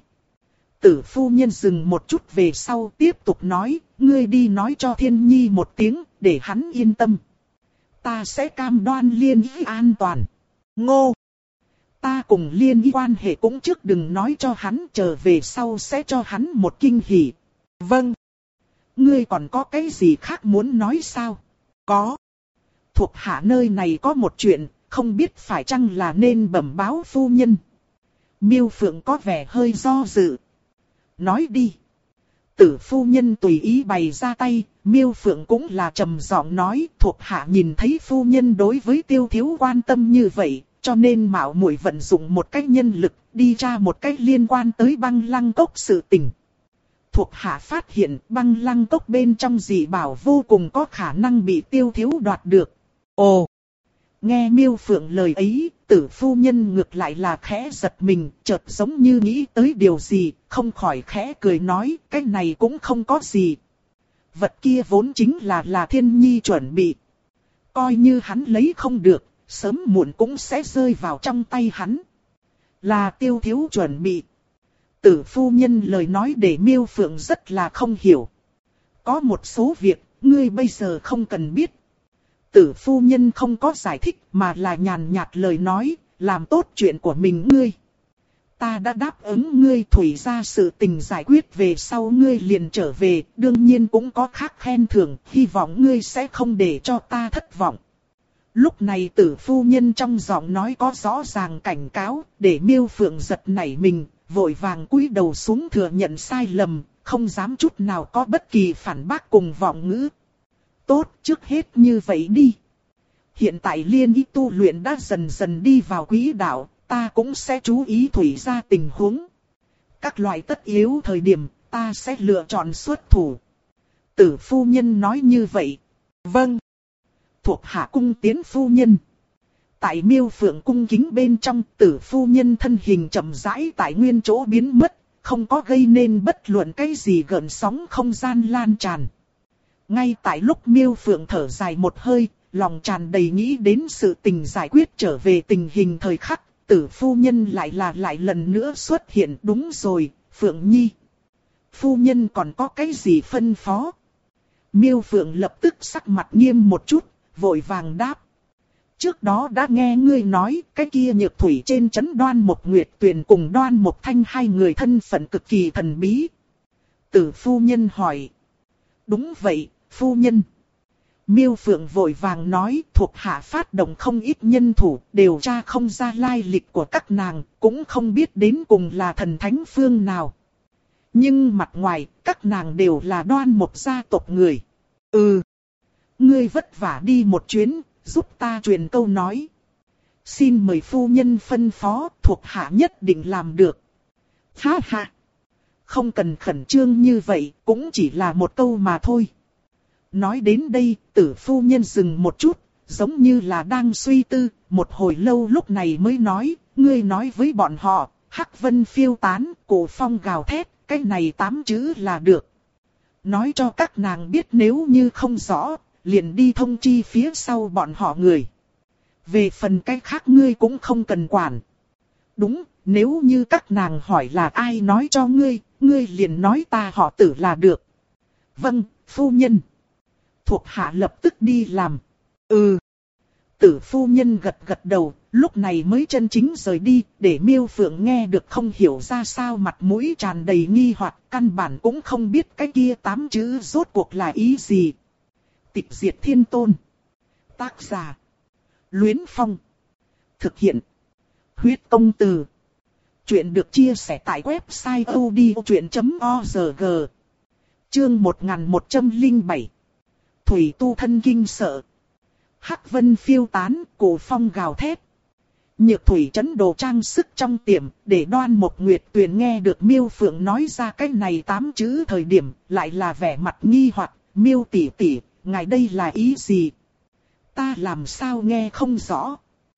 Tử phu nhân dừng một chút về sau tiếp tục nói, ngươi đi nói cho Thiên Nhi một tiếng, để hắn yên tâm. Ta sẽ cam đoan Liên Ý an toàn. Ngô! Ta cùng Liên Ý quan hệ cũng trước đừng nói cho hắn, trở về sau sẽ cho hắn một kinh hỉ. Vâng! Ngươi còn có cái gì khác muốn nói sao? Có! Thuộc hạ nơi này có một chuyện, không biết phải chăng là nên bẩm báo phu nhân. Miêu Phượng có vẻ hơi do dự. Nói đi. Tử phu nhân tùy ý bày ra tay, Miêu Phượng cũng là trầm giọng nói, thuộc hạ nhìn thấy phu nhân đối với Tiêu Thiếu quan tâm như vậy, cho nên mạo muội vận dụng một cách nhân lực, đi tra một cách liên quan tới Băng Lăng Cốc sự tình. Thuộc hạ phát hiện Băng Lăng Cốc bên trong dị bảo vô cùng có khả năng bị Tiêu Thiếu đoạt được. Ồ! Nghe Miêu Phượng lời ấy, Tử phu nhân ngược lại là khẽ giật mình, chợt giống như nghĩ tới điều gì, không khỏi khẽ cười nói, cái này cũng không có gì. Vật kia vốn chính là là Thiên Nhi chuẩn bị. Coi như hắn lấy không được, sớm muộn cũng sẽ rơi vào trong tay hắn. Là Tiêu Thiếu chuẩn bị. Tử phu nhân lời nói để Miêu Phượng rất là không hiểu. Có một số việc, ngươi bây giờ không cần biết. Tử phu nhân không có giải thích mà là nhàn nhạt lời nói, làm tốt chuyện của mình ngươi. Ta đã đáp ứng ngươi thủy ra sự tình giải quyết về sau ngươi liền trở về, đương nhiên cũng có khác khen thưởng, hy vọng ngươi sẽ không để cho ta thất vọng. Lúc này tử phu nhân trong giọng nói có rõ ràng cảnh cáo, để Miêu Phượng giật nảy mình, vội vàng cúi đầu xuống thừa nhận sai lầm, không dám chút nào có bất kỳ phản bác cùng vọng ngữ. Tốt, trước hết như vậy đi. Hiện tại Liên Ý tu luyện đã dần dần đi vào quỹ đạo, ta cũng sẽ chú ý thủy ra tình huống. Các loại tất yếu thời điểm, ta sẽ lựa chọn xuất thủ. Tử phu nhân nói như vậy. Vâng. Thuộc hạ cung tiến phu nhân. Tại Miêu Phượng cung kính bên trong, tử phu nhân thân hình chậm rãi tại nguyên chỗ biến mất, không có gây nên bất luận cái gì gợn sóng không gian lan tràn. Ngay tại lúc Miêu Phượng thở dài một hơi, lòng tràn đầy nghĩ đến sự tình giải quyết trở về tình hình thời khắc, tử phu nhân lại là lại lần nữa xuất hiện. Đúng rồi, Phượng Nhi. Phu nhân còn có cái gì phân phó? Miêu Phượng lập tức sắc mặt nghiêm một chút, vội vàng đáp. Trước đó đã nghe ngươi nói, cái kia Nhược Thủy trên trấn Đoan Mộc Nguyệt Tuyền cùng Đoan Mộc Thanh hai người thân phận cực kỳ thần bí. Tử phu nhân hỏi. Đúng vậy, phu nhân. Miêu Phượng vội vàng nói, thuộc hạ phát động không ít nhân thủ, điều tra không ra lai lịch của các nàng, cũng không biết đến cùng là thần thánh phương nào. Nhưng mặt ngoài, các nàng đều là Đoan Mộc gia tộc người. Ừ. Ngươi vất vả đi một chuyến, giúp ta truyền câu nói. Xin mời phu nhân phân phó, thuộc hạ nhất định làm được. Ha ha. Không cần khẩn trương như vậy, cũng chỉ là một câu mà thôi. Nói đến đây, Tử phu nhân dừng một chút, giống như là đang suy tư, một hồi lâu lúc này mới nói, ngươi nói với bọn họ, hắc vân phiêu tán, cổ phong gào thét, cái này tám chữ là được. Nói cho các nàng biết nếu như không rõ, liền đi thông chi phía sau bọn họ người. Về phần cái khác ngươi cũng không cần quản. Đúng, nếu như các nàng hỏi là ai nói cho ngươi, ngươi liền nói ta họ Tử là được. Vâng, phu nhân. Thuộc hạ lập tức đi làm. Ừ. Tử phu nhân gật gật đầu, lúc này mới chân chính rời đi, để Miêu Phượng nghe được không hiểu ra sao mặt mũi tràn đầy nghi hoặc, căn bản cũng không biết cái kia tám chữ rốt cuộc là ý gì. Tịch diệt thiên tôn. Tác giả. Luyến Phong. Thực hiện. Huyết công từ. Chuyện được chia sẻ tại website odchuyện chấm org. Chương một nghìn một trăm lẻ bảy. Thủy tu thân kinh sợ. Hắc vân phiêu tán, cổ phong gào thét. Nhược thủy chấn đồ trang sức trong tiệm, để Đoan Mộc Nguyệt Tuyền nghe được Miêu Phượng nói ra cái này tám chữ thời điểm, lại là vẻ mặt nghi hoặc. Miêu tỷ tỷ, ngài đây là ý gì? Ta làm sao nghe không rõ?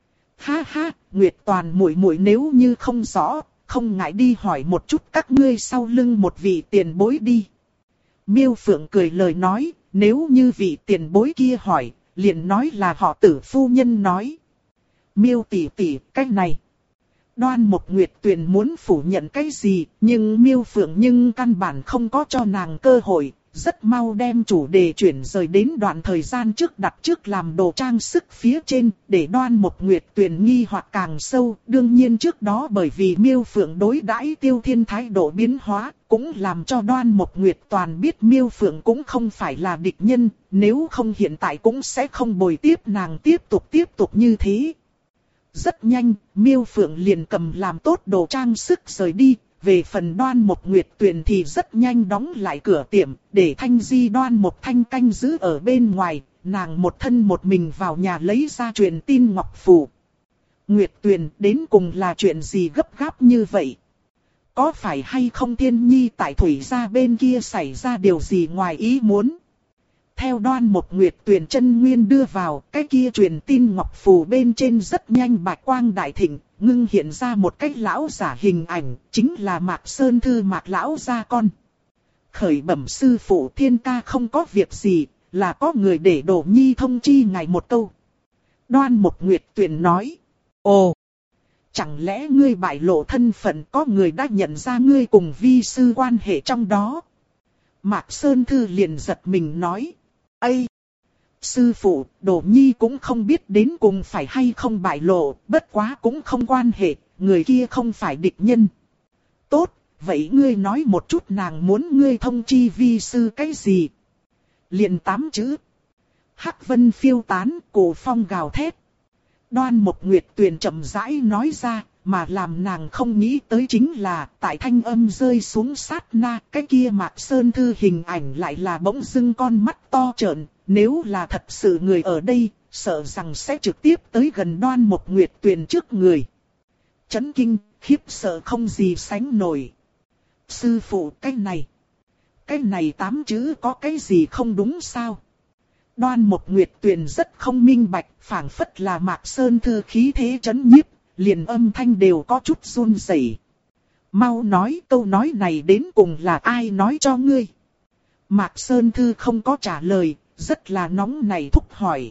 Ha ha, Nguyệt Toàn muội muội nếu như không rõ, không ngại đi hỏi một chút các ngươi sau lưng một vị tiền bối đi. Miêu Phượng cười lời nói, nếu như vị tiền bối kia hỏi, liền nói là họ Tử phu nhân nói. Miêu tỷ tỷ, cái này. Đoan Mộc Nguyệt Tuyền muốn phủ nhận cái gì, nhưng Miêu Phượng nhưng căn bản không có cho nàng cơ hội, rất mau đem chủ đề chuyển rời đến đoạn thời gian trước đặt trước làm đồ trang sức phía trên, để Đoan Mộc Nguyệt Tuyền nghi hoặc càng sâu. Đương nhiên trước đó bởi vì Miêu Phượng đối đãi Tiêu Thiên thái độ biến hóa, cũng làm cho Đoan Mộc Nguyệt Toàn biết Miêu Phượng cũng không phải là địch nhân, nếu không hiện tại cũng sẽ không bồi tiếp nàng tiếp tục tiếp tục như thế. Rất nhanh, Miêu Phượng liền cầm làm tốt đồ trang sức rời đi. Về phần Đoan Mộc Nguyệt Tuyền thì rất nhanh đóng lại cửa tiệm, để Thanh Di Đoan Mộc Thanh canh giữ ở bên ngoài, nàng một thân một mình vào nhà lấy ra truyền tin ngọc phù. Nguyệt Tuyền, đến cùng là chuyện gì gấp gáp như vậy? Có phải hay không Thiên Nhi tại Thủy gia bên kia xảy ra điều gì ngoài ý muốn? Theo Đoan Mộc Nguyệt Tuyền chân nguyên đưa vào, cái kia truyền tin ngọc phù bên trên rất nhanh bạch quang đại thịnh, ngưng hiện ra một cái lão giả hình ảnh, chính là Mạc Sơn Thư Mạc lão gia con. Khởi bẩm sư phụ, Thiên ca không có việc gì, là có người để Đỗ Nhi thông chi ngài một câu. Đoan Mộc Nguyệt Tuyền nói. Ồ, chẳng lẽ ngươi bại lộ thân phận, có người đã nhận ra ngươi cùng vi sư quan hệ trong đó? Mạc Sơn Thư liền giật mình nói. Ây! Sư phụ, Đỗ Nhi cũng không biết đến cùng phải hay không bại lộ, bất quá cũng không quan hệ, người kia không phải địch nhân. Tốt, vậy ngươi nói một chút nàng muốn ngươi thông chi vi sư cái gì? Liền tám chữ. Hắc vân phiêu tán, cổ phong gào thét. Đoan Mộc Nguyệt Tuyền chậm rãi nói ra, mà làm nàng không nghĩ tới chính là, tại thanh âm rơi xuống sát na, cái kia Mạc Sơn Thư hình ảnh lại là bỗng dưng con mắt to trợn, nếu là thật sự người ở đây, sợ rằng sẽ trực tiếp tới gần Đoan Mộc Nguyệt Tuyền trước người. Chấn kinh, khiếp sợ không gì sánh nổi. Sư phụ, cái này, cái này tám chữ có cái gì không đúng sao? Đoan Mộc Nguyệt Tuyền rất không minh bạch, phảng phất là Mạc Sơn Thư khí thế chấn nhiếp, liền âm thanh đều có chút run rẩy. Mau nói, câu nói này đến cùng là ai nói cho ngươi? Mạc Sơn Thư không có trả lời, rất là nóng nảy thúc hỏi.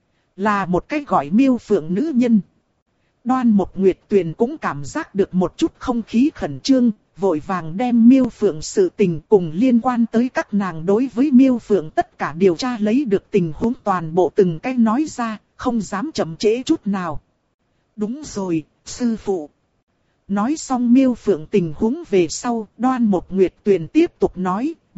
Là một cái gọi Miêu Phượng nữ nhân. Đoan Mộc Nguyệt Tuyền cũng cảm giác được một chút không khí khẩn trương, vội vàng đem Miêu Phượng sự tình cùng liên quan tới các nàng đối với Miêu Phượng tất cả điều tra lấy được tình huống toàn bộ từng cái nói ra, không dám chậm trễ chút nào. Đúng rồi, sư phụ. Nói xong Miêu Phượng tình huống về sau, Đoan Mộc Nguyệt Tuyền tiếp tục nói,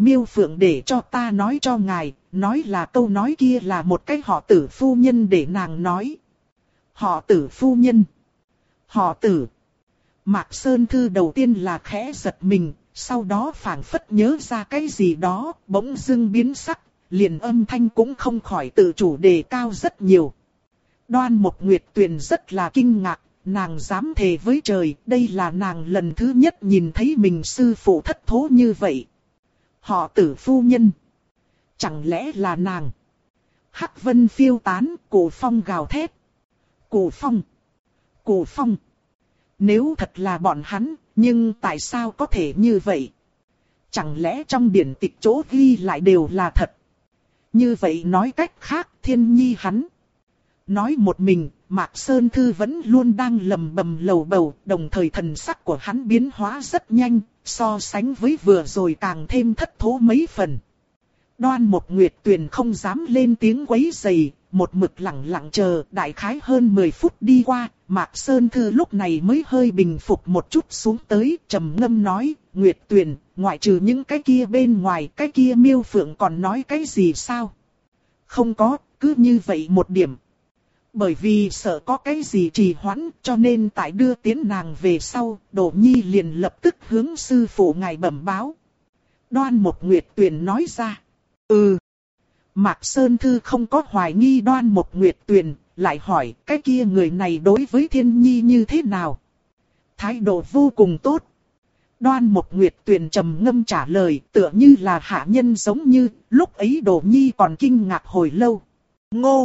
Miêu Phượng để cho ta nói cho ngài, nói là câu nói kia là một cái họ Tử phu nhân để nàng nói. Họ Tử phu nhân. Họ Tử. Mạc Sơn Thư đầu tiên là khẽ giật mình, sau đó phảng phất nhớ ra cái gì đó, bỗng dưng biến sắc, liền âm thanh cũng không khỏi tự chủ đề cao rất nhiều. Đoan Mộc Nguyệt Tuyền rất là kinh ngạc, nàng dám thề với trời, đây là nàng lần thứ nhất nhìn thấy mình sư phụ thất thố như vậy. Họ Tử phu nhân. Chẳng lẽ là nàng? Hắc vân phiêu tán, cổ phong gào thét. Cổ phong. Cổ phong. Nếu thật là bọn hắn, nhưng tại sao có thể như vậy? Chẳng lẽ trong điển tịch chỗ ghi lại đều là thật? Như vậy nói cách khác, Thiên Nhi hắn. Nói một mình, Mạc Sơn Thư vẫn luôn đang lầm bầm lầu bầu, đồng thời thần sắc của hắn biến hóa rất nhanh, so sánh với vừa rồi càng thêm thất thố mấy phần. Đoan Mộc Nguyệt Tuyền không dám lên tiếng quấy rầy, một mực lặng lặng chờ, đại khái hơn mười phút đi qua, Mạc Sơn Thư lúc này mới hơi bình phục một chút xuống tới, trầm ngâm nói, Nguyệt Tuyền, ngoại trừ những cái kia bên ngoài, cái kia Miêu Phượng còn nói cái gì sao? Không có, cứ như vậy một điểm. Bởi vì sợ có cái gì trì hoãn, cho nên tại đưa tiến nàng về sau, Đỗ Nhi liền lập tức hướng sư phụ ngài bẩm báo. Đoan Mộc Nguyệt Tuyền nói ra. Ừ. Mạc Sơn Thư không có hoài nghi Đoan Mộc Nguyệt Tuyền, lại hỏi cái kia người này đối với Thiên Nhi như thế nào? Thái độ vô cùng tốt. Đoan Mộc Nguyệt Tuyền trầm ngâm trả lời, tựa như là hạ nhân giống như, lúc ấy Đỗ Nhi còn kinh ngạc hồi lâu. Ngô!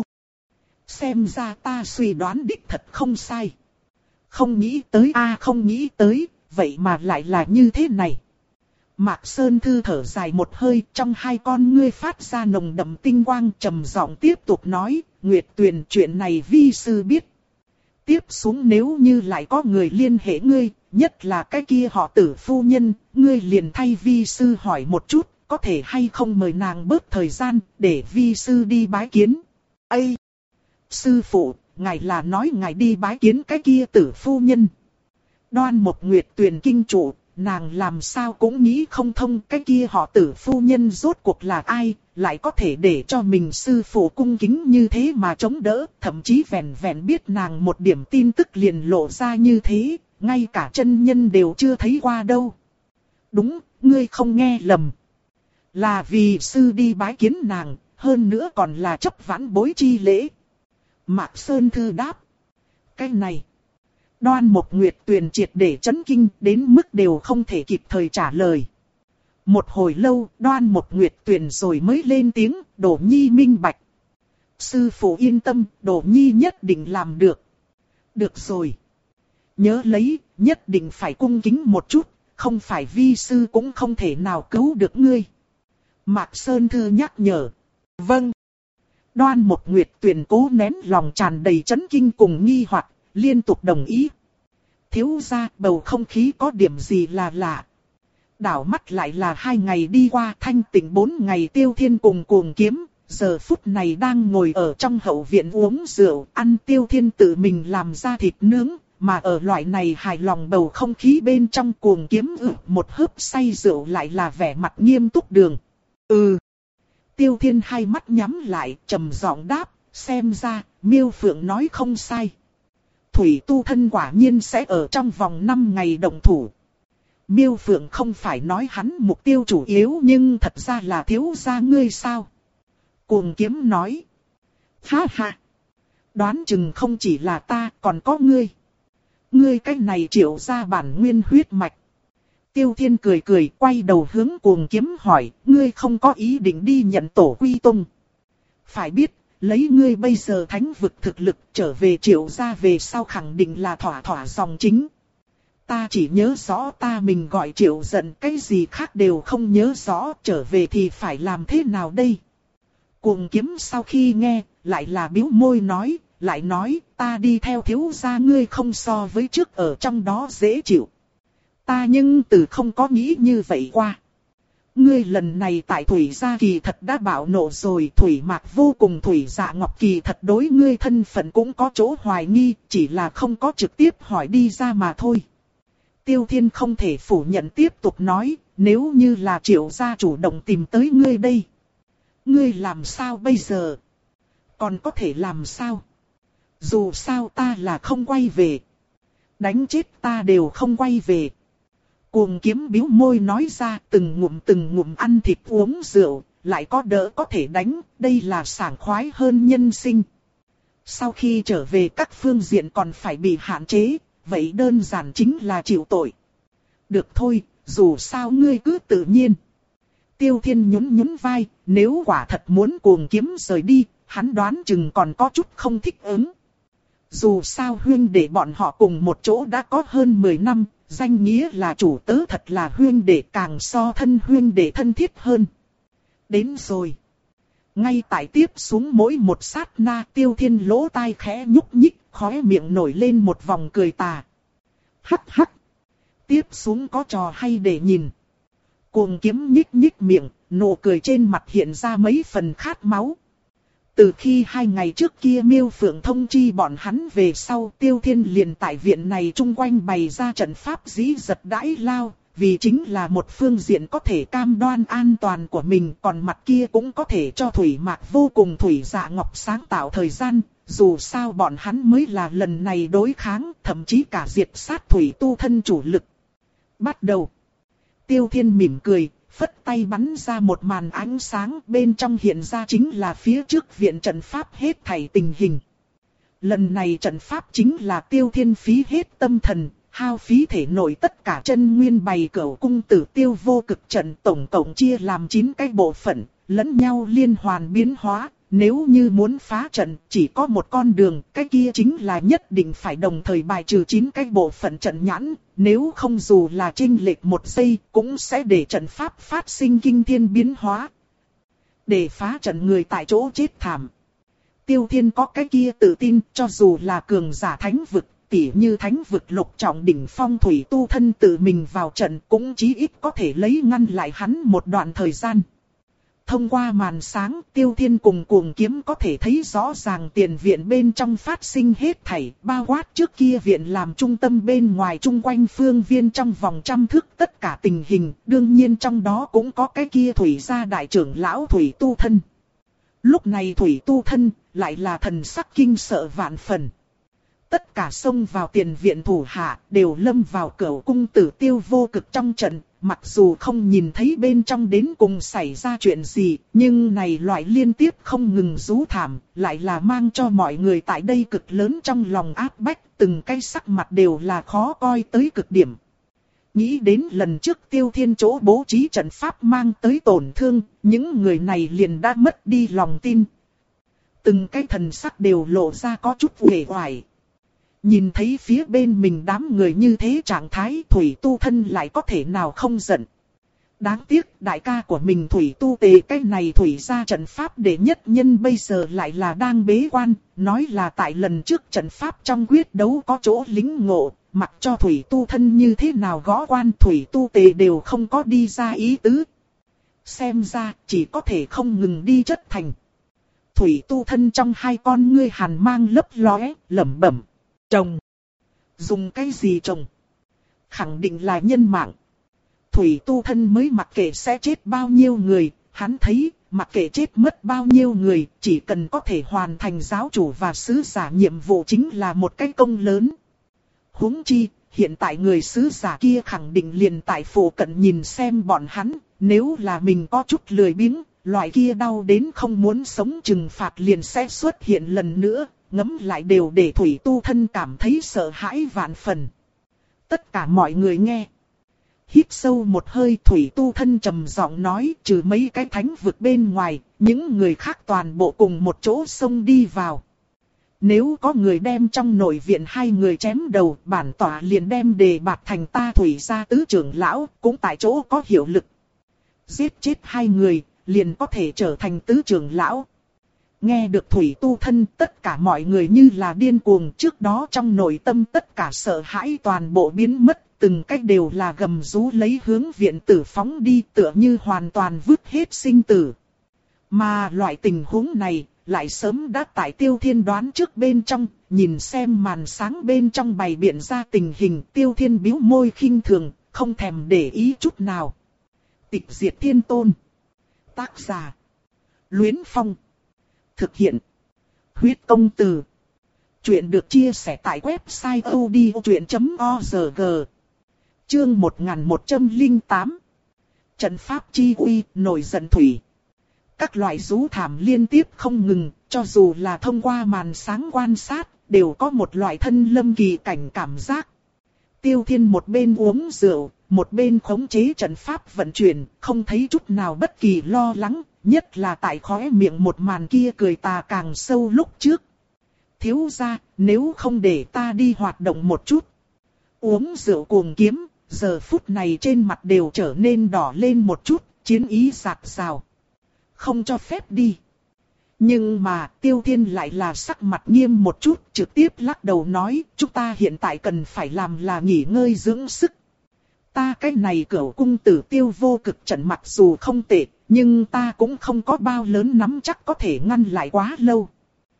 Xem ra ta suy đoán đích thật không sai. Không nghĩ tới a à, không nghĩ tới, vậy mà lại là như thế này. Mạc Sơn Thư thở dài một hơi, trong hai con ngươi phát ra nồng đậm tinh quang, trầm giọng tiếp tục nói, Nguyệt Tuyền, chuyện này vi sư biết. Tiếp xuống nếu như lại có người liên hệ ngươi, nhất là cái kia họ Tử phu nhân, ngươi liền thay vi sư hỏi một chút, có thể hay không mời nàng bớt thời gian, để vi sư đi bái kiến. Ây! Sư phụ, ngài là nói ngài đi bái kiến cái kia Tử phu nhân. Đoan Mộc Nguyệt Tuyền kinh trụ, nàng làm sao cũng nghĩ không thông cái kia họ Tử phu nhân rốt cuộc là ai, lại có thể để cho mình sư phụ cung kính như thế mà chống đỡ, thậm chí vẹn vẹn biết nàng một điểm tin tức liền lộ ra như thế, ngay cả chân nhân đều chưa thấy qua đâu. Đúng, ngươi không nghe lầm. Là vì sư đi bái kiến nàng, hơn nữa còn là chấp vãn bối chi lễ. Mạc Sơn Thư đáp. Cái này. Đoan Mộc Nguyệt Tuyền triệt để chấn kinh đến mức đều không thể kịp thời trả lời. Một hồi lâu, Đoan Mộc Nguyệt Tuyền rồi mới lên tiếng, Đỗ Nhi minh bạch. Sư phụ yên tâm, Đỗ Nhi nhất định làm được. Được rồi. Nhớ lấy, nhất định phải cung kính một chút, không phải vi sư cũng không thể nào cứu được ngươi. Mạc Sơn Thư nhắc nhở. Vâng. Đoan Mộc Nguyệt Tuyền cố nén lòng tràn đầy chấn kinh cùng nghi hoặc, liên tục đồng ý. Thiếu gia, bầu không khí có điểm gì là lạ. Đảo mắt lại là hai ngày đi qua, thanh tịnh bốn ngày. Tiêu Thiên cùng Cuồng Kiếm, giờ phút này đang ngồi ở trong hậu viện uống rượu, ăn Tiêu Thiên tự mình làm ra thịt nướng, mà ở loại này hài lòng bầu không khí bên trong, Cuồng Kiếm ự một hớp say rượu lại là vẻ mặt nghiêm túc đường. Ừ. Tiêu Thiên hai mắt nhắm lại, trầm giọng đáp, xem ra, Miêu Phượng nói không sai. Thủy tu thân quả nhiên sẽ ở trong vòng năm ngày động thủ. Miêu Phượng không phải nói hắn mục tiêu chủ yếu nhưng thật ra là thiếu gia ngươi sao? Cuồng Kiếm nói. Ha ha. Đoán chừng không chỉ là ta còn có ngươi. Ngươi cái này triệu ra bản nguyên huyết mạch. Tiêu Thiên cười cười quay đầu hướng Cuồng Kiếm hỏi, ngươi không có ý định đi nhận tổ quy tông. Phải biết, lấy ngươi bây giờ thánh vực thực lực trở về triệu gia về sau khẳng định là thỏa thỏa dòng chính. Ta chỉ nhớ rõ ta mình gọi triệu giận, cái gì khác đều không nhớ rõ, trở về thì phải làm thế nào đây? Cuồng Kiếm sau khi nghe, lại là bĩu môi nói, lại nói, ta đi theo thiếu gia ngươi không so với trước ở trong đó dễ chịu. Ta nhưng từ không có nghĩ như vậy qua. Ngươi lần này tại Thủy Gia kỳ thật đã bạo nộ rồi, Thủy Mạc vô cùng Thủy Dạ Ngọc kỳ thật đối ngươi thân phận cũng có chỗ hoài nghi, chỉ là không có trực tiếp hỏi đi ra mà thôi. Tiêu Thiên không thể phủ nhận tiếp tục nói, nếu như là Triệu gia chủ động tìm tới ngươi đây. Ngươi làm sao bây giờ? Còn có thể làm sao? Dù sao ta là không quay về. Đánh chết ta đều không quay về. Cuồng kiếm bĩu môi nói ra, từng ngụm từng ngụm ăn thịt uống rượu, lại có đỡ có thể đánh, đây là sảng khoái hơn nhân sinh. Sau khi trở về các phương diện còn phải bị hạn chế, vậy đơn giản chính là chịu tội. Được thôi, dù sao ngươi cứ tự nhiên. Tiêu Thiên nhún nhún vai, nếu quả thật muốn cuồng kiếm rời đi, hắn đoán chừng còn có chút không thích ứng. Dù sao huynh đệ bọn họ cùng một chỗ đã có hơn mười năm, danh nghĩa là chủ tớ thật là huynh đệ, càng so thân huynh đệ thân thiết hơn. Đến rồi. Ngay tại tiếp xuống mỗi một sát na, Tiêu Thiên lỗ tai khẽ nhúc nhích, khóe miệng nổi lên một vòng cười tà. Hắc hắc. Tiếp xuống có trò hay để nhìn. Cuồng kiếm nhích nhích miệng, nụ cười trên mặt hiện ra mấy phần khát máu. Từ khi hai ngày trước kia Miêu Phượng thông chi bọn hắn về sau, Tiêu Thiên liền tại viện này chung quanh bày ra trận pháp dĩ giật đãi lao, vì chính là một phương diện có thể cam đoan an toàn của mình, còn mặt kia cũng có thể cho Thủy Mạc vô cùng Thủy Dạ Ngọc sáng tạo thời gian, dù sao bọn hắn mới là lần này đối kháng, thậm chí cả diệt sát Thủy tu thân chủ lực. Bắt đầu. Tiêu Thiên mỉm cười, phất tay bắn ra một màn ánh sáng, bên trong hiện ra chính là phía trước viện trận pháp hết thảy tình hình. Lần này trận pháp chính là Tiêu Thiên phí hết tâm thần, hao phí thể nội tất cả chân nguyên bày cửu cung tử tiêu vô cực trận, tổng cộng chia làm chín cái bộ phận, lẫn nhau liên hoàn biến hóa. Nếu như muốn phá trận chỉ có một con đường, cái kia chính là nhất định phải đồng thời bài trừ chín cái bộ phận trận nhãn, nếu không dù là chênh lệch một giây cũng sẽ để trận pháp phát sinh kinh thiên biến hóa. Để phá trận người tại chỗ chết thảm. Tiêu Thiên có cái kia tự tin, cho dù là cường giả thánh vực, tỉ như thánh vực lục trọng đỉnh phong Thủy tu thân tự mình vào trận cũng chí ít có thể lấy ngăn lại hắn một đoạn thời gian. Thông qua màn sáng, Tiêu Thiên cùng cuồng kiếm có thể thấy rõ ràng tiền viện bên trong phát sinh hết thảy, bao quát trước kia viện làm trung tâm bên ngoài chung quanh phương viên trong vòng trăm thước tất cả tình hình, đương nhiên trong đó cũng có cái kia Thủy gia đại trưởng lão Thủy tu thân. Lúc này Thủy tu thân lại là thần sắc kinh sợ vạn phần. Tất cả xông vào tiền viện thủ hạ đều lâm vào cửu cung tử tiêu vô cực trong trận. Mặc dù không nhìn thấy bên trong đến cùng xảy ra chuyện gì, nhưng này loại liên tiếp không ngừng rú thảm, lại là mang cho mọi người tại đây cực lớn trong lòng áp bách, từng cái sắc mặt đều là khó coi tới cực điểm. Nghĩ đến lần trước Tiêu Thiên chỗ bố trí trận pháp mang tới tổn thương, những người này liền đã mất đi lòng tin. Từng cái thần sắc đều lộ ra có chút uể oải. Nhìn thấy phía bên mình đám người như thế trạng thái, Thủy tu thân lại có thể nào không giận. Đáng tiếc đại ca của mình Thủy tu tề cái này Thủy gia trận pháp đệ nhất nhân bây giờ lại là đang bế quan, nói là tại lần trước trận pháp trong quyết đấu có chỗ lính ngộ, mặc cho Thủy tu thân như thế nào gõ quan Thủy tu tề đều không có đi ra ý tứ. Xem ra chỉ có thể không ngừng đi chất thành. Thủy tu thân trong hai con ngươi hàn mang lấp lóe, lẩm bẩm. Trồng. Dùng cái gì trồng? Khẳng định là nhân mạng. Thủy tu thân mới mặc kệ sẽ chết bao nhiêu người, hắn thấy, mặc kệ chết mất bao nhiêu người, chỉ cần có thể hoàn thành giáo chủ và sứ giả nhiệm vụ chính là một cái công lớn. Huống chi, hiện tại người sứ giả kia khẳng định liền tại phủ cận nhìn xem bọn hắn, nếu là mình có chút lười biếng, loại kia đau đến không muốn sống trừng phạt liền sẽ xuất hiện lần nữa. Ngấm lại đều để Thủy tu thân cảm thấy sợ hãi vạn phần. Tất cả mọi người nghe. Hít sâu một hơi, Thủy tu thân trầm giọng nói, trừ mấy cái thánh vực bên ngoài, những người khác toàn bộ cùng một chỗ xông đi vào. Nếu có người đem trong nội viện hai người chém đầu, bản tỏa liền đem đề bạt thành ta Thủy gia tứ trưởng lão, cũng tại chỗ có hiệu lực. Giết chết hai người, liền có thể trở thành tứ trưởng lão. Nghe được Thủy tu thân, tất cả mọi người như là điên cuồng, trước đó trong nội tâm tất cả sợ hãi toàn bộ biến mất, từng cách đều là gầm rú lấy hướng viện tử phóng đi, tựa như hoàn toàn vứt hết sinh tử. Mà loại tình huống này, lại sớm đã tại Tiêu Thiên đoán trước bên trong, nhìn xem màn sáng bên trong bày biện ra tình hình, Tiêu Thiên bĩu môi khinh thường, không thèm để ý chút nào. Tịch diệt thiên tôn. Tác giả. Luyến Phong. Thực hiện. Huyết công từ. Chuyện được chia sẻ tại website odchuyện chấm org. Chương một nghìn một trăm lẻ tám. Trận pháp chi uy, nổi giận thủy. Các loại rú thảm liên tiếp không ngừng, cho dù là thông qua màn sáng quan sát, đều có một loại thân lâm kỳ cảnh cảm giác. Tiêu Thiên một bên uống rượu, một bên khống chế trận pháp vận chuyển, không thấy chút nào bất kỳ lo lắng, nhất là tại khóe miệng một màn kia cười tà càng sâu lúc trước. Thiếu gia, nếu không để ta đi hoạt động một chút. Uống rượu cuồng kiếm, giờ phút này trên mặt đều trở nên đỏ lên một chút, chiến ý rạc rào. Không cho phép đi. Nhưng mà Tiêu Thiên lại là sắc mặt nghiêm một chút, trực tiếp lắc đầu nói, chúng ta hiện tại cần phải làm là nghỉ ngơi dưỡng sức. Ta cái này Cửu cung tử Tiêu vô cực trận mặc dù không tệ, nhưng ta cũng không có bao lớn nắm chắc có thể ngăn lại quá lâu.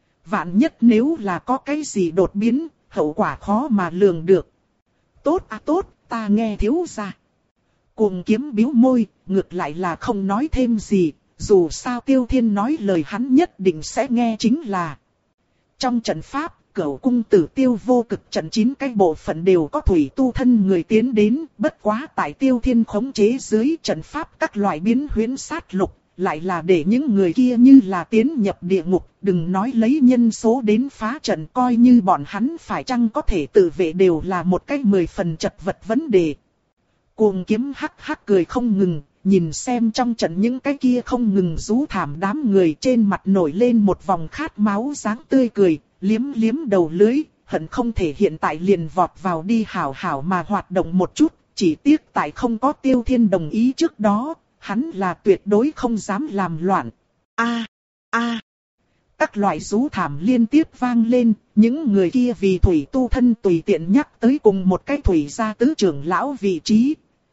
Vạn nhất nếu là có cái gì đột biến, hậu quả khó mà lường được. Tốt à tốt, ta nghe thiếu gia. Cuồng kiếm bĩu môi, ngược lại là không nói thêm gì. Dù sao Tiêu Thiên nói lời hắn nhất định sẽ nghe chính là. Trong trận pháp, Cửu cung tử Tiêu vô cực trận chín cái bộ phận đều có thủy tu thân người tiến đến. Bất quá tại Tiêu Thiên khống chế dưới trận pháp các loại biến huyễn sát lục. Lại là để những người kia như là tiến nhập địa ngục. Đừng nói lấy nhân số đến phá trận, coi như bọn hắn phải chăng có thể tự vệ đều là một cái mười phần chật vật vấn đề. Cuồng kiếm hắc hắc cười không ngừng. Nhìn xem trong trận những cái kia không ngừng rú thảm đám người, trên mặt nổi lên một vòng khát máu dáng tươi cười, liếm liếm đầu lưới, hận không thể hiện tại liền vọt vào đi hảo hảo mà hoạt động một chút, chỉ tiếc tại không có Tiêu Thiên đồng ý trước đó, hắn là tuyệt đối không dám làm loạn. A a Các loại rú thảm liên tiếp vang lên, những người kia vì thủy tu thân tùy tiện nhắc tới cùng một cái thủy gia tứ trưởng lão vị trí.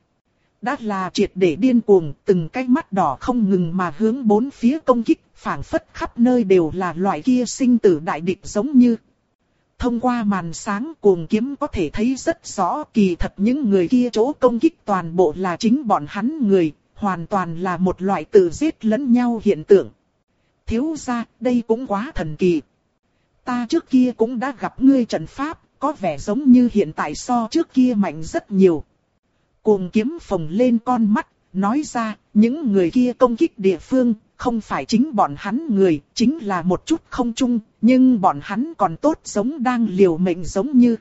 Đã là triệt để điên cuồng, từng cái mắt đỏ không ngừng mà hướng bốn phía công kích, phảng phất khắp nơi đều là loại kia sinh tử đại địch giống như. Thông qua màn sáng cuồng kiếm có thể thấy rất rõ, kỳ thật những người kia chỗ công kích toàn bộ là chính bọn hắn người, hoàn toàn là một loại tự giết lẫn nhau hiện tượng. Thiếu gia, đây cũng quá thần kỳ. Ta trước kia cũng đã gặp ngươi trận pháp, có vẻ giống như hiện tại so trước kia mạnh rất nhiều. Cuồng kiếm phồng lên con mắt, nói ra, những người kia công kích địa phương, không phải chính bọn hắn người, chính là một chút không chung, nhưng bọn hắn còn tốt giống đang liều mệnh giống như.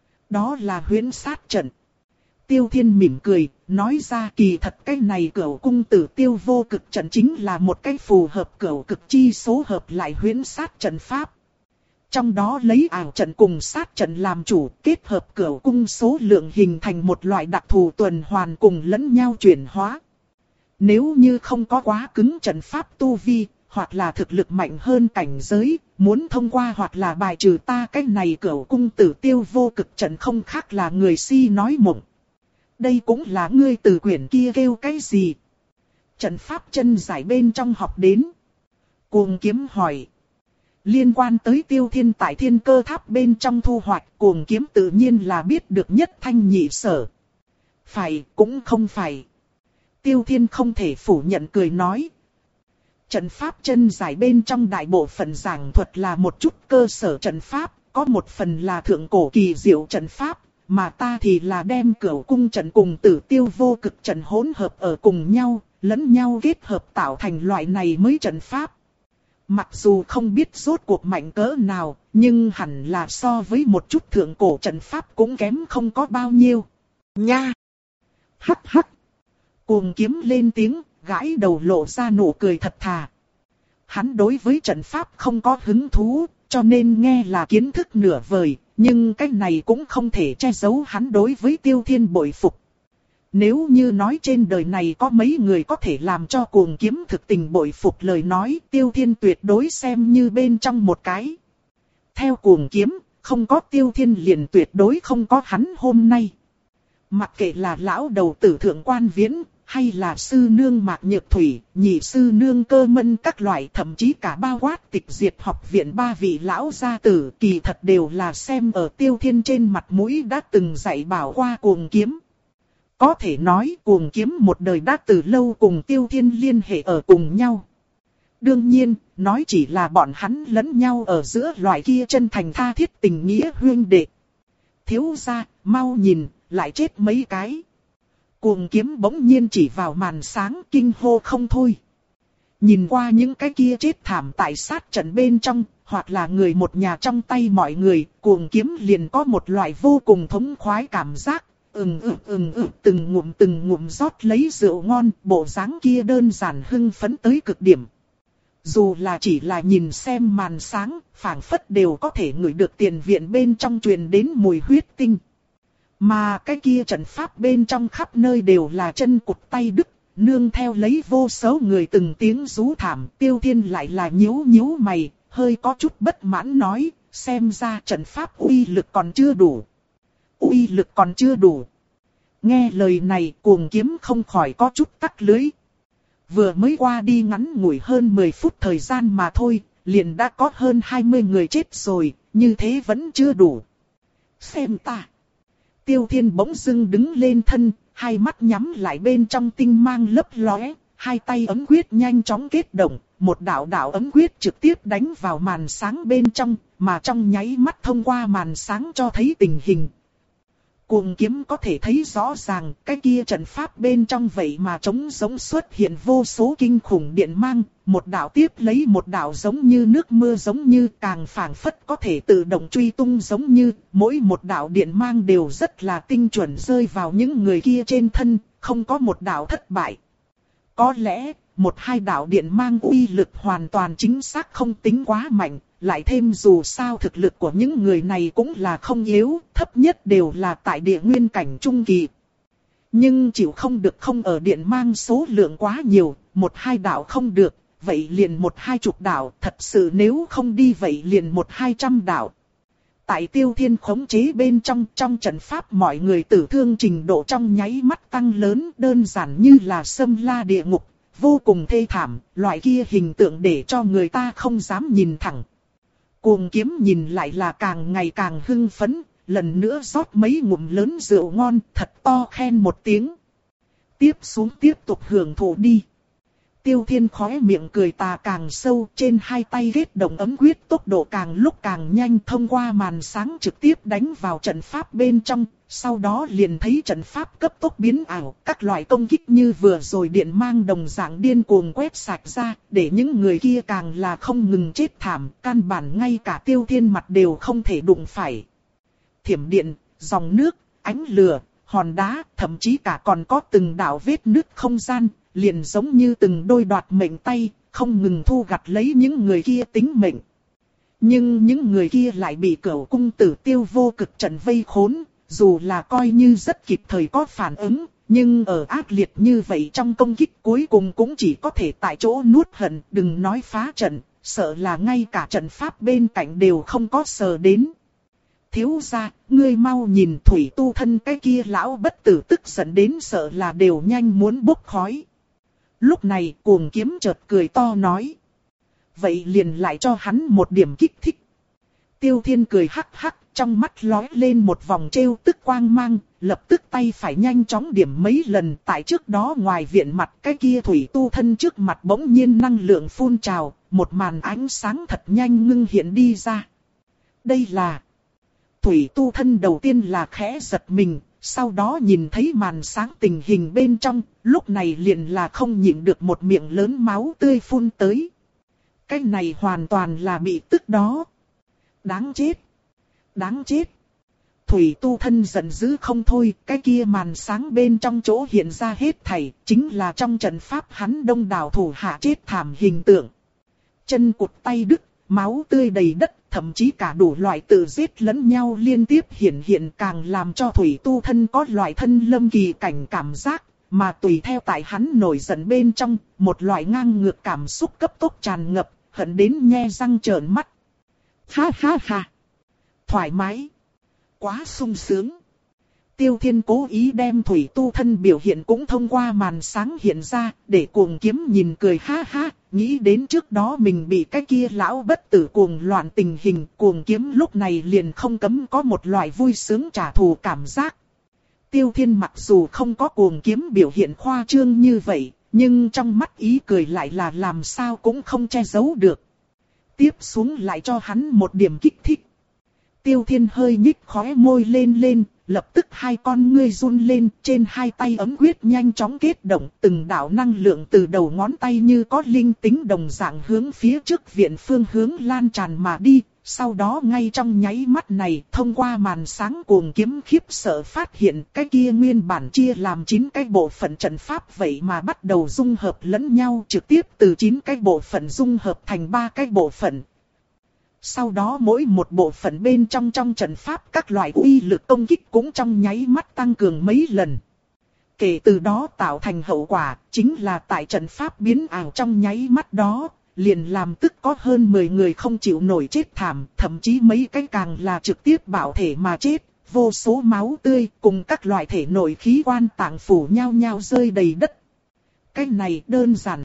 Đó là huyễn sát trận. Tiêu Thiên mỉm cười, nói ra kỳ thật cái này Cửu cung tử Tiêu vô cực trận chính là một cái phù hợp cửu cực chi số hợp lại huyễn sát trận pháp. Trong đó lấy ảo trận cùng sát trận làm chủ, kết hợp Cửu cung số lượng hình thành một loại đặc thù tuần hoàn cùng lẫn nhau chuyển hóa. Nếu như không có quá cứng trận pháp tu vi, hoặc là thực lực mạnh hơn cảnh giới, muốn thông qua hoặc là bài trừ ta cái này Cửu cung tử Tiêu vô cực trận không khác là người si nói mộng. Đây cũng là ngươi từ quyển kia kêu cái gì? Trận pháp chân giải bên trong học đến. Cuồng kiếm hỏi. Liên quan tới Tiêu Thiên tại Thiên Cơ Tháp bên trong thu hoạch, cuồng kiếm tự nhiên là biết được nhất thanh nhị sở. Phải, cũng không phải. Tiêu Thiên không thể phủ nhận cười nói. Trận pháp chân giải bên trong đại bộ phận giảng thuật là một chút cơ sở trận pháp, có một phần là thượng cổ kỳ diệu trận pháp, mà ta thì là đem Cửu cung trận cùng Tử Tiêu vô cực trận hỗn hợp ở cùng nhau, lẫn nhau kết hợp tạo thành loại này mới trận pháp. Mặc dù không biết rốt cuộc mạnh cỡ nào, nhưng hẳn là so với một chút thượng cổ trận pháp cũng kém không có bao nhiêu. Nha! Hắc hắc! Cuồng kiếm lên tiếng, gãi đầu lộ ra nụ cười thật thà. Hắn đối với trận pháp không có hứng thú, cho nên nghe là kiến thức nửa vời, nhưng cái này cũng không thể che giấu hắn đối với Tiêu Thiên bội phục. Nếu như nói trên đời này có mấy người có thể làm cho cuồng kiếm thực tình bội phục lời nói, Tiêu Thiên tuyệt đối xem như bên trong một cái. Theo cuồng kiếm, không có Tiêu Thiên liền tuyệt đối không có hắn hôm nay. Mặc kệ là lão đầu tử Thượng Quan Viễn, hay là sư nương Mạc Nhược Thủy, nhị sư nương Cơ Mân các loại, thậm chí cả bao quát Tịch Diệt học viện ba vị lão gia tử, kỳ thật đều là xem ở Tiêu Thiên trên mặt mũi đã từng dạy bảo qua cuồng kiếm. Có thể nói Cuồng Kiếm một đời đã từ lâu cùng Tiêu Thiên liên hệ ở cùng nhau. Đương nhiên, nói chỉ là bọn hắn lẫn nhau ở giữa loại kia chân thành tha thiết tình nghĩa huynh đệ. Thiếu gia, mau nhìn, lại chết mấy cái. Cuồng Kiếm bỗng nhiên chỉ vào màn sáng kinh hô không thôi. Nhìn qua những cái kia chết thảm tại sát trận bên trong, hoặc là người một nhà trong tay mọi người, Cuồng Kiếm liền có một loại vô cùng thống khoái cảm giác. Ừm ừm ừm ừm từng ngụm từng ngụm rót lấy rượu ngon, bộ dáng kia đơn giản hưng phấn tới cực điểm. Dù là chỉ là nhìn xem màn sáng, phảng phất đều có thể ngửi được tiền viện bên trong truyền đến mùi huyết tinh. Mà cái kia trận pháp bên trong khắp nơi đều là chân cụt tay đứt, nương theo lấy vô số người từng tiếng rú thảm. Tiêu Thiên lại là nhíu nhíu mày, hơi có chút bất mãn nói, xem ra trận pháp uy lực còn chưa đủ. Uy lực còn chưa đủ. Nghe lời này, Cuồng Kiếm không khỏi có chút tắc lưỡi. Vừa mới qua đi ngắn ngủi hơn mười phút thời gian mà thôi, liền đã có hơn hai mươi người chết rồi, như thế vẫn chưa đủ. Xem ta. Tiêu Thiên bỗng dưng đứng lên thân, hai mắt nhắm lại bên trong tinh mang lấp lóe, hai tay ấm quyết nhanh chóng kết động, một đạo đạo ấm quyết trực tiếp đánh vào màn sáng bên trong, mà trong nháy mắt thông qua màn sáng cho thấy tình hình. Cuồng Kiếm có thể thấy rõ ràng, cái kia trận pháp bên trong vậy mà trống giống xuất hiện vô số kinh khủng điện mang, một đạo tiếp lấy một đạo giống như nước mưa giống như càng phảng phất có thể tự động truy tung giống như, mỗi một đạo điện mang đều rất là tinh chuẩn rơi vào những người kia trên thân, không có một đạo thất bại. Có lẽ, một hai đạo điện mang uy lực hoàn toàn chính xác không tính quá mạnh. Lại thêm dù sao thực lực của những người này cũng là không yếu, thấp nhất đều là tại địa nguyên cảnh trung kỳ. Nhưng chịu không được không ở điện mang số lượng quá nhiều, một hai đạo không được, vậy liền một hai chục đạo, thật sự nếu không đi vậy liền một hai trăm đạo. Tại Tiêu Thiên khống chế bên trong, trong trận pháp mọi người tử thương trình độ trong nháy mắt tăng lớn, đơn giản như là xâm la địa ngục, vô cùng thê thảm, loại kia hình tượng để cho người ta không dám nhìn thẳng. Cuồng Kiếm nhìn lại là càng ngày càng hưng phấn, lần nữa rót mấy ngụm lớn rượu ngon, thật to khen một tiếng. Tiếp xuống tiếp tục hưởng thụ đi. Tiêu Thiên khóe miệng cười tà càng sâu, trên hai tay kết động ấm quyết tốc độ càng lúc càng nhanh thông qua màn sáng trực tiếp đánh vào trận pháp bên trong, sau đó liền thấy trận pháp cấp tốc biến ảo, các loại công kích như vừa rồi điện mang đồng dạng điên cuồng quét sạch ra, để những người kia càng là không ngừng chết thảm, căn bản ngay cả Tiêu Thiên mặt đều không thể đụng phải. Thiểm điện, dòng nước, ánh lửa, hòn đá, thậm chí cả còn có từng đạo vết nứt không gian, liền giống như từng đôi đoạt mệnh tay, không ngừng thu gặt lấy những người kia tính mệnh. Nhưng những người kia lại bị Cửu cung tử Tiêu vô cực trận vây khốn, dù là coi như rất kịp thời có phản ứng, nhưng ở ác liệt như vậy trong công kích cuối cùng cũng chỉ có thể tại chỗ nuốt hận, đừng nói phá trận, sợ là ngay cả trận pháp bên cạnh đều không có sờ đến. Thiếu gia, ngươi mau nhìn thủy tu thân cái kia lão bất tử tức giận đến sợ là đều nhanh muốn bốc khói. Lúc này Cuồng Kiếm chợt cười to nói. Vậy liền lại cho hắn một điểm kích thích. Tiêu Thiên cười hắc hắc, trong mắt lóe lên một vòng trêu tức quang mang, lập tức tay phải nhanh chóng điểm mấy lần. Tại trước đó ngoài viện mặt cái kia thủy tu thân trước mặt bỗng nhiên năng lượng phun trào, một màn ánh sáng thật nhanh ngưng hiện đi ra. Đây là... Thủy tu thân đầu tiên là khẽ giật mình, sau đó nhìn thấy màn sáng tình hình bên trong, lúc này liền là không nhịn được một miệng lớn máu tươi phun tới. Cái này hoàn toàn là bị tức đó. Đáng chết! Đáng chết! Thủy tu thân giận dữ không thôi, cái kia màn sáng bên trong chỗ hiện ra hết thảy, chính là trong trận pháp hắn đông đảo thủ hạ chết thảm hình tượng. Chân cụt tay đứt, máu tươi đầy đất. Thậm chí cả đủ loại tự giết lẫn nhau liên tiếp hiện hiện càng làm cho thủy tu thân có loại thân lâm kỳ cảnh cảm giác, mà tùy theo tại hắn nổi giận bên trong, một loại ngang ngược cảm xúc cấp tốc tràn ngập, hận đến nhe răng trợn mắt. Ha ha ha! Thoải mái! Quá sung sướng! Tiêu Thiên cố ý đem thủy tu thân biểu hiện cũng thông qua màn sáng hiện ra, để Cuồng Kiếm nhìn cười ha ha, nghĩ đến trước đó mình bị cái kia lão bất tử cuồng loạn tình hình, Cuồng Kiếm lúc này liền không cấm có một loại vui sướng trả thù cảm giác. Tiêu Thiên mặc dù không có cuồng kiếm biểu hiện khoa trương như vậy, nhưng trong mắt ý cười lại là làm sao cũng không che giấu được. Tiếp xuống lại cho hắn một điểm kích thích. Tiêu Thiên hơi nhích khóe môi lên lên, lập tức hai con ngươi run lên, trên hai tay ấm quyết nhanh chóng kết động, từng đạo năng lượng từ đầu ngón tay như có linh tính đồng dạng hướng phía trước viện phương hướng lan tràn mà đi. Sau đó ngay trong nháy mắt này, thông qua màn sáng cuồng kiếm khiếp sợ phát hiện cái kia nguyên bản chia làm chín cái bộ phận trận pháp vậy mà bắt đầu dung hợp lẫn nhau, trực tiếp từ chín cái bộ phận dung hợp thành ba cái bộ phận. Sau đó mỗi một bộ phận bên trong trong trận pháp các loại uy lực công kích cũng trong nháy mắt tăng cường mấy lần. Kể từ đó tạo thành hậu quả, chính là tại trận pháp biến ảo trong nháy mắt đó, liền làm tức có hơn mười người không chịu nổi chết thảm, thậm chí mấy cái càng là trực tiếp bạo thể mà chết, vô số máu tươi cùng các loại thể nội khí quan tạng phủ nhau nhau rơi đầy đất. Cái này đơn giản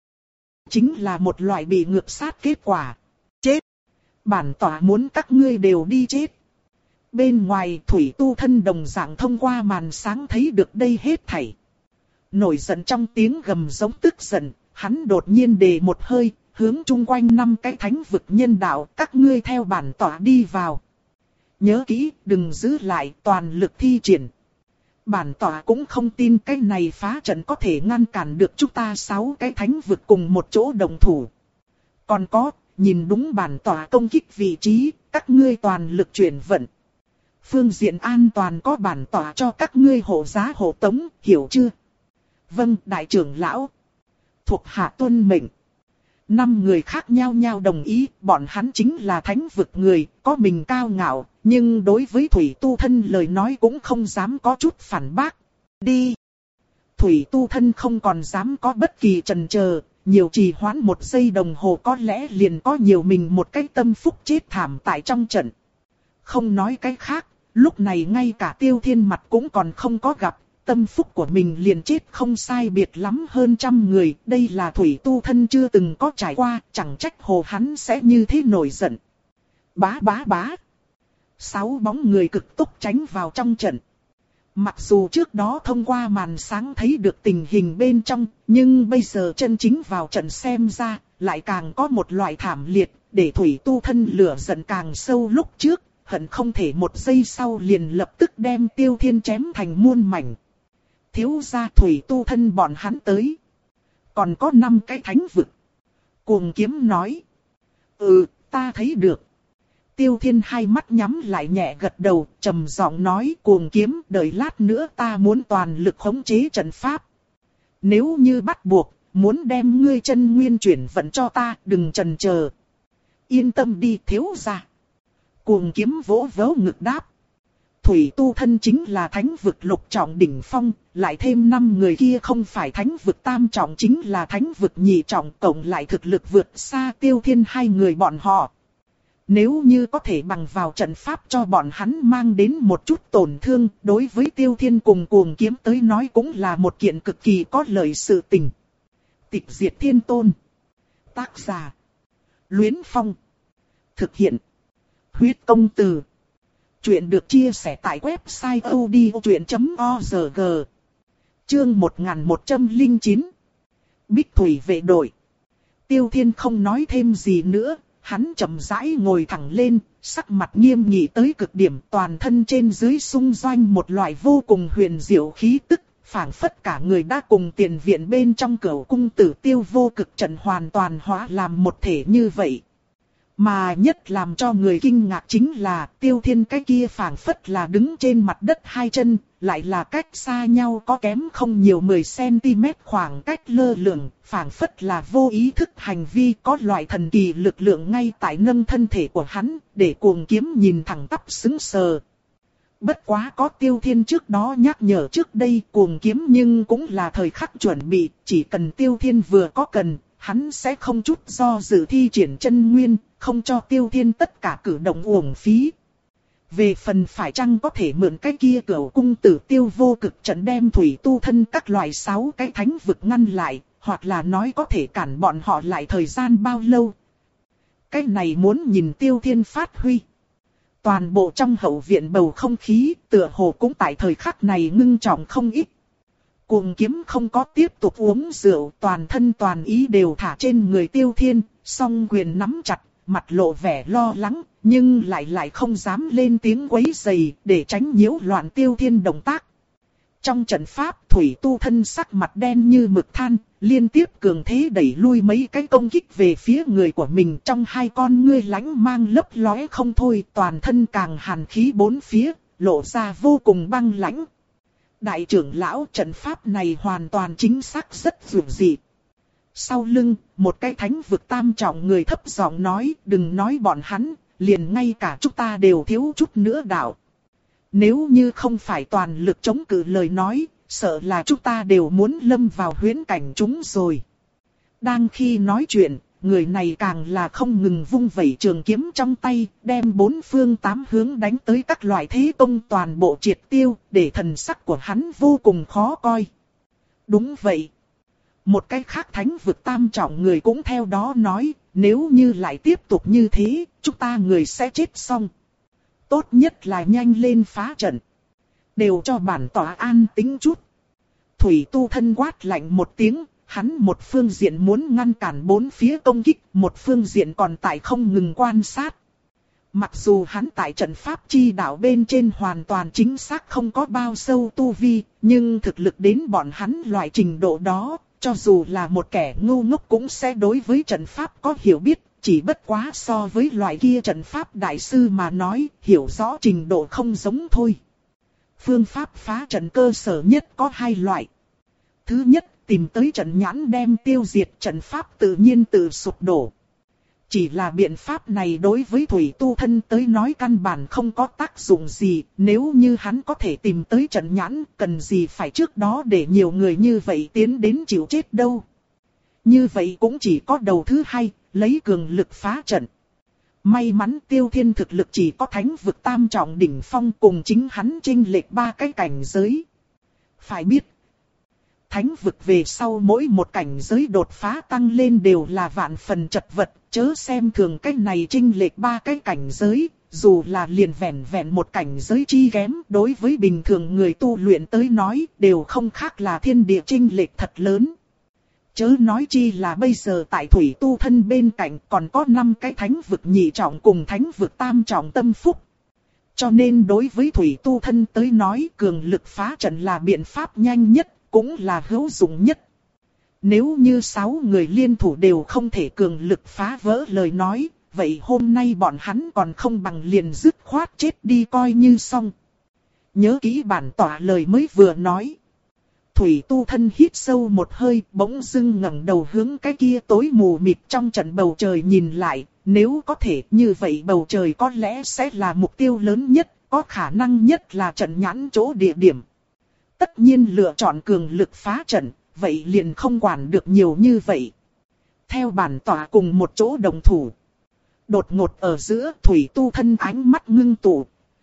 chính là một loại bị ngược sát kết quả. Chết! Bản tỏa muốn các ngươi đều đi chết. Bên ngoài Thủy Tu Thân đồng dạng thông qua màn sáng thấy được đây hết thảy. Nổi giận trong tiếng gầm giống tức giận, hắn đột nhiên đề một hơi, hướng chung quanh năm cái thánh vực nhân đạo, các ngươi theo bản tỏa đi vào. Nhớ kỹ, đừng giữ lại, toàn lực thi triển. Bản tỏa cũng không tin cái này phá trận có thể ngăn cản được chúng ta sáu cái thánh vực cùng một chỗ đồng thủ. Còn có, nhìn đúng bản tỏa công kích vị trí, các ngươi toàn lực chuyển vận. Phương diện an toàn có bản tỏa cho các ngươi hộ giá hộ tống, hiểu chưa? Vâng, đại trưởng lão. Thuộc hạ tuân mệnh. Năm người khác nhau nhau đồng ý, bọn hắn chính là thánh vực người, có mình cao ngạo, nhưng đối với Thủy Tu Thân lời nói cũng không dám có chút phản bác. Đi! Thủy Tu Thân không còn dám có bất kỳ chần chờ, nhiều trì hoãn một giây đồng hồ có lẽ liền có nhiều mình một cái tâm phúc chết thảm tại trong trận. Không nói cái khác, lúc này ngay cả Tiêu Thiên mặt cũng còn không có gặp. Tâm phúc của mình liền chết không sai biệt lắm hơn trăm người, đây là Thủy Tu Thân chưa từng có trải qua, chẳng trách hồ hắn sẽ như thế nổi giận. Bá bá bá. Sáu bóng người cực tốc tránh vào trong trận. Mặc dù trước đó thông qua màn sáng thấy được tình hình bên trong, nhưng bây giờ chân chính vào trận xem ra, lại càng có một loại thảm liệt, để Thủy Tu Thân lửa giận càng sâu lúc trước, hận không thể một giây sau liền lập tức đem Tiêu Thiên chém thành muôn mảnh. Thiếu gia Thủy Tu Thân bọn hắn tới. Còn có năm cái thánh vực. Cuồng kiếm nói. Ừ, ta thấy được. Tiêu Thiên hai mắt nhắm lại nhẹ gật đầu, trầm giọng nói cuồng kiếm đợi lát nữa ta muốn toàn lực khống chế trận pháp. Nếu như bắt buộc, muốn đem ngươi chân nguyên chuyển vận cho ta, đừng chần chờ. Yên tâm đi thiếu gia. Cuồng kiếm vỗ vỗ ngực đáp. Thủy Tu Thân chính là thánh vực lục trọng đỉnh phong, lại thêm năm người kia không phải thánh vực tam trọng chính là thánh vực nhị trọng, cộng lại thực lực vượt xa Tiêu Thiên hai người bọn họ. Nếu như có thể bằng vào trận pháp cho bọn hắn mang đến một chút tổn thương, đối với Tiêu Thiên cùng cuồng kiếm tới nói cũng là một kiện cực kỳ có lợi sự tình. Tịch diệt thiên tôn. Tác giả. Luyến Phong. Thực hiện. Huyết công từ. Chuyện được chia sẻ tại website odchuyện chấm org. Chương một nghìn một trăm lẻ chín. Bích Thủy vệ đội. Tiêu Thiên không nói thêm gì nữa, hắn chậm rãi ngồi thẳng lên, sắc mặt nghiêm nghị tới cực điểm, toàn thân trên dưới xung doanh một loại vô cùng huyền diệu khí tức, phảng phất cả người đã cùng tiền viện bên trong cửu cung tử tiêu vô cực trận hoàn toàn hóa làm một thể như vậy. Mà nhất làm cho người kinh ngạc chính là Tiêu Thiên cái kia phảng phất là đứng trên mặt đất hai chân, lại là cách xa nhau có kém không nhiều mười xăng-ti-mét khoảng cách lơ lửng, phảng phất là vô ý thức hành vi có loại thần kỳ lực lượng ngay tại nâng thân thể của hắn, để cuồng kiếm nhìn thẳng tắp sững sờ. Bất quá có Tiêu Thiên trước đó nhắc nhở trước đây cuồng kiếm nhưng cũng là thời khắc chuẩn bị, chỉ cần Tiêu Thiên vừa có cần, hắn sẽ không chút do dự thi triển chân nguyên, không cho Tiêu Thiên tất cả cử động uổng phí. Về phần phải chăng có thể mượn cái kia cửu cung tử tiêu vô cực trận đem Thủy Tu Thân các loại sáu cái thánh vực ngăn lại, hoặc là nói có thể cản bọn họ lại thời gian bao lâu. Cái này muốn nhìn Tiêu Thiên phát huy. Toàn bộ trong hậu viện bầu không khí tựa hồ cũng tại thời khắc này ngưng trọng không ít. Cuồng kiếm không có tiếp tục uống rượu, toàn thân toàn ý đều thả trên người Tiêu Thiên, song quyền nắm chặt, mặt lộ vẻ lo lắng, nhưng lại lại không dám lên tiếng quấy rầy để tránh nhiễu loạn Tiêu Thiên động tác. Trong trận pháp, Thủy Tu thân sắc mặt đen như mực than, liên tiếp cường thế đẩy lui mấy cái công kích về phía người của mình, trong hai con ngươi lánh mang lấp lóe không thôi, toàn thân càng hàn khí bốn phía, lộ ra vô cùng băng lãnh. Đại trưởng lão, trận pháp này hoàn toàn chính xác rất dữ dị. Sau lưng, một cái thánh vực tam trọng người thấp giọng nói, đừng nói bọn hắn, liền ngay cả chúng ta đều thiếu chút nữa đạo. Nếu như không phải toàn lực chống cự lời nói, sợ là chúng ta đều muốn lâm vào huyễn cảnh chúng rồi. Đang khi nói chuyện, người này càng là không ngừng vung vẩy trường kiếm trong tay, đem bốn phương tám hướng đánh tới các loại thế công toàn bộ triệt tiêu, để thần sắc của hắn vô cùng khó coi. Đúng vậy. Một cái khác thánh vực tam trọng người cũng theo đó nói, nếu như lại tiếp tục như thế, chúng ta người sẽ chết xong. Tốt nhất là nhanh lên phá trận. Đều cho bản tỏa an tính chút. Thủy Tu thân quát lạnh một tiếng, hắn một phương diện muốn ngăn cản bốn phía công kích, một phương diện còn tại không ngừng quan sát. Mặc dù hắn tại trận pháp chi đạo bên trên hoàn toàn chính xác không có bao sâu tu vi, nhưng thực lực đến bọn hắn loại trình độ đó, cho dù là một kẻ ngu ngốc cũng sẽ đối với trận pháp có hiểu biết. Chỉ bất quá so với loại kia trận pháp đại sư mà nói, hiểu rõ trình độ không giống thôi. Phương pháp phá trận cơ sở nhất có hai loại. Thứ nhất, tìm tới trận nhãn đem tiêu diệt trận pháp tự nhiên tự sụp đổ. Chỉ là biện pháp này đối với Thủy Tu thân tới nói căn bản không có tác dụng gì, nếu như hắn có thể tìm tới trận nhãn, cần gì phải trước đó để nhiều người như vậy tiến đến chịu chết đâu. Như vậy cũng chỉ có đầu thứ hai, lấy cường lực phá trận. May mắn Tiêu Thiên thực lực chỉ có thánh vực tam trọng đỉnh phong, cùng chính hắn chênh lệch ba cái cảnh giới. Phải biết, thánh vực về sau mỗi một cảnh giới đột phá tăng lên đều là vạn phần chật vật, chớ xem thường cái này chênh lệch ba cái cảnh giới, dù là liền vẹn vẹn một cảnh giới chi kém, đối với bình thường người tu luyện tới nói, đều không khác là thiên địa chênh lệch thật lớn. Chớ nói chi là bây giờ tại Thủy Tu thân bên cạnh còn có năm cái thánh vực nhị trọng cùng thánh vực tam trọng tâm phúc. Cho nên đối với Thủy Tu thân tới nói cường lực phá trận là biện pháp nhanh nhất, cũng là hữu dụng nhất. Nếu như sáu người liên thủ đều không thể cường lực phá vỡ lời nói, vậy hôm nay bọn hắn còn không bằng liền dứt khoát chết đi coi như xong. Nhớ kỹ bản tỏa lời mới vừa nói. Thủy Tu thân hít sâu một hơi, bỗng dưng ngẩng đầu hướng cái kia tối mù mịt trong trận bầu trời nhìn lại, nếu có thể như vậy bầu trời có lẽ sẽ là mục tiêu lớn nhất, có khả năng nhất là trận nhãn chỗ địa điểm. Tất nhiên lựa chọn cường lực phá trận, vậy liền không quản được nhiều như vậy. Theo bản tỏa cùng một chỗ đồng thủ. Đột ngột ở giữa Thủy Tu thân ánh mắt ngưng tụ.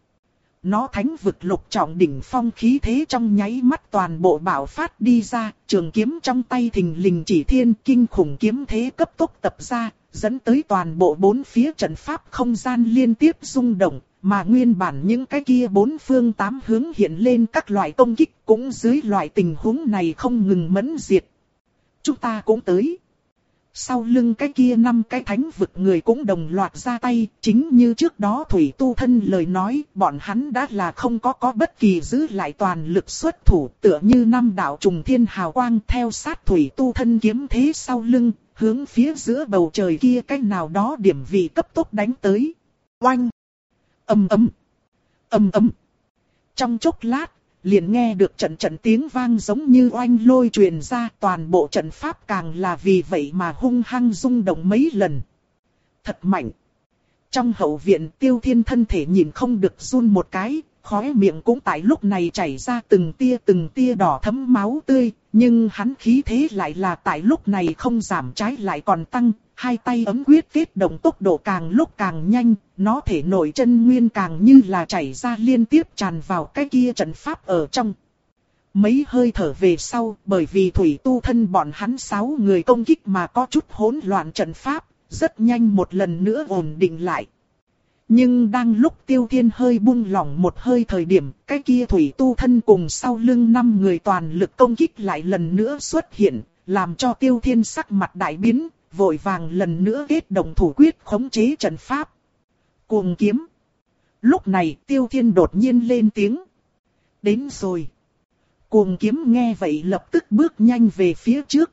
Nó thánh vực lục trọng đỉnh phong khí thế trong nháy mắt toàn bộ bạo phát đi ra, trường kiếm trong tay thình lình chỉ thiên kinh khủng kiếm thế cấp tốc tập ra, dẫn tới toàn bộ bốn phía trận pháp không gian liên tiếp rung động, mà nguyên bản những cái kia bốn phương tám hướng hiện lên các loại công kích cũng dưới loại tình huống này không ngừng mẫn diệt. Chúng ta cũng tới. Sau lưng cái kia năm cái thánh vực người cũng đồng loạt ra tay, chính như trước đó Thủy Tu thân lời nói, bọn hắn đã là không có có bất kỳ giữ lại toàn lực xuất thủ, tựa như năm đạo trùng thiên hào quang theo sát Thủy Tu thân kiếm thế sau lưng, hướng phía giữa bầu trời kia cách nào đó điểm vị cấp tốc đánh tới. Oanh! Ầm ầm! Ầm ầm! Trong chốc lát, liền nghe được trận trận tiếng vang giống như oanh lôi truyền ra, toàn bộ trận pháp càng là vì vậy mà hung hăng rung động mấy lần. Thật mạnh. Trong hậu viện Tiêu Thiên thân thể nhìn không được run một cái, khóe miệng cũng tại lúc này chảy ra từng tia từng tia đỏ thấm máu tươi, nhưng hắn khí thế lại là tại lúc này không giảm trái lại còn tăng, hai tay ấm quyết kết động tốc độ càng lúc càng nhanh, nó thể nổi chân nguyên càng như là chảy ra liên tiếp tràn vào cái kia trận pháp ở trong. Mấy hơi thở về sau, bởi vì Thủy Tu thân bọn hắn sáu người công kích mà có chút hỗn loạn trận pháp, rất nhanh một lần nữa ổn định lại. Nhưng đang lúc Tiêu Thiên hơi buông lỏng một hơi thời điểm, cái kia thủy tu thân cùng sau lưng năm người toàn lực công kích lại lần nữa xuất hiện, làm cho Tiêu Thiên sắc mặt đại biến, vội vàng lần nữa kết động thủ quyết khống chế trận pháp. Cuồng kiếm. Lúc này Tiêu Thiên đột nhiên lên tiếng. Đến rồi. Cuồng kiếm nghe vậy lập tức bước nhanh về phía trước.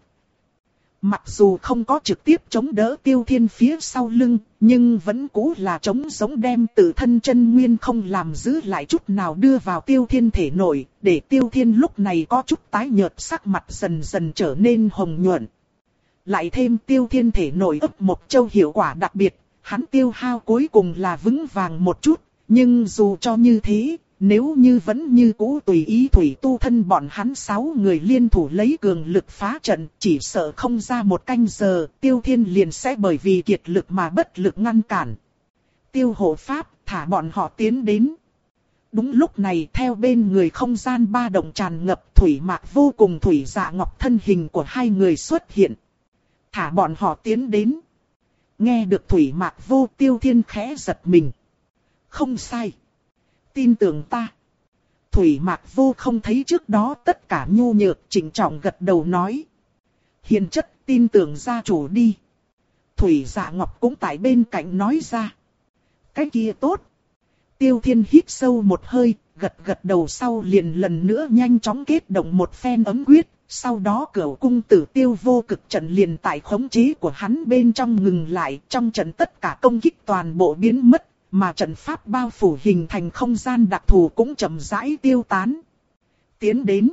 Mặc dù không có trực tiếp chống đỡ Tiêu Thiên phía sau lưng, nhưng vẫn cũ là chống giống đem tự thân chân nguyên không làm giữ lại chút nào đưa vào Tiêu Thiên thể nội, để Tiêu Thiên lúc này có chút tái nhợt, sắc mặt dần dần trở nên hồng nhuận. Lại thêm Tiêu Thiên thể nội ấp một châu hiệu quả đặc biệt, hắn tiêu hao cuối cùng là vững vàng một chút, nhưng dù cho như thế, nếu như vẫn như cũ tùy ý thủy tu thân bọn hắn sáu người liên thủ lấy cường lực phá trận, chỉ sợ không ra một canh giờ, Tiêu Thiên liền sẽ bởi vì kiệt lực mà bất lực ngăn cản. Tiêu hộ pháp, thả bọn họ tiến đến. Đúng lúc này theo bên người không gian ba động tràn ngập, Thủy Mạc Vô cùng Thủy Dạ Ngọc thân hình của hai người xuất hiện. Thả bọn họ tiến đến. Nghe được Thủy Mạc Vô, Tiêu Thiên khẽ giật mình. Không sai. Tin tưởng ta. Thủy Mạc Vô không thấy trước đó tất cả nhu nhược, chỉnh trọng gật đầu nói. Hiền chất, tin tưởng gia chủ đi. Thủy Dạ Ngọc cũng tại bên cạnh nói ra. Cái kia tốt. Tiêu Thiên hít sâu một hơi, gật gật đầu sau liền lần nữa nhanh chóng kết động một phen ấm quyết. Sau đó Cửu cung tử Tiêu vô cực trận liền tại khống chế của hắn bên trong ngừng lại, trong trận tất cả công kích toàn bộ biến mất, mà trận pháp bao phủ hình thành không gian đặc thù cũng chậm rãi tiêu tán. Tiến đến.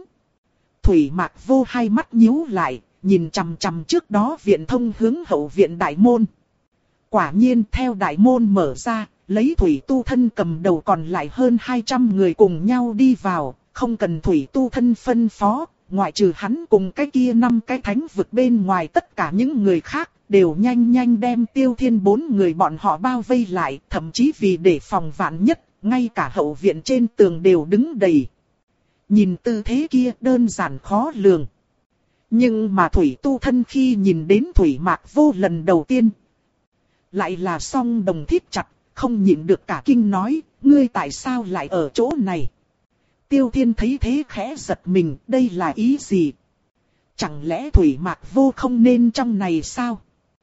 Thủy Mạc Vô hai mắt nhíu lại, nhìn chằm chằm trước đó viện thông hướng hậu viện đại môn. Quả nhiên theo đại môn mở ra, lấy Thủy Tu Thân cầm đầu còn lại hơn hai trăm người cùng nhau đi vào, không cần Thủy Tu Thân phân phó. Ngoại trừ hắn cùng cái kia năm cái thánh vực bên ngoài, tất cả những người khác đều nhanh nhanh đem Tiêu Thiên bốn người bọn họ bao vây lại, thậm chí vì để phòng vạn nhất, ngay cả hậu viện trên tường đều đứng đầy. Nhìn tư thế kia đơn giản khó lường. Nhưng mà Thủy Tu Thân khi nhìn đến Thủy Mạc Vô lần đầu tiên, lại là song đồng thiết chặt, không nhịn được cả kinh nói, ngươi tại sao lại ở chỗ này? Tiêu Thiên thấy thế khẽ giật mình, đây là ý gì? Chẳng lẽ Thủy Mạc Vô không nên trong này sao?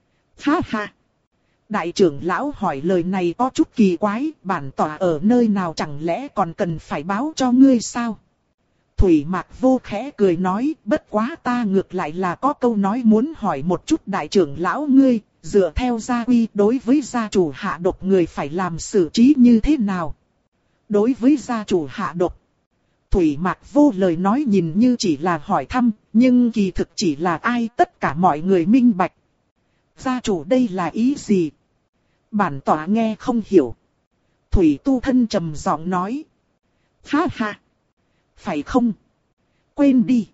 Ha ha! Đại trưởng lão hỏi lời này có chút kỳ quái, bản tỏa ở nơi nào chẳng lẽ còn cần phải báo cho ngươi sao? Thủy Mạc Vô khẽ cười nói, bất quá ta ngược lại là có câu nói muốn hỏi một chút đại trưởng lão ngươi, dựa theo gia quy đối với gia chủ hạ độc người phải làm xử trí như thế nào? Đối với gia chủ hạ độc, Thủy Mạc Vô lời nói nhìn như chỉ là hỏi thăm, nhưng kỳ thực chỉ là ai tất cả mọi người minh bạch. Gia chủ đây là ý gì? Bản tỏa nghe không hiểu. Thủy Tu Thân trầm giọng nói. Ha ha! Phải không? Quên đi!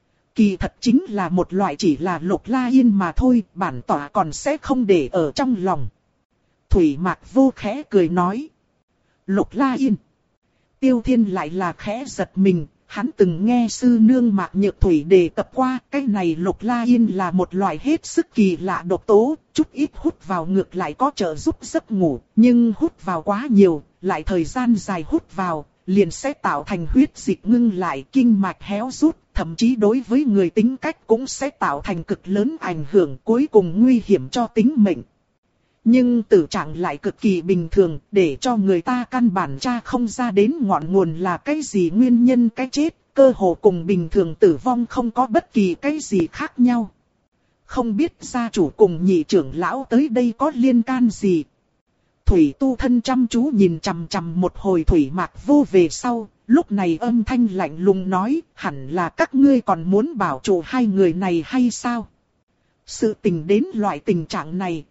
Kỳ thật chính là một loại chỉ là Lục La Yên mà thôi, bản tỏa còn sẽ không để ở trong lòng. Thủy Mạc Vô khẽ cười nói. Lục La Yên! Tiêu Thiên lại là khẽ giật mình, hắn từng nghe sư nương Mạc Nhược Thủy đề cập qua, cái này Lục La Yên là một loại hết sức kỳ lạ độc tố, chút ít hút vào ngược lại có trợ giúp giấc ngủ, nhưng hút vào quá nhiều, lại thời gian dài hút vào, liền sẽ tạo thành huyết dịch ngưng lại, kinh mạch héo rút, thậm chí đối với người tính cách cũng sẽ tạo thành cực lớn ảnh hưởng, cuối cùng nguy hiểm cho tính mệnh. Nhưng tử trạng lại cực kỳ bình thường, để cho người ta căn bản tra không ra đến ngọn nguồn là cái gì nguyên nhân cái chết, cơ hồ cùng bình thường tử vong không có bất kỳ cái gì khác nhau. Không biết gia chủ cùng nhị trưởng lão tới đây có liên can gì? Thủy Tu Thân chăm chú nhìn chằm chằm một hồi Thủy Mạc Vô về sau, lúc này âm thanh lạnh lùng nói, hẳn là các ngươi còn muốn bảo trụ hai người này hay sao? Sự tình đến loại tình trạng này,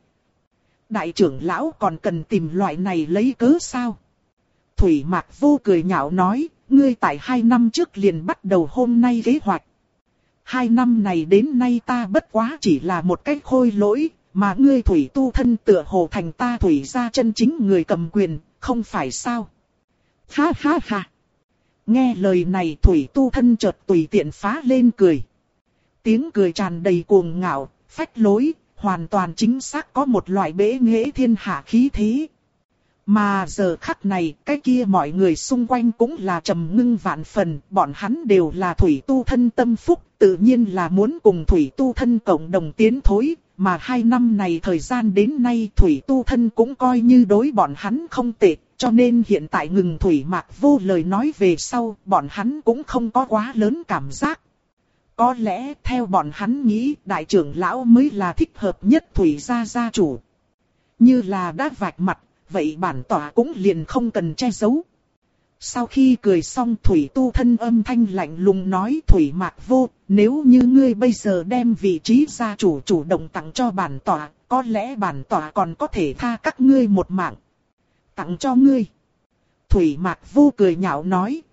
đại trưởng lão còn cần tìm loại này lấy cớ sao? Thủy Mạc Vô cười nhạo nói, ngươi tại hai năm trước liền bắt đầu hôm nay kế hoạch. Hai năm này đến nay ta bất quá chỉ là một cái khôi lỗi, mà ngươi Thủy Tu Thân tựa hồ thành ta Thủy gia chân chính người cầm quyền, không phải sao? Ha ha ha! Nghe lời này Thủy Tu Thân chợt tùy tiện phá lên cười. Tiếng cười tràn đầy cuồng ngạo, phách lối, hoàn toàn chính xác có một loại bế nghệ thiên hạ khí thế. Mà giờ khắc này, cái kia mọi người xung quanh cũng là trầm ngưng vạn phần, bọn hắn đều là thủy tu thân tâm phúc, tự nhiên là muốn cùng thủy tu thân cộng đồng tiến thối, mà hai năm này thời gian đến nay thủy tu thân cũng coi như đối bọn hắn không tệ, cho nên hiện tại ngừng Thủy Mạc Vô lời nói về sau, bọn hắn cũng không có quá lớn cảm giác. Có lẽ theo bọn hắn nghĩ, đại trưởng lão mới là thích hợp nhất Thủy gia gia chủ. Như là đã vạch mặt, vậy bản tỏa cũng liền không cần che giấu. Sau khi cười xong, Thủy tu thân âm thanh lạnh lùng nói: Thủy Mạc Vô, nếu như ngươi bây giờ đem vị trí gia chủ chủ động tặng cho bản tỏa, có lẽ bản tỏa còn có thể tha các ngươi một mạng. Tặng cho ngươi. Thủy Mạc Vô cười nhạo nói: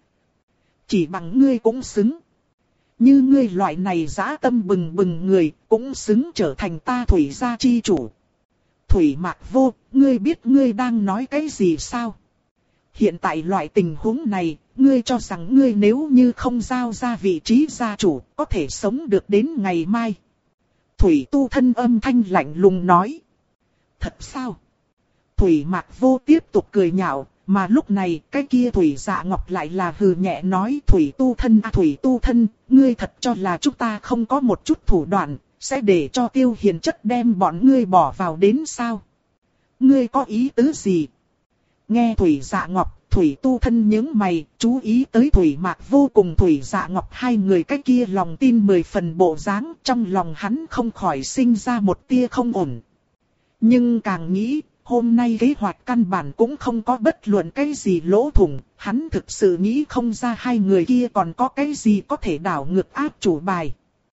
chỉ bằng ngươi cũng xứng. Như ngươi loại này dã tâm bừng bừng người, cũng xứng trở thành ta Thủy gia chi chủ. Thủy Mạc Vô, ngươi biết ngươi đang nói cái gì sao? Hiện tại loại tình huống này, ngươi cho rằng ngươi nếu như không giao ra vị trí gia chủ, có thể sống được đến ngày mai. Thủy tu thân âm thanh lạnh lùng nói: thật sao? Thủy Mạc Vô tiếp tục cười nhạo, mà lúc này cái kia Thủy Dạ Ngọc lại là hừ nhẹ nói: Thủy tu thân à, Thủy tu thân, ngươi thật cho là chúng ta không có một chút thủ đoạn, sẽ để cho Tiêu Hiền Chất đem bọn ngươi bỏ vào đến sao? Ngươi có ý tứ gì? Nghe Thủy Dạ Ngọc, Thủy tu thân nhướng mày, chú ý tới Thủy Mạc Vô cùng Thủy Dạ Ngọc hai người cái kia lòng tin mười phần bộ dáng, trong lòng hắn không khỏi sinh ra một tia không ổn. Nhưng càng nghĩ, hôm nay kế hoạch căn bản cũng không có bất luận cái gì lỗ thủng, hắn thực sự nghĩ không ra hai người kia còn có cái gì có thể đảo ngược áp chủ bài.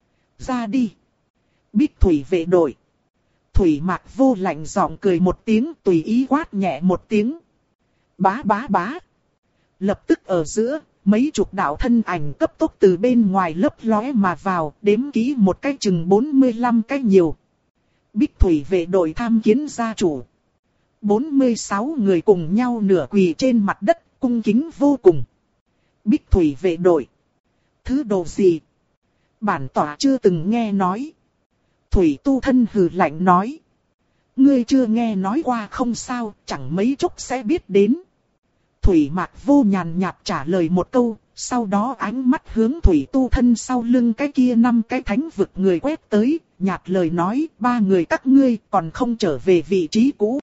Ra đi. Bích Thủy vệ đội. Thủy Mạc Vô lạnh giọng cười một tiếng, tùy ý quát nhẹ một tiếng. Bá bá bá. Lập tức ở giữa, mấy chục đạo thân ảnh cấp tốc từ bên ngoài lấp lóe mà vào, đếm kỹ một cái chừng bốn mươi lăm cái nhiều. Bích Thủy vệ đội tham kiến gia chủ. bốn mươi sáu người cùng nhau nửa quỳ trên mặt đất, cung kính vô cùng. Bích Thủy vệ đội. Thứ đồ gì? Bản tỏa chưa từng nghe nói. Thủy tu thân hừ lạnh nói. Ngươi chưa nghe nói qua không sao, chẳng mấy chốc sẽ biết đến. Thủy Mạc Vô nhàn nhạt trả lời một câu, sau đó ánh mắt hướng Thủy tu thân sau lưng cái kia năm cái thánh vực người quét tới, nhạt lời nói: ba người các ngươi còn không trở về vị trí cũ.